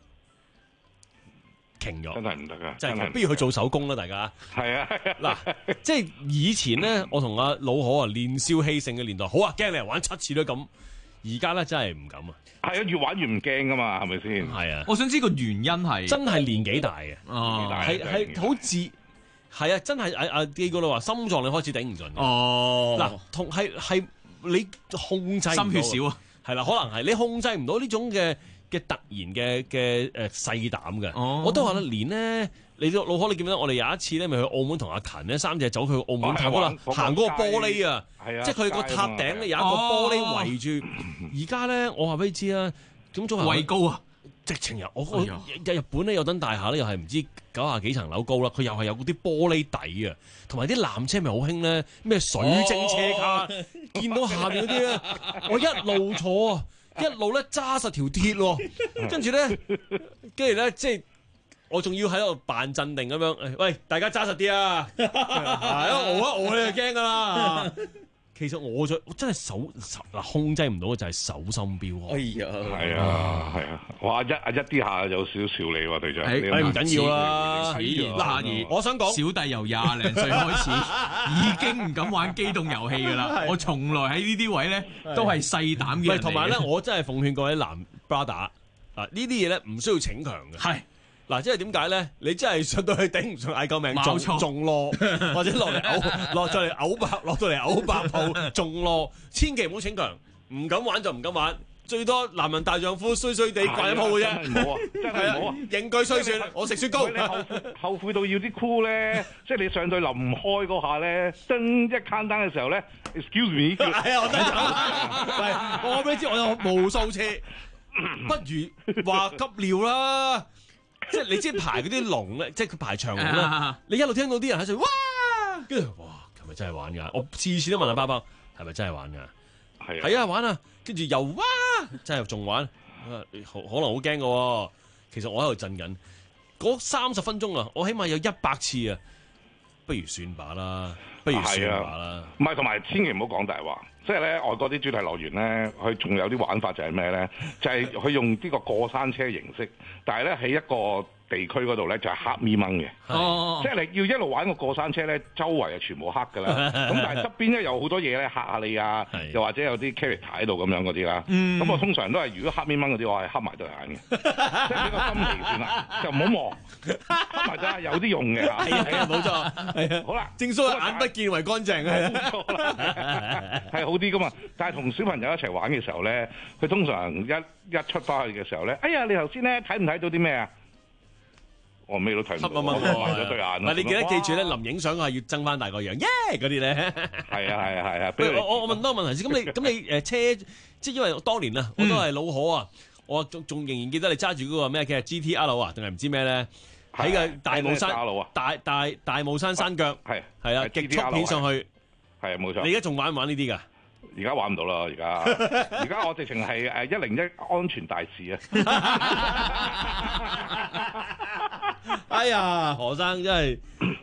[SPEAKER 5] 停咗，
[SPEAKER 4] 真係唔得噶，
[SPEAKER 5] 真係不如去做手工啦，大家。係
[SPEAKER 4] 啊，
[SPEAKER 5] 嗱，即係以前咧，我同阿老何啊年少氣盛嘅年代，好啊，驚你玩七次都咁。而家咧真係唔敢啊！
[SPEAKER 4] 係啊，越玩越唔驚噶嘛，係咪先？
[SPEAKER 5] 係啊，
[SPEAKER 2] 我想知個原因係
[SPEAKER 5] 真係年紀大嘅，係係好自係啊！真係阿阿基哥你話心臟你開始頂唔順
[SPEAKER 2] 哦。
[SPEAKER 5] 嗱，同係係你控制
[SPEAKER 2] 心血少啊，
[SPEAKER 5] 係啦，可能係你控制唔到呢種嘅嘅突然嘅嘅誒細膽嘅。
[SPEAKER 2] 哦，
[SPEAKER 5] 我都話啦，連咧你老可你記唔記得我哋有一次咧，咪去澳門同阿勤咧三隻走去澳門行嗰度行嗰個玻璃啊，即係佢個塔頂咧有一個玻璃圍住。而家咧，我話俾你知啊，咁早
[SPEAKER 2] 位高啊，
[SPEAKER 5] 直情有我我日日本咧有棟大廈咧，又係唔知九廿幾層樓高啦，佢又係有嗰啲玻璃底啊，同埋啲纜車咪好興咧，咩水晶車卡，見到下邊嗰啲咧，我一路坐啊，一路咧揸實條鐵喎，跟住咧，跟住咧即係。我仲要喺度扮鎮定咁樣，喂，大家揸實啲啊！係啊，我啊，我你就驚噶啦。其實我就真係手嗱控制唔到嘅就係手心標。哎呀，
[SPEAKER 4] 係啊，係啊，哇！一一啲下有少少你喎，隊長。
[SPEAKER 5] 誒唔緊要啦。
[SPEAKER 2] 嗱，
[SPEAKER 5] 我想講，
[SPEAKER 2] 小弟由廿零歲開始已經唔敢玩機動遊戲㗎啦。我從來喺呢啲位咧都係細膽嘅人嚟嘅。
[SPEAKER 5] 同埋咧，我真係奉勸各位男 brother 啊，呢啲嘢咧唔需要逞強嘅。係。嗱，即係點解咧？你真係上到去頂唔順嗌救命，仲仲落，或者落嚟嘔，落咗嚟嘔白，落到嚟嘔白泡，仲落，千祈唔好逞強，唔敢玩就唔敢玩，最多男人大丈夫衰衰地掛一鋪嘅啫。
[SPEAKER 4] 唔好啊，真係唔好啊，
[SPEAKER 5] 認句衰算，我食雪糕。
[SPEAKER 4] 你後後悔到要啲箍咧，即係你上到臨唔開嗰下咧，噔一攤單嘅時候咧 ，excuse me，
[SPEAKER 5] 係啊，我真係，我俾你知，我有無數次，不如話急尿啦。即係你知排嗰啲龍咧，即係佢排長龍啦。你一路聽到啲人喺度哇，跟住哇，係咪真係玩㗎？我次次都問阿包包，係咪真係玩㗎？係啊，係啊，玩啊！跟住又哇，真係仲玩，可能好驚㗎。其實我喺度震緊，嗰三十分鐘啊，我起碼有一百次啊，不如算吧啦，不如算吧啦。
[SPEAKER 4] 唔係，同埋千祈唔好講大話。即係咧，外國啲主題樂園咧，佢仲有啲玩法就係咩咧？就係、是、佢用呢個過山車形式，但係咧喺一個地區嗰度咧就係黑咪掹嘅，即係你要一路玩個過山車咧，周圍係全部黑㗎啦。咁但係側邊咧有好多嘢咧嚇下你啊，又或者有啲 character 喺度咁樣嗰啲啦。咁、嗯、我通常都係如果黑咪掹嗰啲，我係黑埋對眼嘅，即係俾個心嚟算啦，就唔好望，黑埋對眼有啲用嘅嚇。
[SPEAKER 5] 係啊，冇錯，係啊。好啦，正所謂眼不見為乾淨啊，冇錯
[SPEAKER 4] 啦，係好啲噶嘛。但係同小朋友一齊玩嘅時候咧，佢通常一一出翻去嘅時候咧，哎呀，你頭先咧睇唔睇到啲咩啊？我咩都睇唔到，埋咗對眼。
[SPEAKER 5] 唔係你記得記住咧，臨影相係要增翻大個樣，耶嗰啲咧。
[SPEAKER 4] 係啊係啊係啊！
[SPEAKER 5] 不如我我問多個問題先，咁你咁你誒車，即係因為當年啊，我都係老可啊，我仲仲仍然記得你揸住嗰個咩嘅 G T R 啊，定係唔知咩咧？喺個大帽山大大大帽山山腳，係係啊，極速片上去，
[SPEAKER 4] 係冇錯。
[SPEAKER 5] 你而家仲玩唔玩呢啲㗎？
[SPEAKER 4] 而家玩唔到啦！而家而家我直情係誒一零一安全大使啊！
[SPEAKER 5] 哎呀，何生真係，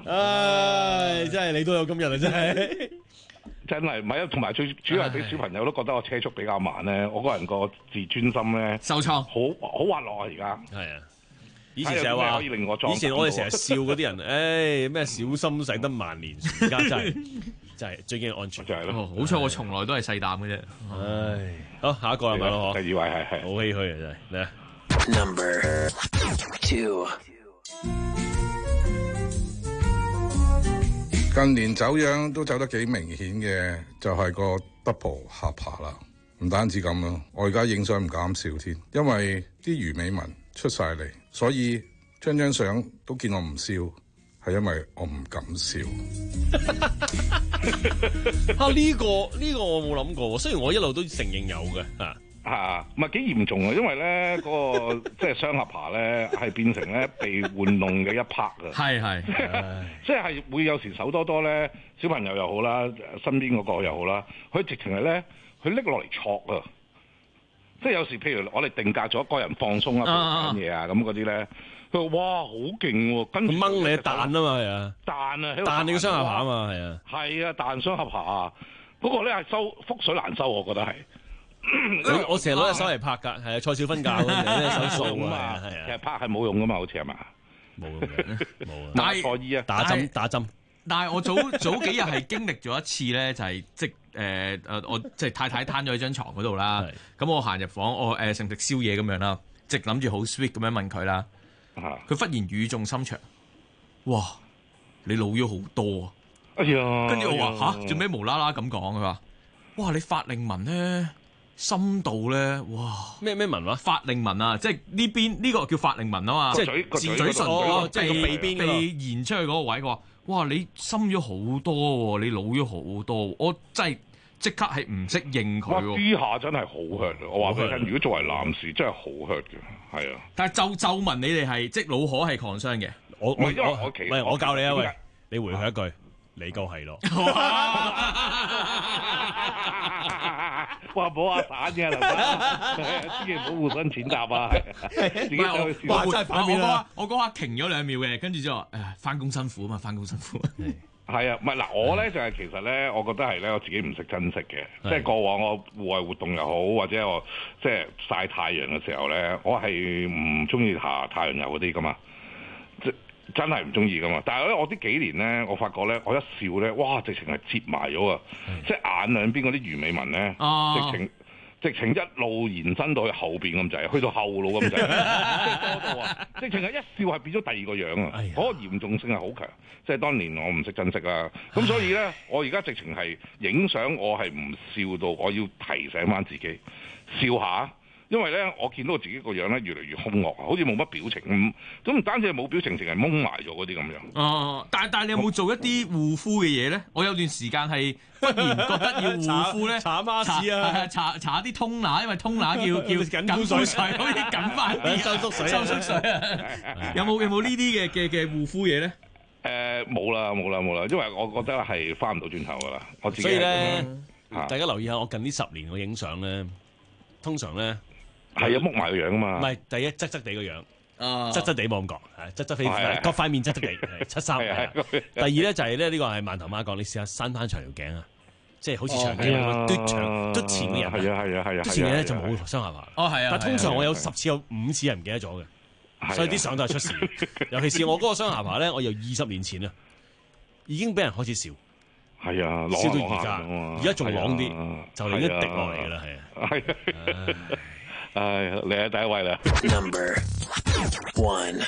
[SPEAKER 5] 唉，真係你都有今日啊！真係。
[SPEAKER 4] 真係唔係啊，同埋最主要係俾小朋友都覺得我車速比較慢咧，我個人個自尊心咧
[SPEAKER 2] 受創，
[SPEAKER 4] 好好滑落啊！而家
[SPEAKER 5] 係啊，以前成日話，以前我哋成日笑嗰啲人，誒咩小心駛得萬年船，而家真係真係最緊要安全，
[SPEAKER 4] 就係咯。
[SPEAKER 2] 好彩我從來都係細膽嘅啫。
[SPEAKER 5] 唉，好下一個係咪咯？
[SPEAKER 4] 第二位係係
[SPEAKER 5] 好唏噓啊！真係嚟啊
[SPEAKER 14] Number two。
[SPEAKER 21] 近年走樣都走得幾明顯嘅，就係個 double 下巴啦。唔單止咁咯，我而家影相唔敢笑添，因為啲魚尾紋出晒嚟，所以張張相都見我唔笑，係因為我唔敢笑。
[SPEAKER 5] 啊呢個呢個我冇諗過，雖然我一路都承認有嘅嚇。
[SPEAKER 4] 嚇，唔係幾嚴重啊！因為咧嗰、那個即係雙下巴咧，係變成咧被玩弄嘅一 part 啊！
[SPEAKER 2] 係係，
[SPEAKER 4] 即係會有時手多多咧，小朋友又好啦，身邊嗰個又好啦，佢直情係咧，佢拎落嚟戳啊！即係有時譬如我哋定格咗個人放鬆啊，講嘢啊咁嗰啲咧，佢話哇好勁喎，跟住
[SPEAKER 5] 掹你一彈啊嘛係啊，
[SPEAKER 4] 彈啊，
[SPEAKER 5] 彈你個雙下巴啊嘛係啊，
[SPEAKER 4] 係啊彈雙下巴啊，不過咧係收覆水難收，我覺得係。
[SPEAKER 5] 我我成日攞隻手嚟拍㗎，係啊，蔡少芬教嗰陣咧手掃啊嘛，係啊，
[SPEAKER 4] 其實拍係冇用㗎嘛，好似係嘛？
[SPEAKER 5] 冇用嘅，冇啊。
[SPEAKER 2] 但係
[SPEAKER 4] 錯意啊，
[SPEAKER 5] 打針打針。
[SPEAKER 2] 但係我早早幾日係經歷咗一次咧，就係即誒誒，我即係太太攤咗喺張床嗰度啦。咁我行入房，我誒食唔食宵夜咁樣啦，即係諗住好 sweet 咁樣問佢啦。佢忽然語重心長，哇！你老咗好多啊！
[SPEAKER 4] 哎呀，
[SPEAKER 2] 跟住我話吓，做咩無啦啦咁講？佢話：哇！你法令紋咧〜深度咧，哇！
[SPEAKER 5] 咩咩紋話？
[SPEAKER 2] 法令紋啊，即係呢邊呢個叫法令紋啊嘛，
[SPEAKER 4] 即係嘴
[SPEAKER 2] 嘴唇嗰
[SPEAKER 5] 即係個鼻邊
[SPEAKER 2] 鼻延出去嗰個位。佢話：哇！你深咗好多喎，你老咗好多，我真係即刻係唔識應佢喎。
[SPEAKER 4] 呢下真係好 hurt 啊！我話俾你聽，如果作為男士真係好 hurt 嘅，係啊。
[SPEAKER 2] 但係皺皺紋你哋係即係腦殼係抗傷嘅。
[SPEAKER 5] 我我
[SPEAKER 4] 因為我其
[SPEAKER 5] 唔係我教你啊喂，你回佢一句，你夠係咯。
[SPEAKER 4] 哇！冇阿散嘅啦，千祈唔好互相踐踏啊！自己走去
[SPEAKER 2] 笑。真係反面啦！我嗰下停咗兩秒嘅，跟住之後誒翻工辛苦啊嘛，翻工辛苦。
[SPEAKER 4] 係啊，唔係嗱，我咧就係其實咧，我覺得係咧，我自己唔識珍惜嘅。即係過往我戶外活動又好，或者我即係曬太陽嘅時候咧，我係唔中意下太陽油嗰啲噶嘛。即真係唔中意噶嘛，但係咧我呢幾年咧，我發覺咧，我一笑咧，哇，直情係折埋咗啊！即係眼兩邊嗰啲魚尾紋咧，直情直情一路延伸到去後邊咁滯，去到後腦咁滯，即係多到啊！直情係一笑係變咗第二個樣啊！嗰、哎、個嚴重性係好強，即係當年我唔識珍惜啦。咁所以咧，我而家直情係影相，我係唔笑到，我要提醒翻自己笑下。因為咧，我見到我自己個樣咧越嚟越兇惡，好似冇乜表情咁，都唔單止係冇表情，淨係蒙埋咗嗰啲咁樣。
[SPEAKER 2] 哦、呃，但係但係你有冇做一啲護膚嘅嘢咧？我有段時間係忽然覺得要護膚咧，
[SPEAKER 5] 搽孖士啊，
[SPEAKER 2] 搽搽啲通拿，因為通拿叫叫緊膚水，可以緊翻啲
[SPEAKER 5] 收縮水，
[SPEAKER 2] 收縮水啊！有冇有冇呢啲嘅嘅嘅護膚嘢咧？
[SPEAKER 4] 誒冇啦冇啦冇啦，因為我覺得係翻唔到轉頭噶啦。我自己
[SPEAKER 5] 所以咧，大家留意下，我近呢十年我影相咧，通常咧。
[SPEAKER 4] 係啊，剝埋個樣啊嘛！
[SPEAKER 5] 唔係，第一側側地個樣，側側地冇咁講，係側側飛，各塊面側側地，七三。第二咧就係咧呢個係饅頭媽講，你試下伸翻長條頸啊，即係好似長頸咁嘟長嘟前嘅人。
[SPEAKER 4] 係啊係啊係啊！
[SPEAKER 5] 嘟前嘅咧就冇雙下巴。
[SPEAKER 2] 哦係啊！
[SPEAKER 5] 但通常我有十次有五次係唔記得咗嘅，所以啲相都係出事。尤其是我嗰個雙下巴咧，我由二十年前啊已經俾人開始笑。
[SPEAKER 4] 係啊，
[SPEAKER 5] 笑到而家，而家仲朗啲，就嚟一滴落嚟㗎啦，係啊。
[SPEAKER 4] 係。唉，你係第一位啦。
[SPEAKER 14] Number one，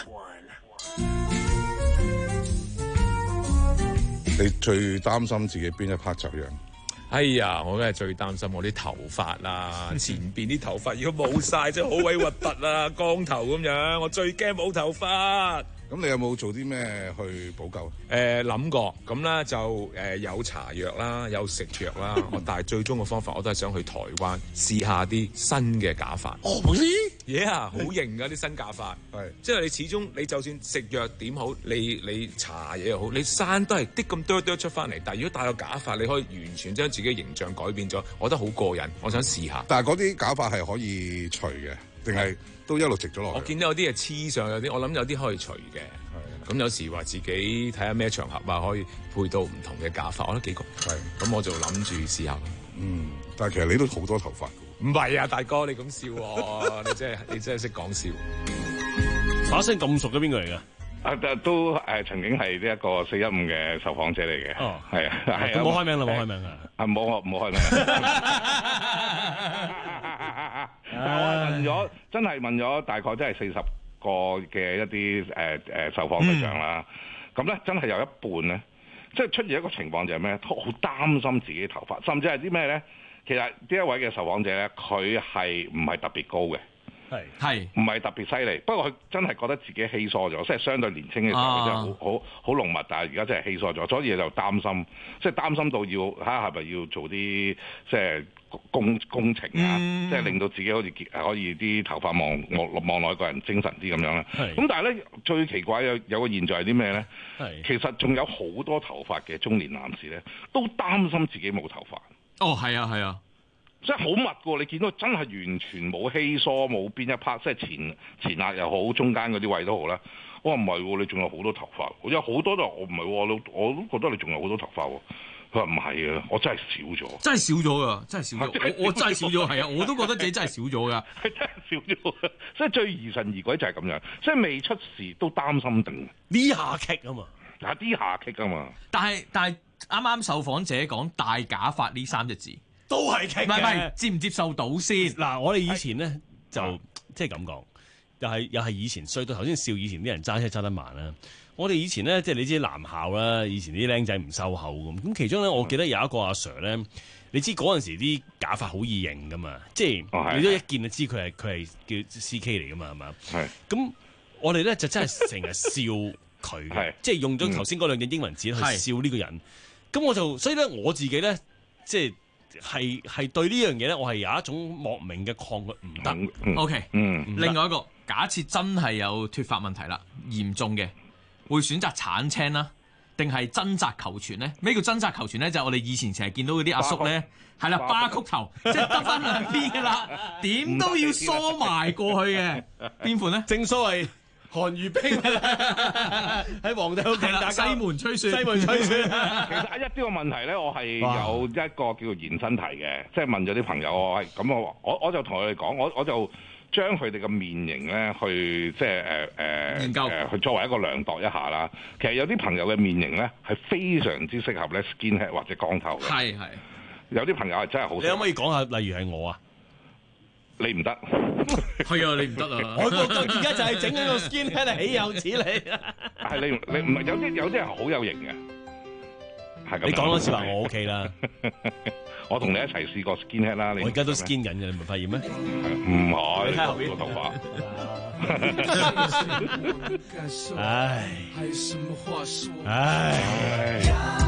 [SPEAKER 21] 你最擔心自己邊一 part 走樣？
[SPEAKER 3] 哎呀，我梗係最擔心我啲頭髮啦，前邊啲頭髮如果冇晒，真係好鬼核突啊，光頭咁樣，我最驚冇頭髮。
[SPEAKER 21] 咁你有冇做啲咩去補救？
[SPEAKER 3] 誒諗、呃、過，咁咧就誒、呃、有搽藥啦，有食藥啦。我但係最終嘅方法，我都係想去台灣試下啲新嘅假髮。
[SPEAKER 21] 哦，冇事。
[SPEAKER 3] Yeah， 好型㗎啲新假髮。係，即係你始終你就算食藥點好，你你搽嘢又好，你生都係啲咁多多出翻嚟。但係如果戴個假髮，你可以完全將自己嘅形象改變咗，我覺得好過癮。我想試下。
[SPEAKER 21] 但係嗰啲假髮係可以除嘅，定係都一路直咗落去？
[SPEAKER 3] 我見到有啲係黐上，有啲我諗有啲可以除嘅。 咁有時話自己睇下咩場合啊，可以配到唔同嘅假髮，我覺得幾個係。咁我就諗住試下。
[SPEAKER 21] 嗯，但係其實你都好多頭髮㗎。
[SPEAKER 3] 唔係啊，大哥你咁笑喎，你真係你真係識講笑。
[SPEAKER 5] 把聲咁熟嘅邊個嚟㗎？
[SPEAKER 4] 啊，都誒曾經係呢一個四一五嘅受訪者嚟嘅。哦，係啊，係啊。
[SPEAKER 5] 冇開名啦，冇開名啊。
[SPEAKER 4] 啊，冇我冇開名。但係我係問咗，真係問咗大概真係四十個嘅一啲誒誒受訪對象啦。咁咧、嗯、真係有一半咧，即係出現一個情況就係咩？好擔心自己頭髮，甚至係啲咩咧？其實呢一位嘅受訪者咧，佢係唔係特別高嘅？係係唔係特別犀利？不過佢真係覺得自己稀疏咗，即係相對年輕嘅時候，佢、啊、真係好好好濃密，但係而家真係稀疏咗，所以就擔心，即係擔心到要睇下係咪要做啲即係工工程啊，嗯、即係令到自己好似可以啲頭髮望望望落個人精神啲咁樣啦。咁但係咧最奇怪有有個現象係啲咩咧？其實仲有好多頭髮嘅中年男士咧，都擔心自己冇頭髮。
[SPEAKER 2] 哦，係啊，係啊。
[SPEAKER 4] 即係好密㗎，你見到真係完全冇稀疏，冇邊一 part，即係前前額又好，中間嗰啲位都好啦。我話唔係喎，你仲有好多頭髮，我有好多都我唔係喎，我我都覺得你仲有好多頭髮喎。佢話唔係啊，我真係少咗，
[SPEAKER 2] 真係少咗㗎，真係少咗。我我真係少咗，係啊，我都覺得自己真係少咗㗎，
[SPEAKER 4] 係真係少咗。所以最疑神疑鬼就係咁樣，即係未出事都擔心定
[SPEAKER 5] 呢下棘啊嘛，
[SPEAKER 4] 嗱啲下棘啊嘛。
[SPEAKER 2] 但係但係啱啱受訪者講戴假髮呢三隻字。
[SPEAKER 5] 都係棘嘅，
[SPEAKER 2] 唔係唔係接唔接受到先？
[SPEAKER 5] 嗱，我哋以前咧就即係咁講，又係又係以前衰到頭先笑，以前啲人揸車揸得慢啦。我哋以前咧，即係你知男校啦，以前啲僆仔唔收口咁。咁其中咧，我記得有一個阿 Sir 咧，你知嗰陣時啲假髮好易認噶嘛，即係你都一見就知佢係佢係叫 C K 嚟噶嘛，係嘛？係。咁我哋咧就真係成日笑佢，即係用咗頭先嗰兩隻英文字去笑呢個人。咁我就所以咧我自己咧即係。係係對呢樣嘢咧，我係有一種莫名嘅抗拒，唔得。
[SPEAKER 2] 嗯、o、okay, K，
[SPEAKER 4] 嗯，
[SPEAKER 2] 另外一個假設真係有脫髮問題啦，嚴重嘅，會選擇鏟青啦，定係掙扎求全咧？咩叫掙扎求全咧？就係、我哋以前成日見到嗰啲阿叔咧，係啦，巴曲頭，即係得翻兩邊噶啦，點都要梳埋過去嘅，邊款咧？
[SPEAKER 5] 正所謂。韓愈兵喺皇帝屋企打
[SPEAKER 2] 西門吹雪，
[SPEAKER 5] 西門吹雪。
[SPEAKER 4] 其實一呢個問題咧，我係有一個叫做延伸題嘅，即係問咗啲朋友，我係咁我我我就同佢哋講，我我就將佢哋嘅面型咧，去即係誒誒研究誒，去作為一個量度一下啦。其實有啲朋友嘅面型咧係非常之適合咧 skinhead 或者光頭嘅。
[SPEAKER 2] 係係。
[SPEAKER 4] 有啲朋友係真係好。
[SPEAKER 5] 你可唔可以講下，例如係我啊？
[SPEAKER 4] 你唔得，
[SPEAKER 2] 係啊，你唔得啊！
[SPEAKER 5] 我我而家就係整緊個 skinhead 係豈有此理。
[SPEAKER 4] 係你你唔係有啲有啲人好有型嘅，係咁。
[SPEAKER 5] 你講多次話我 OK 啦，
[SPEAKER 4] 我同你一齊試過 skinhead 啦。
[SPEAKER 5] 我而家都 skin 緊嘅，你唔發現咩？
[SPEAKER 4] 唔係，睇後邊個頭
[SPEAKER 5] 髮。唉，唉。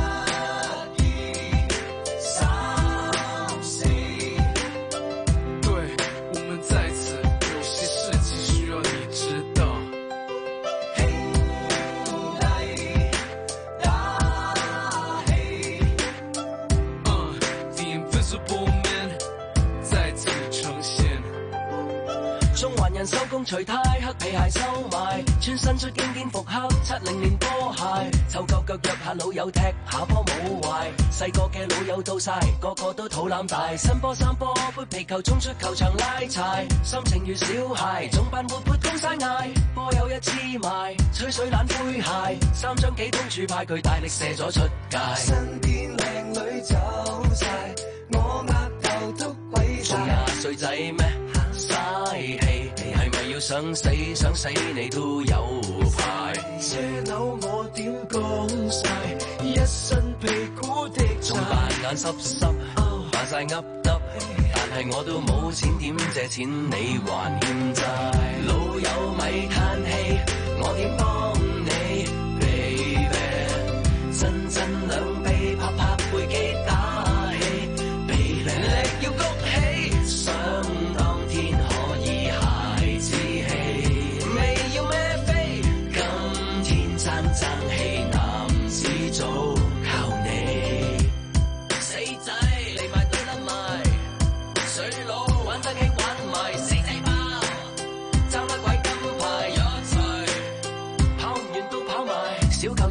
[SPEAKER 6] 收工除呔，黑皮鞋收埋，穿新出經典復刻七零年波鞋，湊夠腳約下老友踢下波冇壞，細個嘅老友到晒，個個都肚腩大，新波三波杯皮球衝出球場拉柴，心情如小孩，總扮活潑通晒嗌，波有一黐埋，吹水懶灰鞋，三張幾公主派佢大力射咗出界，身邊靚女走晒，我額頭都毀晒，仲廿歲仔咩？嘥氣，你係咪要想死想死你都有排？車樓我點講晒，一身屁股的仲扮眼濕濕，扮晒噏耷，但係我都冇錢點借錢你還欠債？老友咪嘆氣，我點幫你 baby？ 真真兩臂拍拍背肌打氣 baby， 力要谷起想當天可以孩子氣，未要孭飛，今天爭爭氣男子組靠你，死仔你埋對得埋，水佬玩得起玩埋，死仔包爭乜鬼金牌一齊，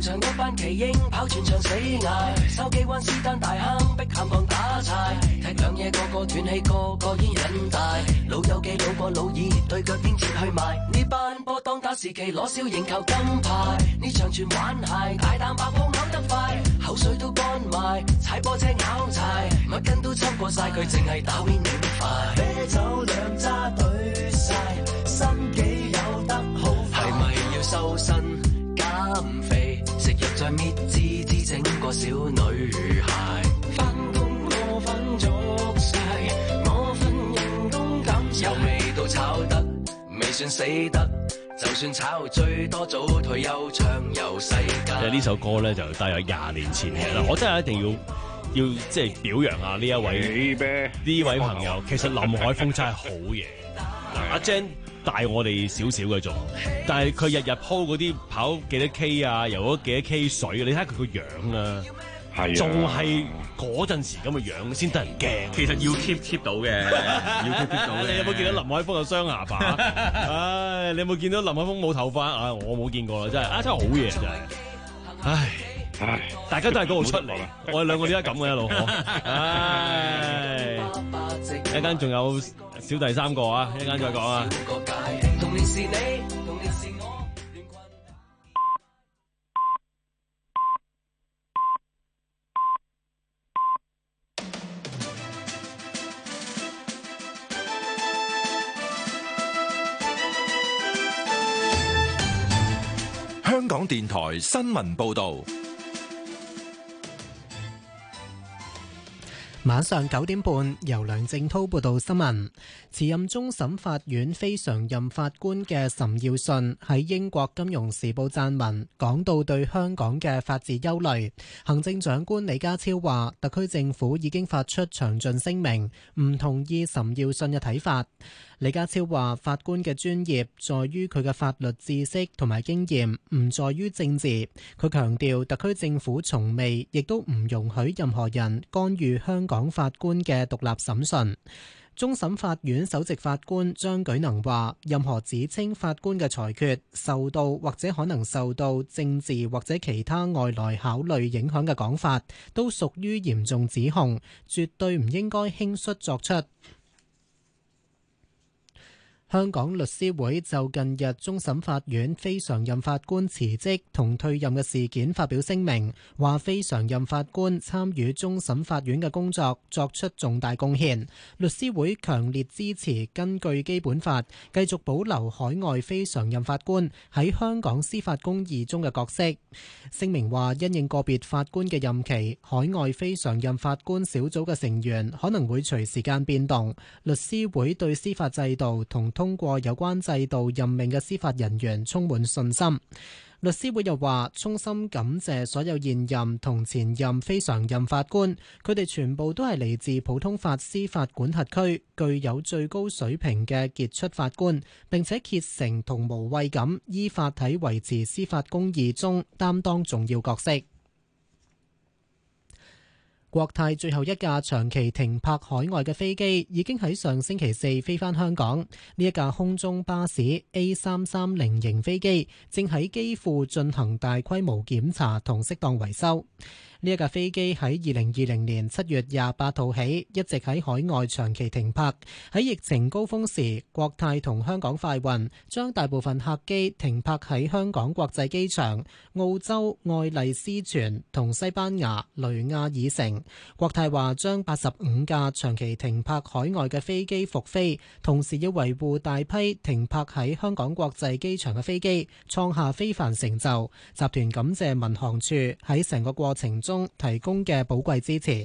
[SPEAKER 6] 場一班奇英跑全場死捱，筲箕灣斯丹大坑碧咸巷打柴，踢兩嘢個個斷氣，個個煙癮大，老友記老過老二，對腳癲切去埋，呢班波當打時期攞小型球金牌，呢場全玩鞋，大啖爆泡嘔得快，口水都乾埋，踩波車拗柴，乜根都抽過晒，佢淨係打 winning 快，啤酒兩揸對晒，心機有得好快，係咪要收身減肥？食藥再搣枝枝整個小女孩，返工我瞓足晒，我份人工減又未到炒得，未算死得。就算炒最多早退休，暢遊世界。
[SPEAKER 5] 其實呢首歌咧就大約廿年前嘅啦，我真係一定要要即係表揚下呢一位呢位朋友。其實林海峰真係好嘢。阿 Jen 大我哋少少嘅仲，但係佢日日 po 嗰啲跑幾多 K 啊，游咗幾多 K 水，你睇下佢個樣啊！仲係嗰陣時咁嘅樣先得人驚。
[SPEAKER 2] 其實要 keep keep 到嘅，要 keep keep 到嘅。
[SPEAKER 5] 你有冇見到林海峰有雙牙把？唉，你有冇見到林海峰冇頭髮？啊，我冇見過啦，真係啊，真係好嘢真係。唉唉，大家都係嗰度出嚟，我哋兩個點解咁嘅一路可？唉，一陣間仲有小弟三個啊，一陣間再講啊。童年是你，童年是我。
[SPEAKER 7] 香港電台新聞報導，
[SPEAKER 8] 晚上九點半，由梁正滔報道新聞。辭任終審法院非常任法官嘅岑耀信喺英國金融時報撰文，講到對香港嘅法治憂慮。行政長官李家超話，特區政府已經發出詳盡聲明，唔同意岑耀信嘅睇法。李家超話，法官嘅專業在於佢嘅法律知識同埋經驗，唔在於政治。佢強調，特區政府從未亦都唔容許任何人干預香港法官嘅獨立審訊。終審法院首席法官張舉能話，任何指稱法官嘅裁決受到或者可能受到政治或者其他外來考慮影響嘅講法，都屬於嚴重指控，絕對唔應該輕率作出。香港律師會就近日終審法院非常任法官辭職同退任嘅事件發表聲明，話非常任法官參與終審法院嘅工作作出重大貢獻，律師會強烈支持根據基本法繼續保留海外非常任法官喺香港司法公義中嘅角色。聲明話，因應個別法官嘅任期，海外非常任法官小組嘅成員可能會隨時間變動，律師會對司法制度同通過有關制度任命嘅司法人員充滿信心。律師會又話，衷心感謝所有現任同前任非常任法官，佢哋全部都係嚟自普通法司法管轄區，具有最高水平嘅傑出法官，並且竭誠同無畏咁依法喺維持司法公義中擔當重要角色。國泰最後一架長期停泊海外嘅飛機已經喺上星期四飛返香港。呢一架空中巴士 A 三三零型飛機正喺機庫進行大規模檢查同適當維修。呢一架飛機喺二零二零年七月廿八號起一直喺海外長期停泊。喺疫情高峰時，國泰同香港快運將大部分客機停泊喺香港國際機場、澳洲愛麗絲泉同西班牙雷亞爾城。國泰話將八十五架長期停泊海外嘅飛機復飛，同時要維護大批停泊喺香港國際機場嘅飛機，創下非凡成就。集團感謝民航處喺成個過程中提供嘅寶貴支持。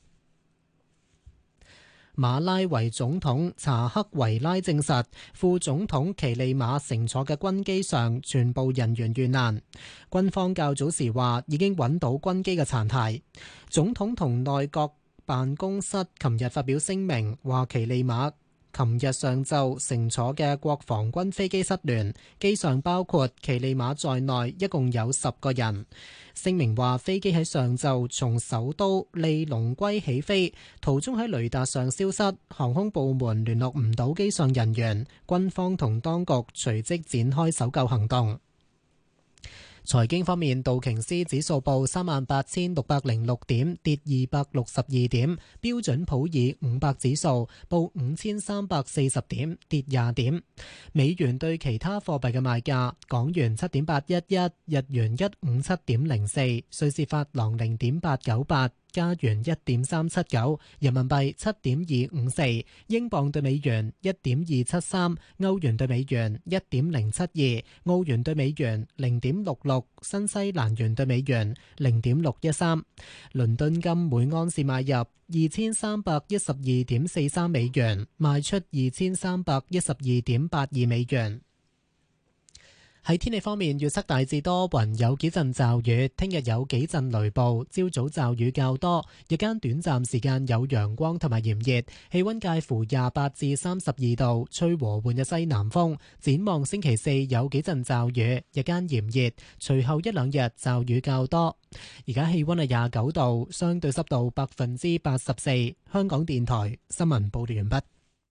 [SPEAKER 8] 馬拉維總統查克維拉證實，副總統奇利馬乘坐嘅軍機上全部人員遇難。軍方較早時話已經揾到軍機嘅殘骸。總統同內閣辦公室琴日發表聲明，話奇利馬琴日上晝乘坐嘅國防軍飛機失聯，機上包括奇利馬在內一共有十個人。聲明話，飛機喺上晝從首都利龍歸起飛，途中喺雷達上消失，航空部門聯絡唔到機上人員，軍方同當局隨即展開搜救行動。 財經方面，道瓊斯指數報三萬八千六百零六點，跌二百六十二點；標準普爾五百指數報五千三百四十點，跌廿點。美元對其他貨幣嘅賣價：港元七點八一一，日元一五七點零四，瑞士法郎零點八九八。加元一點三七九，人民幣七點二五四，英鎊對美元一點二七三，歐元對美元一點零七二，澳元對美元零點六六，新西蘭元對美元零點六一三。倫敦金每盎司買入二千三百一十二點四三美元，賣出二千三百一十二點八二美元。喺天氣方面，預測大致多雲，有幾陣驟雨。聽日有幾陣雷暴，朝早驟雨較多，日間短暫時間有陽光同埋炎熱，氣溫介乎廿八至三十二度，吹和緩嘅西南風。展望星期四有幾陣驟雨，日間炎熱，隨後一兩日驟雨較多。而家氣溫係廿九度，相對濕度百分之八十四。香港電台新聞報道完畢。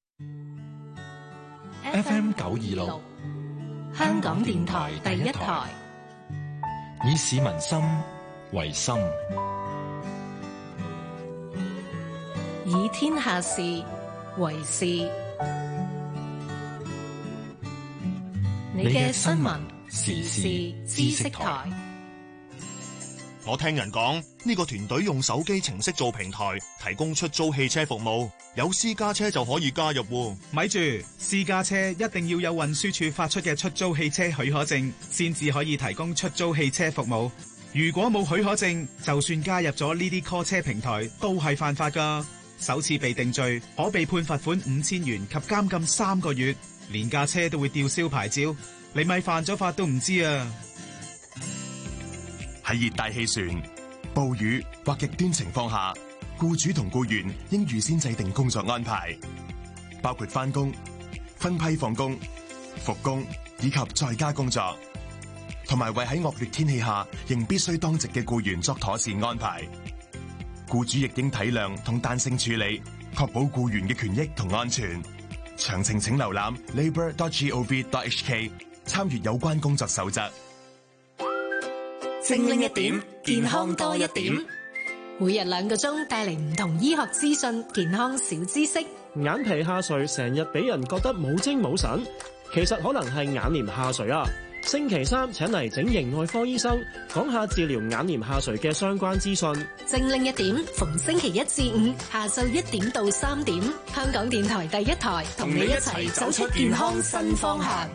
[SPEAKER 7] F M 九二六。
[SPEAKER 12] 香港電台第一台，
[SPEAKER 7] 以市民心為心，
[SPEAKER 12] 以天下事為事。你嘅新聞時事知識台。
[SPEAKER 9] 我聽人講，呢個團隊用手機程式做平台，提供出租汽車服務，有私家車就可以加入喎。
[SPEAKER 22] 咪住，私家車一定要有運輸署發出嘅出租汽車許可證，先至可以提供出租汽車服務。如果冇許可證，就算加入咗呢啲 call 車平台，都係犯法㗎。首次被定罪，可被判罰款五千元及監禁三個月，連架車都會吊銷牌照。你咪犯咗法都唔知啊！
[SPEAKER 9] 喺熱帶氣旋、暴雨或極端情況下，僱主同僱員應預先制定工作安排，包括返工、分批放工、復工以及在家工作，同埋為喺惡劣天氣下仍必須當值嘅僱員作妥善安排。僱主亦應體諒同彈性處理，確保僱員嘅權益同安全。詳情請瀏覽 labour dot gov dot h k 參閱有關工作守則。
[SPEAKER 12] 精靈一點，健康多一點。每日兩個鐘帶嚟唔同醫學資訊、健康小知識。
[SPEAKER 23] 眼皮下垂成日俾人覺得冇精冇神，其實可能係眼簾下垂啊！星期三請嚟整形外科醫生講下治療眼簾下垂嘅相關資訊。
[SPEAKER 12] 精靈一點，逢星期一至五下晝一點到三點，香港電台第一台同你一齊走出健康新方向。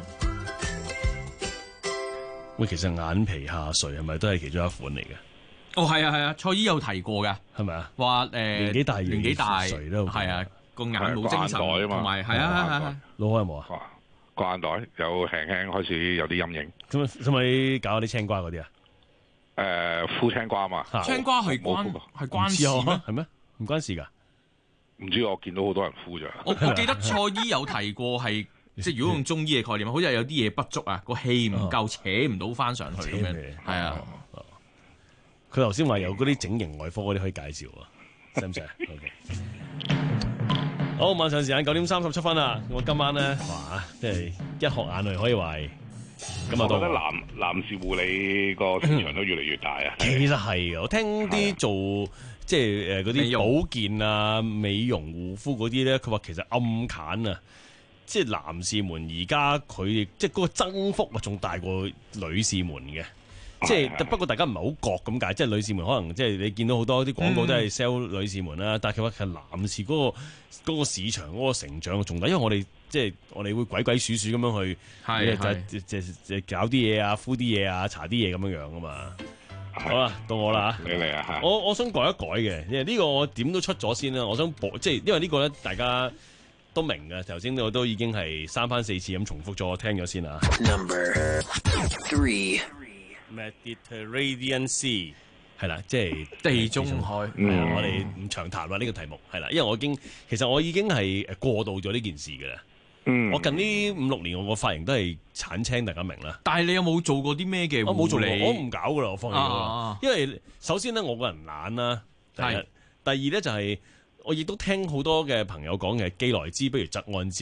[SPEAKER 5] 喂，其實眼皮下垂係咪都係其中一款嚟嘅？
[SPEAKER 2] 哦，係啊，係啊，蔡醫有提過㗎，
[SPEAKER 5] 係咪啊？
[SPEAKER 2] 話誒
[SPEAKER 5] 年紀大，
[SPEAKER 2] 年紀大，
[SPEAKER 5] 垂都
[SPEAKER 2] 係啊，個眼冇精神，同埋係啊，係係係。
[SPEAKER 5] 老開有冇啊？
[SPEAKER 4] 個眼袋有輕輕開始有啲陰影。
[SPEAKER 5] 咁使唔使搞啲青瓜嗰啲啊？
[SPEAKER 4] 誒，敷青瓜嘛。
[SPEAKER 2] 青瓜係關係關事咩？
[SPEAKER 5] 係咩？唔關事㗎？
[SPEAKER 4] 唔知我見到好多人敷咋。
[SPEAKER 2] 我我記得蔡醫有提過係。即係如果用中醫嘅概念，好似有啲嘢不足啊，個氣唔夠，扯唔到翻上去咁樣。係啊，
[SPEAKER 5] 佢頭先話有嗰啲整形外科嗰啲可以介紹啊，使唔使啊 ？OK。好，晚上時間九點三十七分啦。我今晚咧，哇，即係一殼眼淚可以話係。咁啊，
[SPEAKER 4] 我覺得男男士護理個市場都越嚟越大啊。
[SPEAKER 5] 其實係嘅，我聽啲做即係誒嗰啲保健啊、美容護膚嗰啲咧，佢話其實暗揀啊。即係男士們而家佢即係嗰個增幅啊，仲大過女士們嘅。即係不過大家唔係好覺咁解，即係女士們可能即係你見到好多啲廣告都係 sell 女士們啦，嗯、但係佢話其實男士嗰、嗰個嗰個市場嗰個成長仲大，因為我哋即係我哋會鬼鬼祟祟咁樣去，就就就搞啲嘢啊，敷啲嘢啊，搽啲嘢咁樣樣噶嘛。好啦，到我啦嚇，
[SPEAKER 4] 你嚟啊！
[SPEAKER 5] 我我想改一改嘅，因為呢個我點都出咗先啦。我想補，即係因為呢個咧大家都明嘅，頭先我都已經係三番四次咁重複咗，我聽咗先啊。
[SPEAKER 14] Number three
[SPEAKER 5] Mediterranean Sea 係啦，即係
[SPEAKER 2] 地中海。
[SPEAKER 5] 係啊，我哋唔長談啦呢個題目係啦，因為我已經其實我已經係誒過渡咗呢件事嘅啦。嗯，我近呢五六年我個髮型都係鏟青，大家明啦。
[SPEAKER 2] 但係你有冇做過啲咩嘅？
[SPEAKER 5] 我冇做過，我唔搞噶啦，我放棄咗。啊、因為首先咧，我個人懶啦，第一，第二咧就係、是。我亦都聽好多嘅朋友講嘅，既來之不如則安之。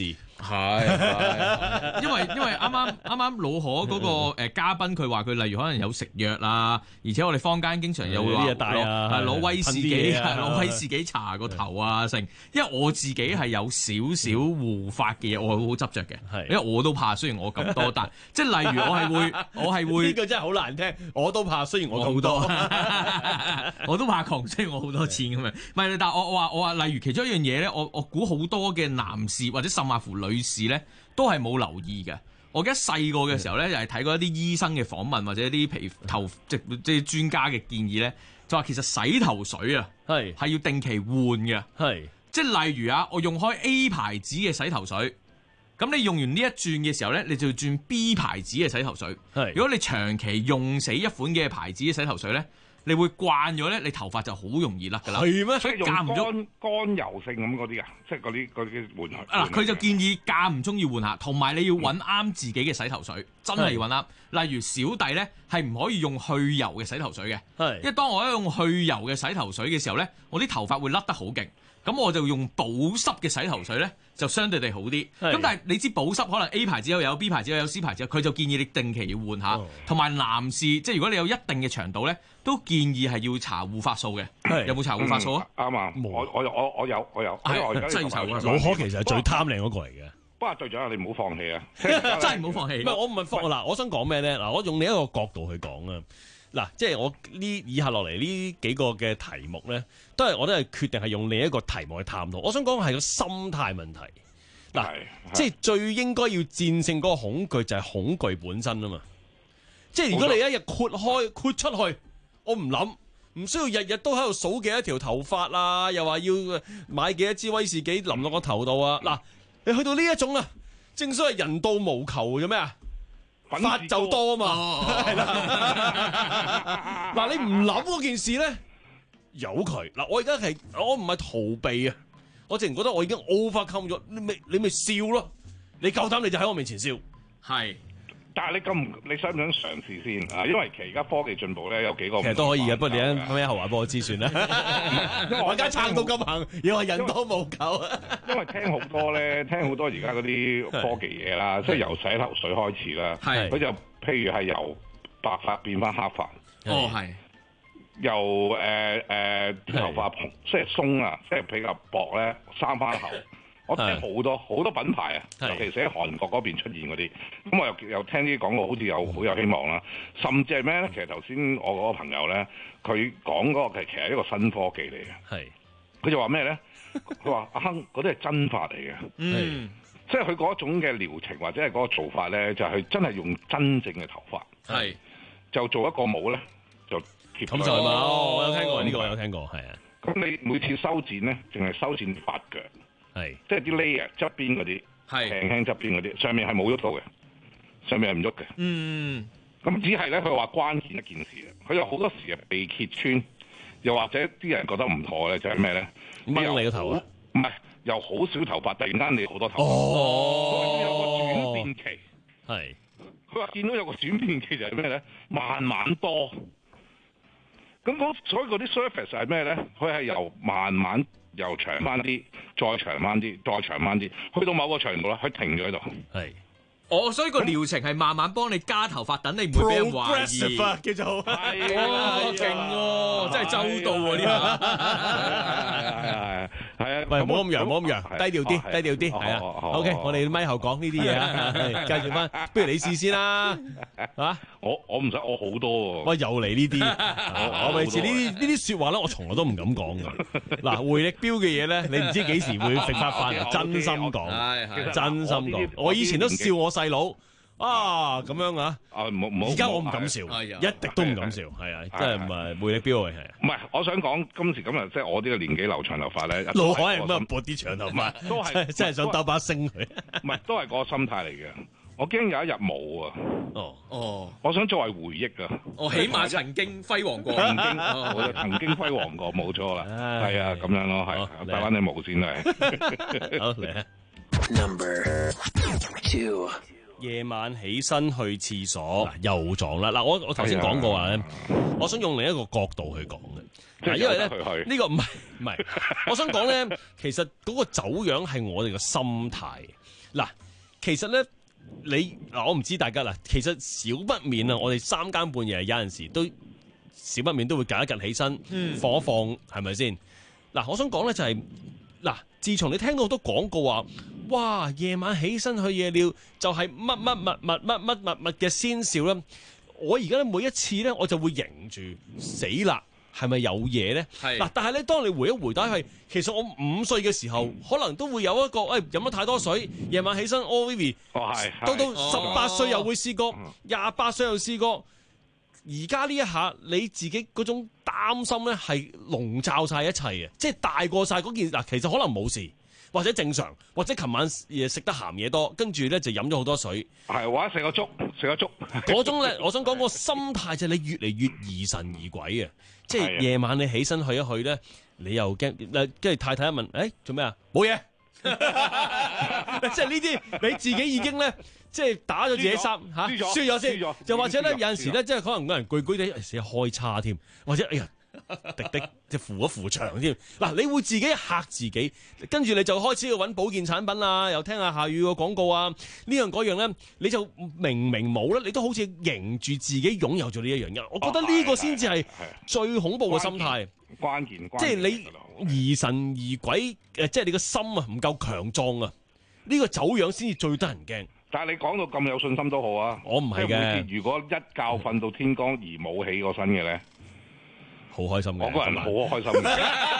[SPEAKER 2] 係，因為因為啱啱啱啱老可嗰個誒嘉賓佢話佢例如可能有食藥啊，而且我哋坊間經常有會話攞攞威士忌攞威士忌搽個頭啊成，因為我自己係有少少護髮嘅嘢，我係好執着嘅，因為我都怕，雖然我咁多，但即係例如我係會我係會
[SPEAKER 5] 呢個真係好難聽，我都怕，雖然我咁多，
[SPEAKER 2] 我都怕窮，雖然我好多錢咁樣，唔係，但係我我話我話例如其中一樣嘢咧，我我估好多嘅男士或者甚或乎女士咧，都係冇留意嘅。我記得細個嘅時候咧，又係睇過一啲醫生嘅訪問或者一啲皮頭即即係專家嘅建議咧，就話其實洗頭水啊係係要定期換嘅，係即係例如啊，我用開 A 牌子嘅洗頭水，咁你用完呢一轉嘅時候咧，你就要轉 B 牌子嘅洗頭水。係如果你長期用死一款嘅牌子嘅洗頭水咧，你會慣咗咧，你頭髮就好容易甩㗎啦。
[SPEAKER 4] 係咩？所以用
[SPEAKER 2] 間唔中
[SPEAKER 4] 乾乾油性咁嗰啲啊，即係嗰啲嗰啲換下。
[SPEAKER 2] 啊，佢就建議間唔中要換下，同埋你要揾啱自己嘅洗頭水，真係要揾啱。例如小弟咧係唔可以用去油嘅洗頭水嘅，係因為當我一用去油嘅洗頭水嘅時候咧，我啲頭髮會甩得好勁。咁我就用保濕嘅洗頭水咧，就相對地好啲。咁但係你知保濕可能 A 牌子又有 B 牌子又有 C 牌子，佢就建議你定期要換下。同埋、哦、男士，即係如果你有一定嘅長度咧，都建議係要搽護髮素嘅。有冇搽護髮素啊？
[SPEAKER 4] 啱啊、嗯！我我我我有我有。
[SPEAKER 5] 係
[SPEAKER 4] 我
[SPEAKER 5] 真係搽護髮素。老可其實係最貪靚嗰個嚟嘅。
[SPEAKER 4] 不過隊長，你唔好放棄啊！
[SPEAKER 2] 真係唔好放棄。
[SPEAKER 5] 唔係我唔係放嗱，我想講咩咧？嗱，我用另一個角度去講啊。嗱，即係我呢以下落嚟呢幾個嘅題目咧，都係我都係決定係用另一個題目去探討。我想講係個心態問題。嗱，即係最應該要戰勝嗰個恐懼就係恐懼本身啊嘛。即係如果你一日豁開豁出去，我唔諗，唔需要日日都喺度數幾多條頭髮啊，又話要買幾多支威士忌淋落個頭度啊。嗱，你去到呢一種啊，正所謂人到無求做咩啊？發就多嘛，係啦。嗱，你唔諗嗰件事咧，由佢。嗱，我而家係我唔係逃避啊，我淨係覺得我已經 overcome 咗。你咪你咪笑咯，你夠膽你就喺我面前笑。係，
[SPEAKER 4] 但係你咁，你想唔想嘗試先啊？因為其實而家科技進步咧，有幾個
[SPEAKER 5] 其實都可以嘅。不過你喺咩後話幫我知算啦。我而家撐到咁行，又話人多無求。
[SPEAKER 4] 因為聽好多咧，聽好多而家嗰啲科技嘢啦，即係由洗頭水開始啦。係，佢就譬如係由白髮變翻黑髮。
[SPEAKER 2] 哦，係。
[SPEAKER 4] 由誒誒啲頭髮蓬，即係鬆啊，即係比較薄咧，生翻後。我聽好多好多品牌啊，尤其是喺韓國嗰邊出現嗰啲，咁我又又聽啲廣告，好似有好有希望啦。甚至係咩咧？其實頭先我嗰個朋友咧，佢講嗰個其實係一個新科技嚟嘅。係，佢就話咩咧？佢話阿亨嗰啲係真髮嚟嘅。嗯，即係佢嗰種嘅療程或者係嗰個做法咧，就係、是、真係用真正嘅頭髮。係，就做一個帽咧，就貼
[SPEAKER 5] 咁就係嘛？哦，我有聽過呢、這個，我有聽過，係啊。
[SPEAKER 4] 咁你每次修剪咧，淨係修剪髮腳。係，即係啲 layer 側邊嗰啲，係輕輕側邊嗰啲，上面係冇喐到嘅，上面係唔喐嘅。嗯，咁只係咧，佢話關鍵一件事啊，佢有好多時係被揭穿，又或者啲人覺得唔妥咧，就係咩咧？
[SPEAKER 5] 掹你個頭啊？
[SPEAKER 4] 唔係，由好少頭髮，突然間你好多頭髮。哦，有個轉變期。係，佢話見到有個轉變期就係咩咧？慢慢多。咁嗰所以嗰啲 surface 係咩咧？佢係由慢慢。又長翻啲，再長翻啲，再長翻啲，去到某個長度咧，佢停咗喺度。係，
[SPEAKER 2] 哦，所以個療程係慢慢幫你加頭髮，等你唔會俾人懷疑。
[SPEAKER 5] 叫做
[SPEAKER 2] 係啊，勁喎，真係周到喎呢下。
[SPEAKER 4] 係啊係啊係啊，
[SPEAKER 5] 喂，唔好咁揚，唔好咁揚，低調啲，低調啲，係啊。OK，我哋咪後講呢啲嘢啊，繼續翻，不如你試先啦，嚇。
[SPEAKER 4] 我我唔使，我好多喎。
[SPEAKER 5] 喂，又嚟呢啲，我咪似呢啲呢啲説話咧，我從來都唔敢講嘅。嗱，回力標嘅嘢咧，你唔知幾時會食翻飯，真心講，真心講。我以前都笑我細佬啊咁樣啊，
[SPEAKER 4] 啊唔好唔好。
[SPEAKER 5] 而家我唔敢笑，一滴都唔敢笑，係啊，真係唔係回力標啊，係啊。
[SPEAKER 4] 唔係，我想講今時今日即係我呢個年紀留長頭髮咧，
[SPEAKER 5] 老海係乜撥啲長頭髮，
[SPEAKER 4] 都係
[SPEAKER 5] 真係想兜把聲佢。
[SPEAKER 4] 唔係，都係嗰個心態嚟嘅。我驚有一日冇啊！哦哦，我想作為回憶啊！
[SPEAKER 2] 我起碼曾經輝煌過，
[SPEAKER 4] 曾經我就曾經輝煌過，冇錯啦。係啊，咁樣咯，係戴翻你毛線嚟。
[SPEAKER 5] 好嚟啊
[SPEAKER 14] ！Number two，
[SPEAKER 5] 夜晚起身去廁所又撞啦！嗱，我我頭先講過話咧，我想用另一個角度去講嘅， 嗱，因為咧呢、呢個唔係唔係，我想講咧，其實嗰個走樣係我哋嘅心態。嗱，其實咧你嗱，我唔知大家嗱，其實少不免啊，我哋三更半夜有陣時都少不免都會趌一趌起身，嗯、放一放，係咪先？嗱，我想講咧就係、是、嗱，自從你聽到好多廣告話，哇，夜晚起身去夜尿就係乜乜乜乜乜乜乜乜嘅先兆啦。我而家咧每一次咧，我就會迎住死啦，係咪有嘢咧？嗱，但係咧，當你回一回帶係，其實我五歲嘅時候，可能都會有一個，誒、哎、飲咗太多水，夜晚起身屙 V V， 到到十八歲又會試過，廿八歲又試過。而家呢一下，你自己嗰種擔心咧，係籠罩晒一切嘅，即係大過晒嗰件嗱，其實可能冇事。或者正常，或者琴晚嘢食得鹹嘢多，跟住咧就飲咗好多水。
[SPEAKER 4] 係，或者食個粥，食個粥。
[SPEAKER 5] 嗰種咧，我想講個心態就係你越嚟越疑神疑鬼啊！即係夜晚你起身去一去咧，你又驚，跟住太太一問，誒做咩啊？冇嘢。即係呢啲你自己已經咧，即係打咗自己衫嚇，輸咗先。又或者咧，有陣時咧，即係可能有人攰攰地成日開叉添，或者哎呀。滴滴即係扶一扶牆添，嗱你會自己嚇自己，跟住你就開始去揾保健產品啊，又聽下下雨個廣告啊，呢樣嗰樣咧，你就明明冇咧，你都好似迎住自己擁有咗呢一樣嘢，我覺得呢個先至係最恐怖嘅心態，
[SPEAKER 4] 關鍵，關鍵
[SPEAKER 5] 即係你疑神疑鬼，誒，即係你個心啊唔夠強壯啊，呢個走樣先至最得人驚。
[SPEAKER 4] 但係你講到咁有信心都好啊，
[SPEAKER 5] 我唔係嘅。
[SPEAKER 4] 如果一覺瞓到天光而冇起過身嘅咧？
[SPEAKER 5] 好開心嘅，
[SPEAKER 4] 我個人好開心嘅，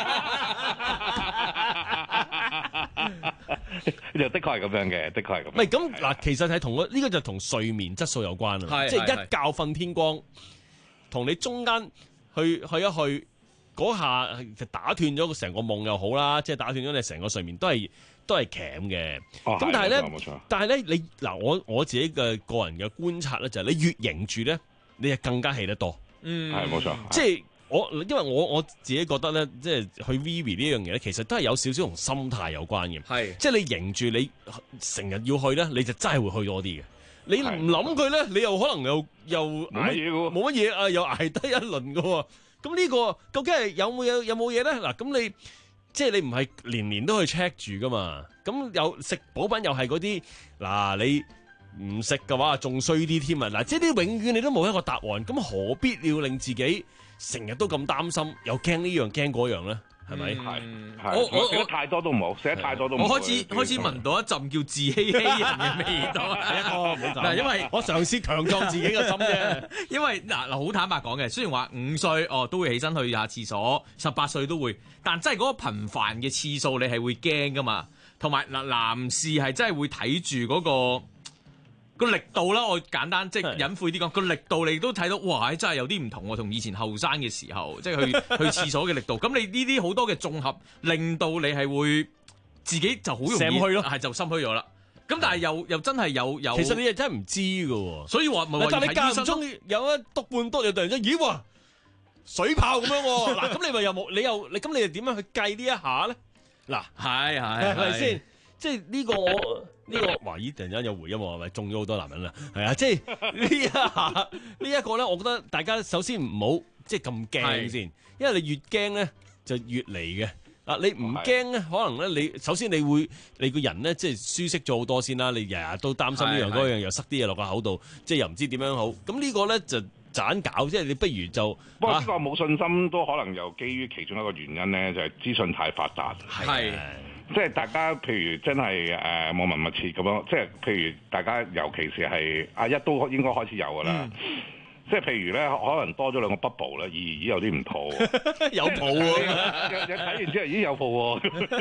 [SPEAKER 4] 就的確係咁樣嘅，的確係咁。
[SPEAKER 5] 唔係咁嗱，其實係同個呢個就同睡眠質素有關啊，即係一覺瞓天光，同你中間去去一去嗰下就打斷咗成個夢又好啦，即係打斷咗你成個睡眠都係都係鉗嘅。咁、哦、但係咧，但係咧你嗱我我自己嘅個人嘅觀察咧，就係你越迎住咧，你就更加起得多。
[SPEAKER 4] 嗯，係冇錯，
[SPEAKER 5] 即係。我因為我我自己覺得咧，即係去 Vivi 呢樣嘢咧，其實都係有少少同心態有關嘅。係，即係你迎住你成日要去咧，你就真係會去多啲嘅。你唔諗佢咧，你又可能又又
[SPEAKER 4] 冇乜嘢嘅，
[SPEAKER 5] 冇乜嘢啊，又捱低一輪嘅。咁呢個究竟係有冇有有冇嘢咧？嗱，咁你即係你唔係年年都去 check 住噶嘛？咁有食補品又係嗰啲嗱，你唔食嘅話仲衰啲添啊！嗱，即係啲永遠你都冇一個答案，咁何必要令自己成日都咁擔心，又驚呢樣驚嗰樣咧，係咪？
[SPEAKER 4] 係、嗯，我我食得太多都唔好，食得太多都唔好。
[SPEAKER 2] 我開始開始聞到一陣叫自欺欺人嘅味道。
[SPEAKER 5] 第一個唔好
[SPEAKER 2] 嗱，因為
[SPEAKER 5] 我嘗試強壯自己嘅心啫。
[SPEAKER 2] 因為嗱嗱好坦白講嘅，雖然話五歲哦都會起身去下廁所，十八歲都會，但真係嗰個頻繁嘅次數，你係會驚噶嘛。同埋嗱，男士係真係會睇住嗰個。個力度啦，我簡單即係隱晦啲講，個力度你都睇到，哇！真係有啲唔同喎，同以前後生嘅時候，即係去去廁所嘅力度。咁你呢啲好多嘅綜合，令到你係會自己就好容易
[SPEAKER 5] 去咯，
[SPEAKER 2] 係就心虛咗啦。咁但係又又真係有有，
[SPEAKER 5] 其實你係真係唔知㗎喎。所以話咪話，但係你間唔中有一篤半篤，又突然間咦喎水炮咁樣喎。嗱，咁你咪又冇，你又你咁你又點樣去計呢一下咧？嗱，
[SPEAKER 2] 係係係咪先？
[SPEAKER 5] 即係呢個我。呢、這個華姨突然間有回音喎，係咪中咗好多男人啦？係啊，即係呢一下呢一個咧，我覺得大家首先唔好即係咁驚先，因為你越驚咧就越嚟嘅。嗱，你唔驚咧，可能咧你首先你會你個人咧即係舒適咗好多先啦。你日日都擔心呢樣嗰樣，又塞啲嘢落個口度，即係又唔知點樣好。咁呢個咧就盞搞，即係你不如就
[SPEAKER 4] 不過呢個冇信心都可能又基於其中一個原因咧，就係、是、資訊太發達。
[SPEAKER 2] 係。
[SPEAKER 4] 即係大家，譬如真係誒網民密切咁樣，即係譬如大家，尤其是係阿一都應該開始有㗎啦。嗯、即係譬如咧，可能多咗兩個 bubble 啦，咦咦有啲唔妥，
[SPEAKER 5] 有譜喎。
[SPEAKER 4] 睇完之後已經有譜喎。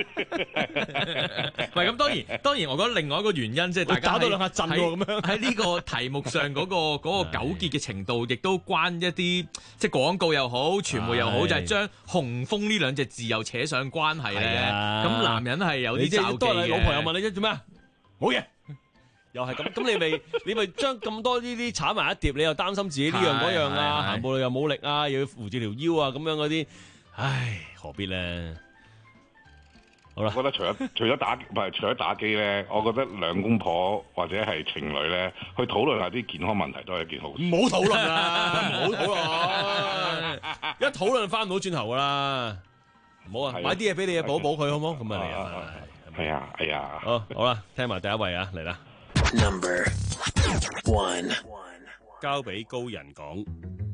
[SPEAKER 2] 唔係咁，當然當然，我覺得另外一個原因即係大家
[SPEAKER 5] 打到兩下震喎咁樣。
[SPEAKER 2] 喺呢個題目上嗰、嗰個嗰、嗰個糾結嘅程度，亦都關一啲即係廣告又好，傳媒又好，就係將雄風呢兩隻字又扯上關係咧。咁男人係有啲忌嘅。
[SPEAKER 5] 多你老婆又問你做咩啊？冇嘢。又係咁，咁你咪你咪將咁多呢啲炒埋一碟，你又擔心自己呢樣嗰樣啊，行步又冇力啊，又要扶住條腰啊，咁樣嗰啲，唉，何必咧？好啦，
[SPEAKER 4] 我覺得除咗除咗打唔係除咗打機咧，我覺得兩公婆或者係情侶咧，去討論下啲健康問題都係一件好事。
[SPEAKER 5] 唔好討論啦，唔好討論。 一討論翻唔到轉頭噶啦，唔好啊，買啲嘢俾你啊，補補佢好唔好？咁啊嚟啊，
[SPEAKER 4] 係啊，係啊，
[SPEAKER 5] 好，好啦，聽埋第一位啊，嚟啦
[SPEAKER 14] Number one，
[SPEAKER 5] 交俾高人講。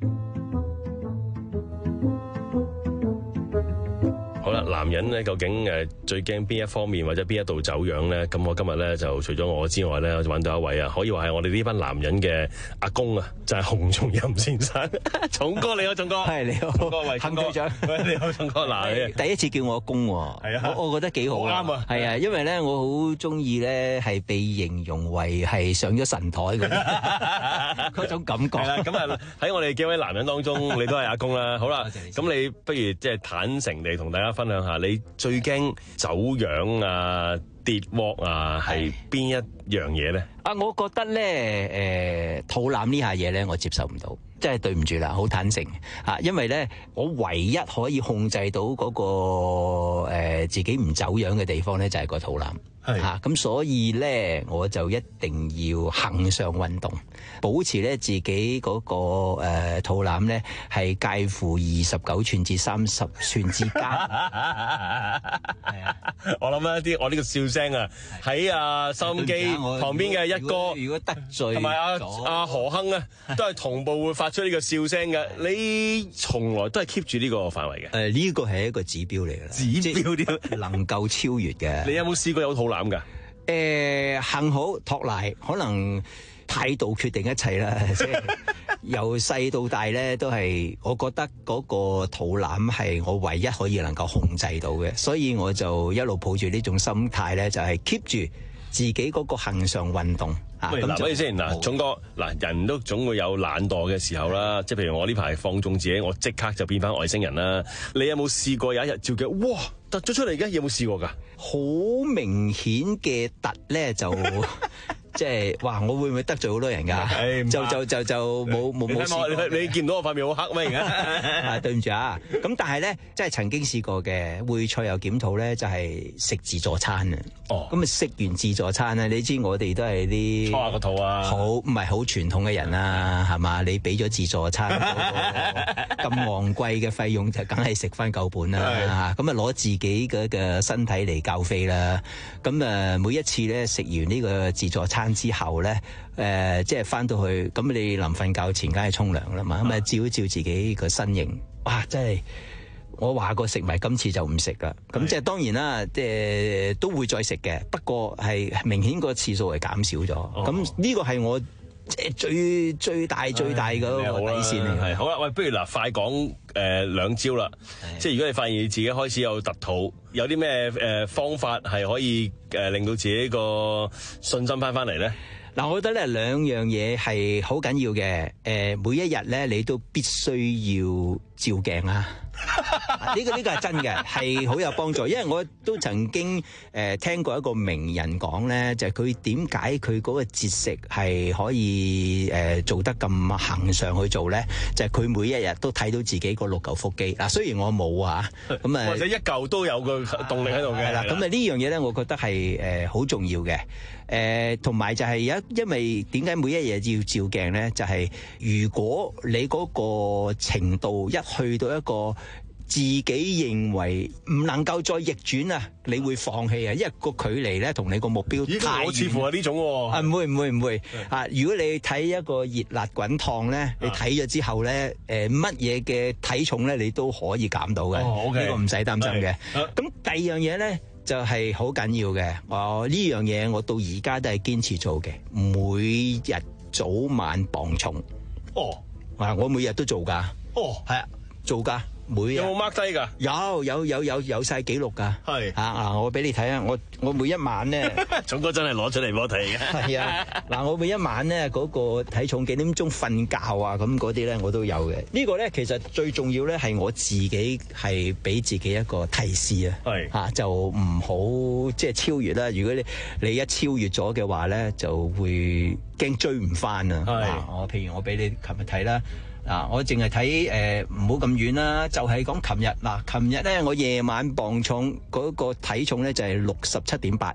[SPEAKER 5] 好啦，男人咧究竟誒最驚邊一方面或者邊一度走樣咧？咁我今日咧就除咗我之外咧，我就揾到一位啊，可以話係我哋呢班男人嘅阿公啊，就係洪松蔭先生。松哥你好，松哥。
[SPEAKER 10] 係你好，
[SPEAKER 5] 松哥，喂，松哥。
[SPEAKER 10] 隊長。
[SPEAKER 5] 你好，松哥。嗱，
[SPEAKER 10] 第一次叫我阿公喎。係啊。我我覺得幾好啊。
[SPEAKER 5] 啱啊。
[SPEAKER 10] 係啊，因為咧我好中意咧係被形容為係上咗神台嗰啲嗰種感覺。
[SPEAKER 5] 係啦，咁啊喺我哋幾位男人當中，你都係阿公啦。好啦，咁你不如即係坦誠地同大家分享下，你最驚走樣啊、跌鑊啊，係邊一樣嘢咧？
[SPEAKER 10] 啊，我覺得咧，誒、肚腩呢下嘢咧，我接受唔到，真係對唔住啦，好坦誠嚇，因為咧，我唯一可以控制到嗰、個、呃、自己唔走樣嘅地方咧，就係、個肚腩。嚇，咁、啊、所以咧，我就一定要恆常運動，保持咧自己嗰、個誒、呃、肚腩咧係介乎二十九寸至三十寸之間。係啊，
[SPEAKER 5] 我諗一啲我呢個笑聲啊，喺啊收音機旁邊嘅一哥，
[SPEAKER 10] 如果得罪
[SPEAKER 5] 同埋阿阿何亨啊，都係同步會發出呢個笑聲嘅。你從來都係 keep 住呢個範圍嘅。
[SPEAKER 10] 誒，呢個係一個指標嚟嘅，
[SPEAKER 5] 指標啲
[SPEAKER 10] 能夠超越嘅。
[SPEAKER 5] 你有冇試過有肚腩？誒、
[SPEAKER 10] 呃，幸好托賴，可能態度決定一切啦。即係由細到大咧，都係我覺得嗰個肚腩係我唯一可以能夠控制到嘅，所以我就一路抱住呢種心態咧，就係 keep 住自己嗰個恆常運動。
[SPEAKER 5] 喂，嗱，咪先嗱，總哥，嗱，人都總會有懶惰嘅時候啦，即係譬如我呢排放縱自己，我即刻就變翻外星人啦。你有冇試過有一日照鏡，哇，突咗出嚟嘅？有冇試過㗎？
[SPEAKER 10] 好明顯嘅突咧就。即係哇！我會唔會得罪好多人㗎？就就就就冇冇冇試過。
[SPEAKER 5] 你你見唔到我塊面好黑咩？而家
[SPEAKER 10] 啊，對唔住啊！咁但係咧，即係曾經試過嘅，會賽後檢討咧，就係食自助餐啊。哦。咁啊，食完自助餐咧，你知我哋都係啲
[SPEAKER 5] 搓下個肚啊，
[SPEAKER 10] 好唔係好傳統嘅人啊，係嘛？你俾咗自助餐咁昂貴嘅費用，就梗係食翻夠本啦。咁啊，攞自己嘅嘅身體嚟教飛啦。咁啊，每一次咧食完呢個自助餐之後咧，誒、呃，即係翻到去，咁你臨瞓覺前梗係沖涼啦嘛，咁啊照一照自己個身形，哇！真係我話過食埋今次就唔食噶，咁即係當然啦，即係都會再食嘅，不過係明顯個次數係減少咗，咁呢個係我即係最最大最大嘅個底線嚟。
[SPEAKER 5] 係好啦，喂，不如嗱快講誒兩招啦，即係如果你發現你自己開始有突肚，有啲咩誒方法係可以誒令到自己個信心翻翻嚟咧？
[SPEAKER 10] 嗱，我覺得咧兩樣嘢係好緊要嘅。誒，每一日咧你都必須要照鏡啦。呢個呢個係真嘅，係好有幫助。因為我都曾經誒聽過一個名人講咧，就係佢點解佢嗰個節食係可以誒做得咁恆常去做咧？就係佢每一日都睇到自己個六嚿腹肌。嗱，雖然我冇啊，咁啊
[SPEAKER 5] 或者一嚿都有個動力喺度嘅。
[SPEAKER 10] 係啦，咁啊呢樣嘢咧，我覺得係誒好重要嘅。誒同埋就係一，因為點解每一日要照鏡咧？就係如果你嗰個程度一去到一個自己認為唔能夠再逆轉啊，你會放棄啊，因為個距離咧同你個目標太遠。
[SPEAKER 5] 我似乎係呢種喎。
[SPEAKER 10] 啊，唔會唔會唔會啊！如果你睇一個熱辣滾燙咧，你睇咗之後咧，誒乜嘢嘅體重咧，你都可以減到嘅。
[SPEAKER 5] 哦，OK，
[SPEAKER 10] 呢個唔使擔心嘅。咁第二樣嘢咧，就係好緊要嘅。哦，呢樣嘢我到而家都係堅持做嘅，每日早晚磅重。
[SPEAKER 5] 哦，
[SPEAKER 10] 啊，我每日都做㗎。
[SPEAKER 5] 哦，
[SPEAKER 10] 係啊，做㗎。每
[SPEAKER 5] 有冇 mark 低㗎？
[SPEAKER 10] 有有有有有曬記錄㗎。
[SPEAKER 5] 係
[SPEAKER 10] 啊啊！我俾你睇啊！我我每一晚咧，
[SPEAKER 5] 總哥真係攞出嚟俾我睇嘅。
[SPEAKER 10] 係啊！嗱，我每一晚咧嗰個體重幾點鐘瞓覺啊，咁嗰啲咧我都有嘅。呢個咧其實最重要咧係我自己係俾自己一個提示啊。係啊，就唔好即係超越啦。如果你你一超越咗嘅話咧，就會驚追唔翻啊。係我譬如我俾你琴日睇啦。嗱，我淨係睇誒唔好咁遠啦，就係講琴日嗱，琴日咧我夜晚磅重嗰個體重咧就係六十七點八，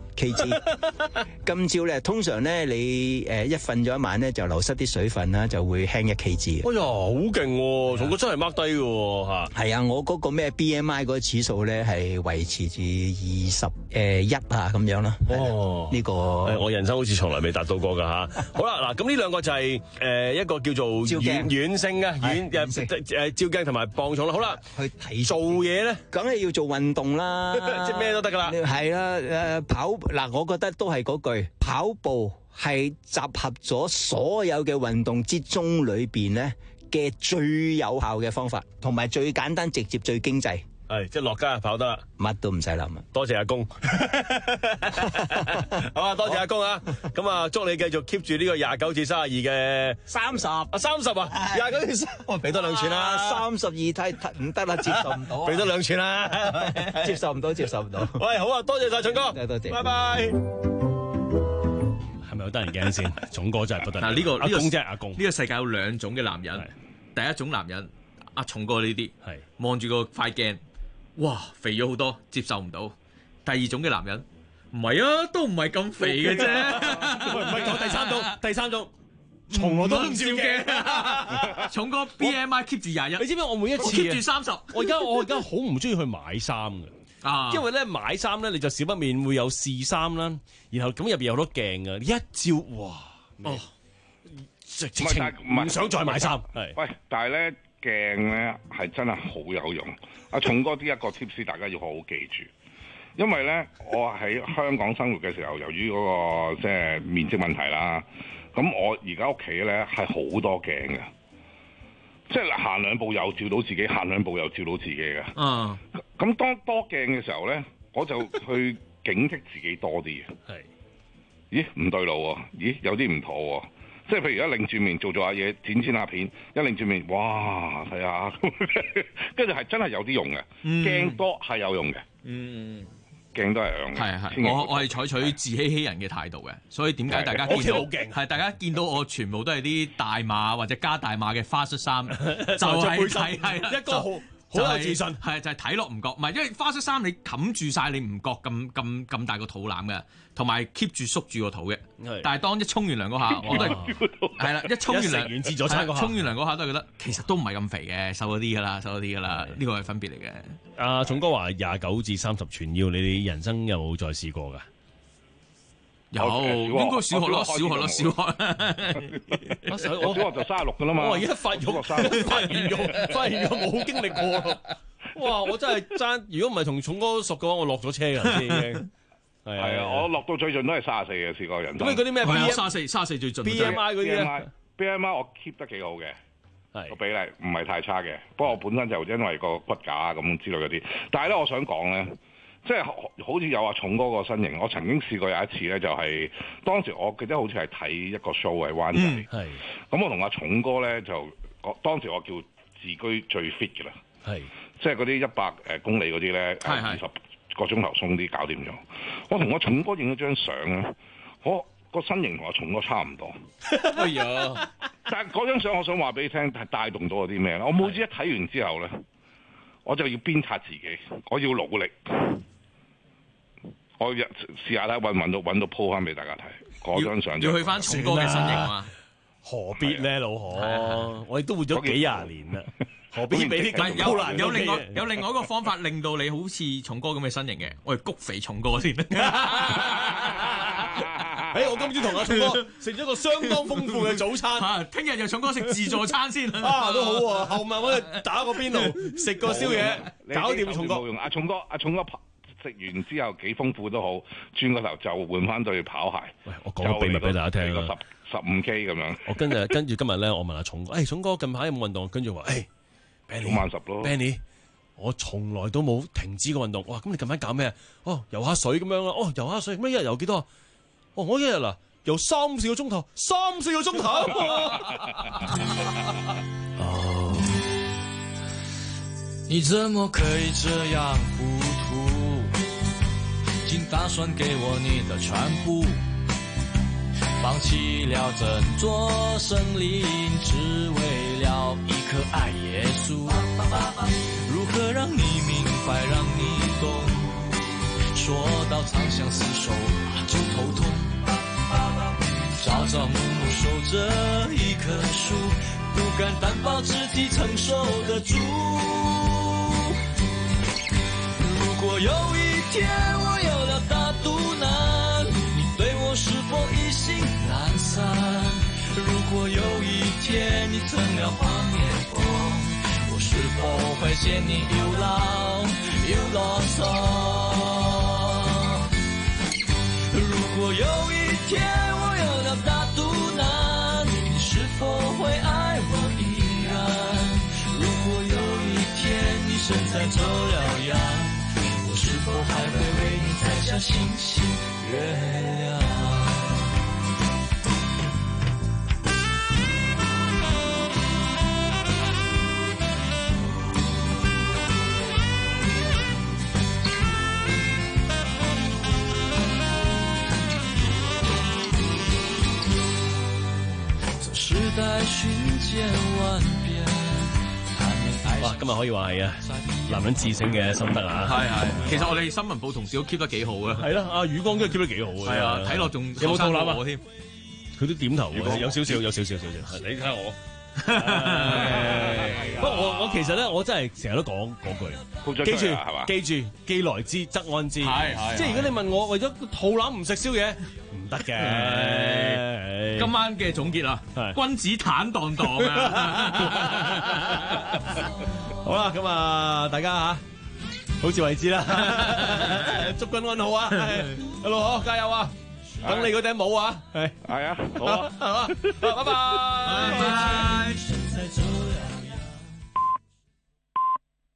[SPEAKER 10] kg。今朝咧，通常咧你誒一瞓咗一晚咧，就流失啲水分啦，就會輕一 kg。
[SPEAKER 5] 哎呀，好勁喎！松哥真係 mark 低嘅喎嚇。
[SPEAKER 10] 係啊，我嗰個咩 B M I 嗰個指數咧係維持住二十誒一啊咁樣啦。
[SPEAKER 5] 哦，
[SPEAKER 10] 呢個
[SPEAKER 5] 我人生好似從來未達到過㗎嚇。好啦，嗱，咁呢兩個就係誒一個叫做軟軟性嘅軟誒誒照鏡同埋磅重啦。好啦，
[SPEAKER 10] 去睇
[SPEAKER 5] 做嘢咧，
[SPEAKER 10] 梗係要做運動啦，
[SPEAKER 5] 即係咩都得㗎啦。
[SPEAKER 10] 係啦，誒跑嗱，我覺得都係嗰句，跑步係集合咗所有嘅運動之中裏邊咧嘅最有效嘅方法，同埋最簡單直接、最經濟。
[SPEAKER 5] 係即係落街跑得，
[SPEAKER 10] 乜都唔使諗啊！
[SPEAKER 5] 多謝阿公，好啊，多謝阿公啊！咁啊，祝你繼續 keep 住呢個廿九至三十二嘅
[SPEAKER 10] 三十
[SPEAKER 5] 啊，三十啊，廿九至三，我俾多兩寸啦，
[SPEAKER 10] 三十二睇唔得啦，接受唔到，
[SPEAKER 5] 俾多兩寸啦，
[SPEAKER 10] 接受唔到，接受唔到。
[SPEAKER 5] 喂，好啊，多謝晒，重哥，
[SPEAKER 10] 多謝，
[SPEAKER 5] 拜拜。係咪好得人驚先？重哥真係不得。
[SPEAKER 2] 嗱，呢個
[SPEAKER 5] 阿公啫，阿公。
[SPEAKER 2] 呢個世界有兩種嘅男人，第一種男人，阿重哥呢啲，係望住個塊鏡。哇，肥咗好多，接受唔到。第二種嘅男人，唔係啊，都唔係咁肥嘅啫。
[SPEAKER 5] 唔係講第三種，第三種，從來都唔照鏡。
[SPEAKER 2] 重哥 B M I keep 住廿一，
[SPEAKER 5] 你知唔知我每一次
[SPEAKER 2] keep 住三十？
[SPEAKER 5] 我而家我而家好唔中意去買衫嘅，
[SPEAKER 2] 啊，
[SPEAKER 5] 因為咧買衫咧你就少不免會有試衫啦，然後咁入邊有好多鏡嘅，一照哇，哦，直情唔想再買衫。係，
[SPEAKER 4] 喂，但係咧。鏡咧係真係好有用，阿重哥呢一個 tips 大家要好好記住，因為咧我喺香港生活嘅時候，由於嗰、那個即係面積問題啦，咁我而家屋企咧係好多鏡嘅，即係行兩步又照到自己，行兩步又照到自己嘅。
[SPEAKER 2] 嗯，
[SPEAKER 4] 咁當多鏡嘅時候咧，我就去警惕自己多啲嘅。
[SPEAKER 5] 係，
[SPEAKER 4] 咦唔對路喎，咦有啲唔妥喎。即係譬如而家擰住面做做下嘢，剪剪下片，一擰住面，哇睇下，跟住係真係有啲用嘅，鏡、嗯、多係有用嘅，
[SPEAKER 2] 嗯，
[SPEAKER 4] 鏡都係有用嘅。
[SPEAKER 2] 係係，我我係採取自欺欺人嘅態度嘅，所以點解大家見到係大家見到我全部都係啲大碼或者加大碼嘅花恤衫，就係係係一個好。好有自信，係就係睇落唔覺，唔係因為花恤衫你冚住晒，你唔覺咁咁咁大個肚腩嘅，同埋 keep 住縮住個肚嘅。但係當一沖完涼嗰下，我都係係啦，一沖完涼
[SPEAKER 5] 完自助餐嗰下，
[SPEAKER 2] 沖完涼嗰下都係覺得其實都唔係咁肥嘅，瘦咗啲㗎啦，瘦咗啲㗎啦，呢個係分別嚟嘅。
[SPEAKER 5] 阿重哥話廿九至三十全腰，你哋人生有冇再試過㗎？
[SPEAKER 2] 有，應該小學咯，小學咯，小學。
[SPEAKER 4] 我小學就三十六噶啦嘛。
[SPEAKER 5] 我而家發育，發現咗，發現咗冇經歷過。哇！我真係爭，如果唔係同重哥熟嘅話，我落咗車㗎先已經。
[SPEAKER 4] 係啊，我落到最盡都係三十四嘅試過人。
[SPEAKER 5] 咁你嗰啲咩 B M I
[SPEAKER 2] 三十四，三十四最盡。
[SPEAKER 5] B M I 嗰啲咧
[SPEAKER 4] ，B M I 我 keep 得幾好嘅，個比例唔係太差嘅。不過我本身就因為個骨架咁之類嗰啲，但係咧我想講咧。即係好似有阿重哥個身形，我曾經試過有一次咧，就係、是、當時我記得好似係睇一個 show 喺灣仔，咁、嗯、我同阿重哥咧就，當時我叫自居最 fit 嘅啦，即係嗰啲一百誒公里嗰啲咧，二十個鐘頭鬆啲搞掂咗。我同阿重哥影咗張相咧，我個身形同阿重哥差唔多。哎呀！但係嗰張相我想話俾你聽，係帶動到我啲咩咧？我每次一睇完之後咧，我就要鞭策自己，我要努力。我試下睇揾揾到揾到鋪翻俾大家睇嗰張相，
[SPEAKER 2] 要去翻重哥嘅身形啊！
[SPEAKER 5] 何必咧，老何？我哋都活咗幾廿年啦，何必俾啲咁
[SPEAKER 2] 有有另外有另外一個方法令到你好似重哥咁嘅身形嘅，我哋谷肥重哥先。誒，
[SPEAKER 5] 我今朝同阿重哥食咗個相當豐富嘅早餐，
[SPEAKER 2] 聽日就重哥食自助餐先
[SPEAKER 5] 啊，都好喎。後晚我哋打個邊爐，食個宵夜，搞掂重哥。
[SPEAKER 4] 冇用，阿重哥，阿重哥。食完之後幾豐富都好，轉個頭就換翻對跑鞋。
[SPEAKER 5] 喂，我講個秘密俾大家聽啦，
[SPEAKER 4] 十十五 K 咁樣。
[SPEAKER 5] 我跟住跟住今日咧，我問阿重哥，誒、欸，重哥近排有冇運動？跟住話，誒、欸、，Benny，
[SPEAKER 4] 五萬十咯
[SPEAKER 5] ，Benny，我從來都冇停止過運動。哇，咁你近排搞咩啊？哦，游下水咁樣啦。哦，游下水，乜一日游幾多？哦，我一日嗱游三四個鐘頭，三四個鐘頭。
[SPEAKER 18] 哦，你怎麼可以這樣糊塗？竟打算給我你的全部，放棄了整座森林，只為了一顆愛耶穌。如何讓你明白，讓你懂？
[SPEAKER 6] 說到長相廝守就頭痛，朝朝暮暮守着一棵樹，不敢擔保自己承受得住。如果有一天我有了大肚腩，你對我是否意興闌珊？如果有一天你成了畫面風，我是否會嫌你又老又囉嗦？如果有一天我有了大肚腩，你是否會愛我依然？如果有一天你身材走了樣，我是否還會為你摘下星星月亮？
[SPEAKER 5] 哇！今日可以話係啊，男人自省嘅心得啊，
[SPEAKER 2] 係係。其實我哋新聞部同事都 keep 得幾好嘅。
[SPEAKER 5] 係啦，阿宇光都 keep 得幾好嘅。
[SPEAKER 2] 係啊，睇落仲
[SPEAKER 5] 有冇肚腩啊？
[SPEAKER 2] 我添，
[SPEAKER 5] 佢都點頭嘅，有少少，有少少少少。你睇下我。不過我我其實咧，我真係成日都講嗰句，記住記住，既來之則安之。係係。即係如果你問我為咗肚腩唔食宵夜，唔得嘅。
[SPEAKER 2] 今晚嘅總結啊，君子坦蕩蕩啊！
[SPEAKER 5] 好啦，咁啊，大家吓，好自為之啦，祝君安好啊！一路好，加油啊！等你嗰頂帽啊！係係啊，好啊，係嘛，拜拜。